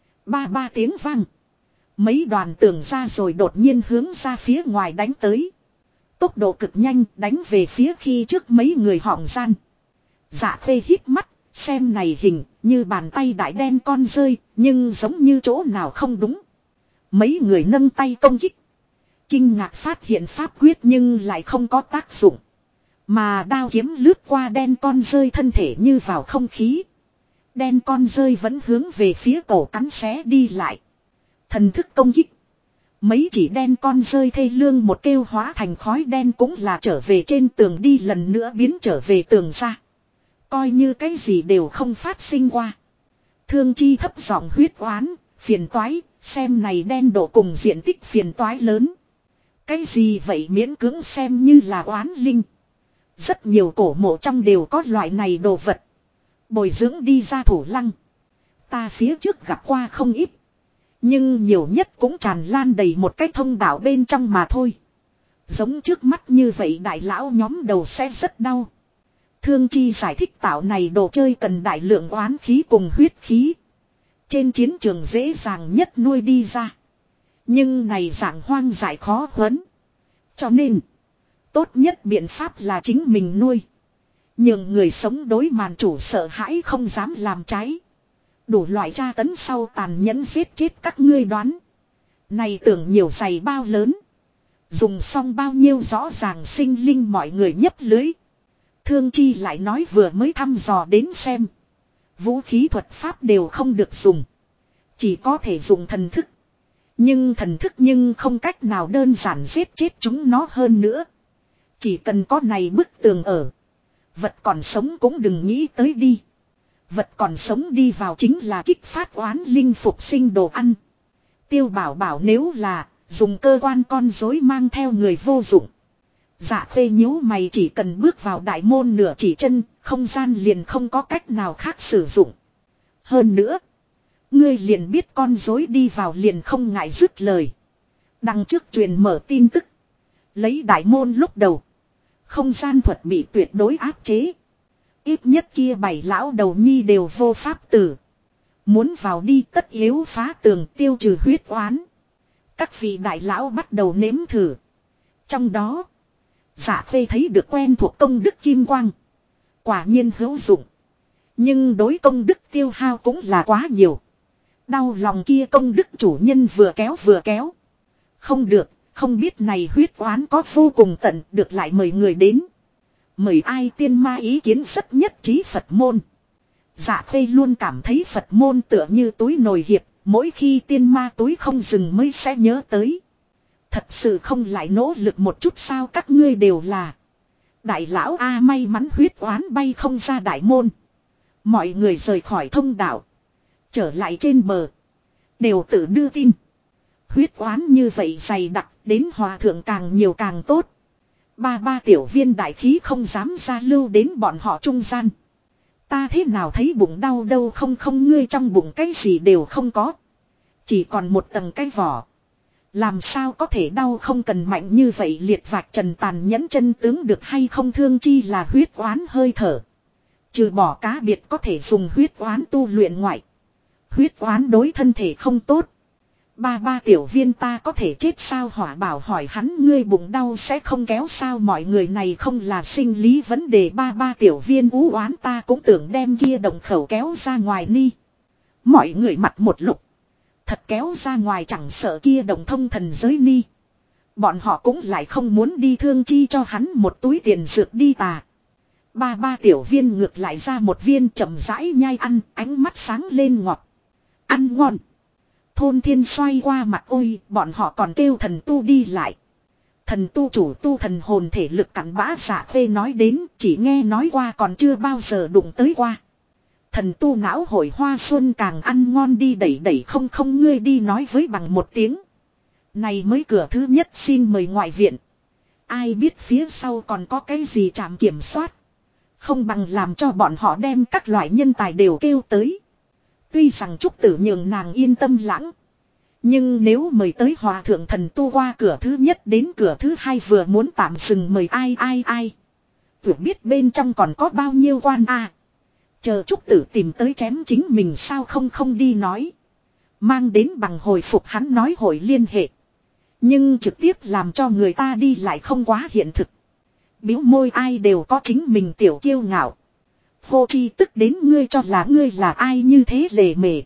Ba tiếng vang. Mấy đoàn tường ra rồi đột nhiên hướng ra phía ngoài đánh tới. Tốc độ cực nhanh, đánh về phía khi trước mấy người họng gian. Dạ Khê hít mắt, xem này hình như bàn tay đại đen con rơi, nhưng giống như chỗ nào không đúng. Mấy người nâng tay công kích. Kinh ngạc phát hiện pháp quyết nhưng lại không có tác dụng. Mà đao kiếm lướt qua đen con rơi thân thể như vào không khí. Đen con rơi vẫn hướng về phía cổ cắn xé đi lại. Thần thức công kích. Mấy chỉ đen con rơi thê lương một kêu hóa thành khói đen cũng là trở về trên tường đi lần nữa biến trở về tường ra. Coi như cái gì đều không phát sinh qua. Thương Chi thấp giọng huyết oán, phiền toái, xem này đen độ cùng diện tích phiền toái lớn. Cái gì vậy miễn cưỡng xem như là oán linh. Rất nhiều cổ mộ trong đều có loại này đồ vật. Bồi dưỡng đi ra thủ lăng. Ta phía trước gặp qua không ít. Nhưng nhiều nhất cũng tràn lan đầy một cái thông đạo bên trong mà thôi. Giống trước mắt như vậy đại lão nhóm đầu sẽ rất đau. Thương Chi giải thích tạo này đồ chơi cần đại lượng oán khí cùng huyết khí. Trên chiến trường dễ dàng nhất nuôi đi ra. Nhưng này dạng hoang dại khó huấn. Cho nên, tốt nhất biện pháp là chính mình nuôi. Nhưng người sống đối màn chủ sợ hãi không dám làm trái. Đủ loại tra tấn sau tàn nhẫn giết chết các ngươi đoán. Này tưởng nhiều giày bao lớn. Dùng xong bao nhiêu rõ ràng sinh linh mọi người nhấp lưới. Thương Chi lại nói vừa mới thăm dò đến xem. Vũ khí thuật pháp đều không được dùng. Chỉ có thể dùng thần thức. Nhưng thần thức nhưng không cách nào đơn giản giết chết chúng nó hơn nữa. Chỉ cần có này bức tường ở. Vật còn sống cũng đừng nghĩ tới đi. Vật còn sống đi vào chính là kích phát oán linh phục sinh đồ ăn. Tiêu Bảo bảo nếu là dùng cơ quan con rối mang theo người vô dụng. Dạ Khê nhíu mày, chỉ cần bước vào đại môn nửa chỉ chân, không gian liền không có cách nào khác sử dụng. Hơn nữa, ngươi liền biết con rối đi vào liền không ngại dứt lời. Đằng trước truyền mở tin tức. Lấy đại môn lúc đầu. Không gian thuật bị tuyệt đối áp chế. Ít nhất kia 7 lão đầu nhi đều vô pháp tử. Muốn vào đi tất yếu phá tường tiêu trừ huyết oán. Các vị đại lão bắt đầu nếm thử. Trong đó, Dạ Phê thấy được quen thuộc công đức kim quang. Quả nhiên hữu dụng. Nhưng đối công đức tiêu hao cũng là quá nhiều. Đau lòng kia công đức chủ nhân vừa kéo. Không được, không biết này huyết oán có vô cùng tận, được lại mời người đến. Mời ai tiên ma ý kiến rất nhất trí Phật môn. Dạ Phê luôn cảm thấy Phật môn tựa như túi nồi hiệp, mỗi khi tiên ma túi không dừng mới sẽ nhớ tới. Thật sự không lại nỗ lực một chút sao các ngươi đều là. Đại lão A may mắn huyết oán bay không ra đại môn. Mọi người rời khỏi thông đạo. Trở lại trên bờ. Đều tự đưa tin. Huyết oán như vậy dày đặc đến hòa thượng càng nhiều càng tốt. Ba tiểu viên đại khí không dám ra lưu đến bọn họ trung gian. Ta thế nào thấy bụng đau đâu không ngươi trong bụng cái gì đều không có. Chỉ còn một tầng cái vỏ. Làm sao có thể đau không cần mạnh như vậy liệt vạch trần tàn nhẫn chân tướng được hay không thương chi là huyết oán hơi thở. Trừ bỏ cá biệt có thể dùng huyết oán tu luyện ngoại. Huyết oán đối thân thể không tốt. Ba tiểu viên ta có thể chết sao Hỏa Bảo hỏi hắn ngươi bụng đau sẽ không kéo sao mọi người này không là sinh lý vấn đề ba tiểu viên ú oán ta cũng tưởng đem kia động khẩu kéo ra ngoài ni. Mọi người mặt một lục. Thật kéo ra ngoài chẳng sợ kia động thông thần giới ni. Bọn họ cũng lại không muốn đi thương chi cho hắn một túi tiền dược đi tà. Ba tiểu viên ngược lại ra một viên chậm rãi nhai ăn, ánh mắt sáng lên ngọt. Ăn ngon. Thôn Thiên xoay qua mặt ôi, bọn họ còn kêu thần tu đi lại. Thần tu chủ tu thần hồn thể lực cắn bã Dạ Phê nói đến, chỉ nghe nói qua còn chưa bao giờ đụng tới qua. Thần tu não hội hoa xuân càng ăn ngon đi đẩy không ngươi đi nói với bằng một tiếng. Này mới cửa thứ nhất xin mời ngoại viện. Ai biết phía sau còn có cái gì trạm kiểm soát. Không bằng làm cho bọn họ đem các loại nhân tài đều kêu tới. Tuy rằng Trúc Tử nhường nàng yên tâm lãng. Nhưng nếu mời tới hòa thượng thần tu qua cửa thứ nhất đến cửa thứ hai vừa muốn tạm dừng mời ai. Vừa biết bên trong còn có bao nhiêu quan a. Chờ Trúc Tử tìm tới chém chính mình sao không đi nói. Mang đến bằng hồi phục hắn nói hội liên hệ. Nhưng trực tiếp làm cho người ta đi lại không quá hiện thực. Biếu môi ai đều có chính mình tiểu kiêu ngạo. Vô chi tức đến ngươi cho là ngươi là ai như thế lề mề.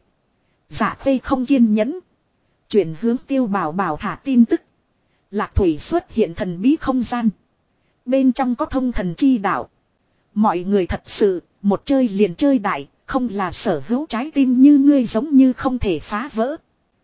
Dạ Phê không kiên nhẫn. Chuyển hướng Tiêu Bảo Bảo thả tin tức. Lạc Thủy xuất hiện thần bí không gian. Bên trong có thông thần chi đạo. Mọi người thật sự, một chơi liền chơi đại, không là sở hữu trái tim như ngươi giống như không thể phá vỡ.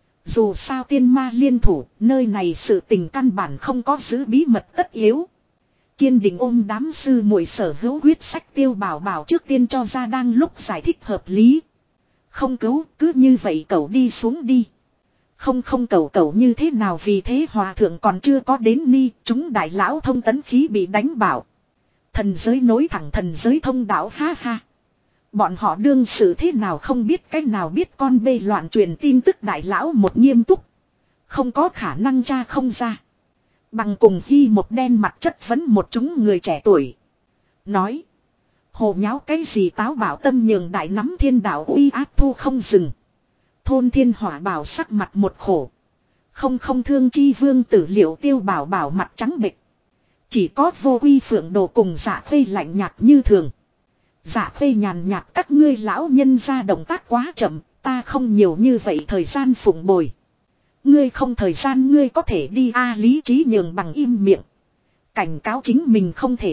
Dù sao tiên ma liên thủ, nơi này sự tình căn bản không có giữ bí mật tất yếu. Kiên định ôm đám sư muội sở hữu quyết sách Tiêu Bảo Bảo trước tiên cho ra đang lúc giải thích hợp lý. Không cứu, cứ như vậy cậu đi xuống đi. Không cậu như thế nào vì thế hòa thượng còn chưa có đến ni, chúng đại lão thông tấn khí bị đánh bảo. Thần giới nối thẳng thần giới thông đạo ha ha. Bọn họ đương sự thế nào không biết cách nào biết con bê loạn truyền tin tức đại lão một nghiêm túc. Không có khả năng tra không ra. Bằng cùng hy một đen mặt chất vấn một chúng người trẻ tuổi. Nói. Hồ nháo cái gì táo bảo tâm nhường đại nắm thiên đạo uy áp thu không dừng. Thôn Thiên Hỏa Bảo sắc mặt một khổ. Không thương chi vương tử liệu Tiêu Bảo Bảo mặt trắng bệch. Chỉ có Vô Uy Phượng Đồ cùng Dạ Phê lạnh nhạt như thường. Dạ Phê nhàn nhạt các ngươi lão nhân ra động tác quá chậm, ta không nhiều như vậy thời gian phụng bồi. Ngươi không thời gian ngươi có thể đi lý trí nhường bằng im miệng. Cảnh cáo chính mình không thể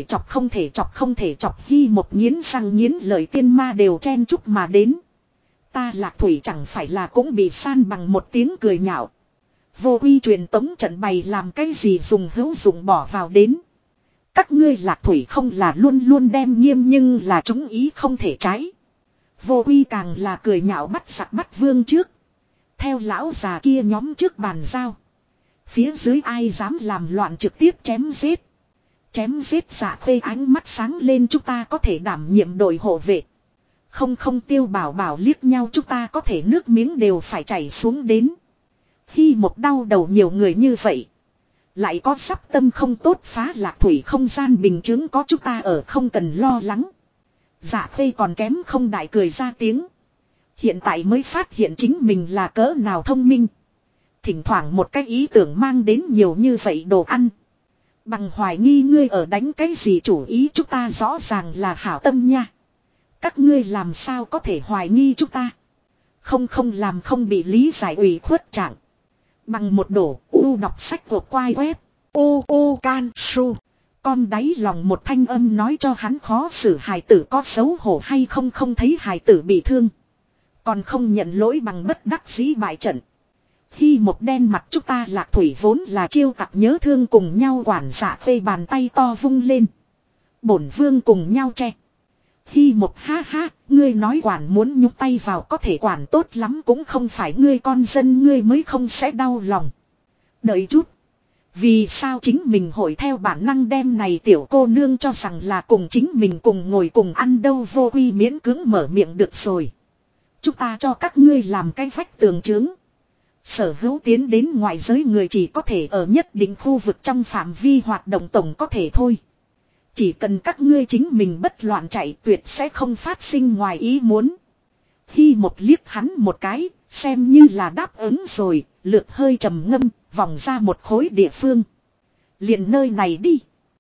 chọc Hy một nghiến răng nghiến lời tiên ma đều chen chúc mà đến. Ta Lạc Thủy chẳng phải là cũng bị san bằng một tiếng cười nhạo. Vô Uy truyền tống trận bày làm cái gì dùng hữu dụng bỏ vào đến. Các ngươi Lạc Thủy không là luôn luôn đem nghiêm nhưng là chúng ý không thể trái. Vô Uy càng là cười nhạo bắt sặc bắt vương trước. Theo lão già kia nhóm trước bàn giao. Phía dưới ai dám làm loạn trực tiếp chém giết. Chém giết Dạ Phê ánh mắt sáng lên chúng ta có thể đảm nhiệm đội hộ vệ. Không Tiêu Bảo Bảo liếc nhau chúng ta có thể nước miếng đều phải chảy xuống đến. Khi một đau đầu nhiều người như vậy. Lại có sắp tâm không tốt phá Lạc Thủy không gian bình chứng có chúng ta ở không cần lo lắng. Dạ Khê còn kém không đại cười ra tiếng. Hiện tại mới phát hiện chính mình là cỡ nào thông minh. Thỉnh thoảng một cái ý tưởng mang đến nhiều như vậy đồ ăn. Bằng hoài nghi ngươi ở đánh cái gì chủ ý, chúng ta rõ ràng là hảo tâm nha. Các ngươi làm sao có thể hoài nghi chúng ta. Không làm không bị lý giải ủy khuất trạng. Bằng một đổ u đọc sách của quai web. U can su. Con đáy lòng một thanh âm nói cho hắn khó xử hài tử có xấu hổ hay không thấy hài tử bị thương. Còn không nhận lỗi bằng bất đắc dĩ bại trận. Khi một đen mặt chúng ta Lạc Thủy vốn là chiêu cặp nhớ thương cùng nhau quản Dạ Khê bàn tay to vung lên. Bổn vương cùng nhau che. Khi một ha ha, ngươi nói quản muốn nhúc tay vào có thể quản tốt lắm cũng không phải ngươi con dân ngươi mới không sẽ đau lòng. Đợi chút. Vì sao chính mình hội theo bản năng đem này tiểu cô nương cho rằng là cùng chính mình cùng ngồi cùng ăn đâu vô quy miễn cưỡng mở miệng được rồi. Chúng ta cho các ngươi làm cái vách tường trướng. Sở hữu tiến đến ngoài giới người chỉ có thể ở nhất định khu vực trong phạm vi hoạt động tổng có thể thôi. Chỉ cần các ngươi chính mình bất loạn chạy tuyệt sẽ không phát sinh ngoài ý muốn. Khi một liếc hắn một cái, xem như là đáp ứng rồi, lượt hơi trầm ngâm, vòng ra một khối địa phương. Liền nơi này đi.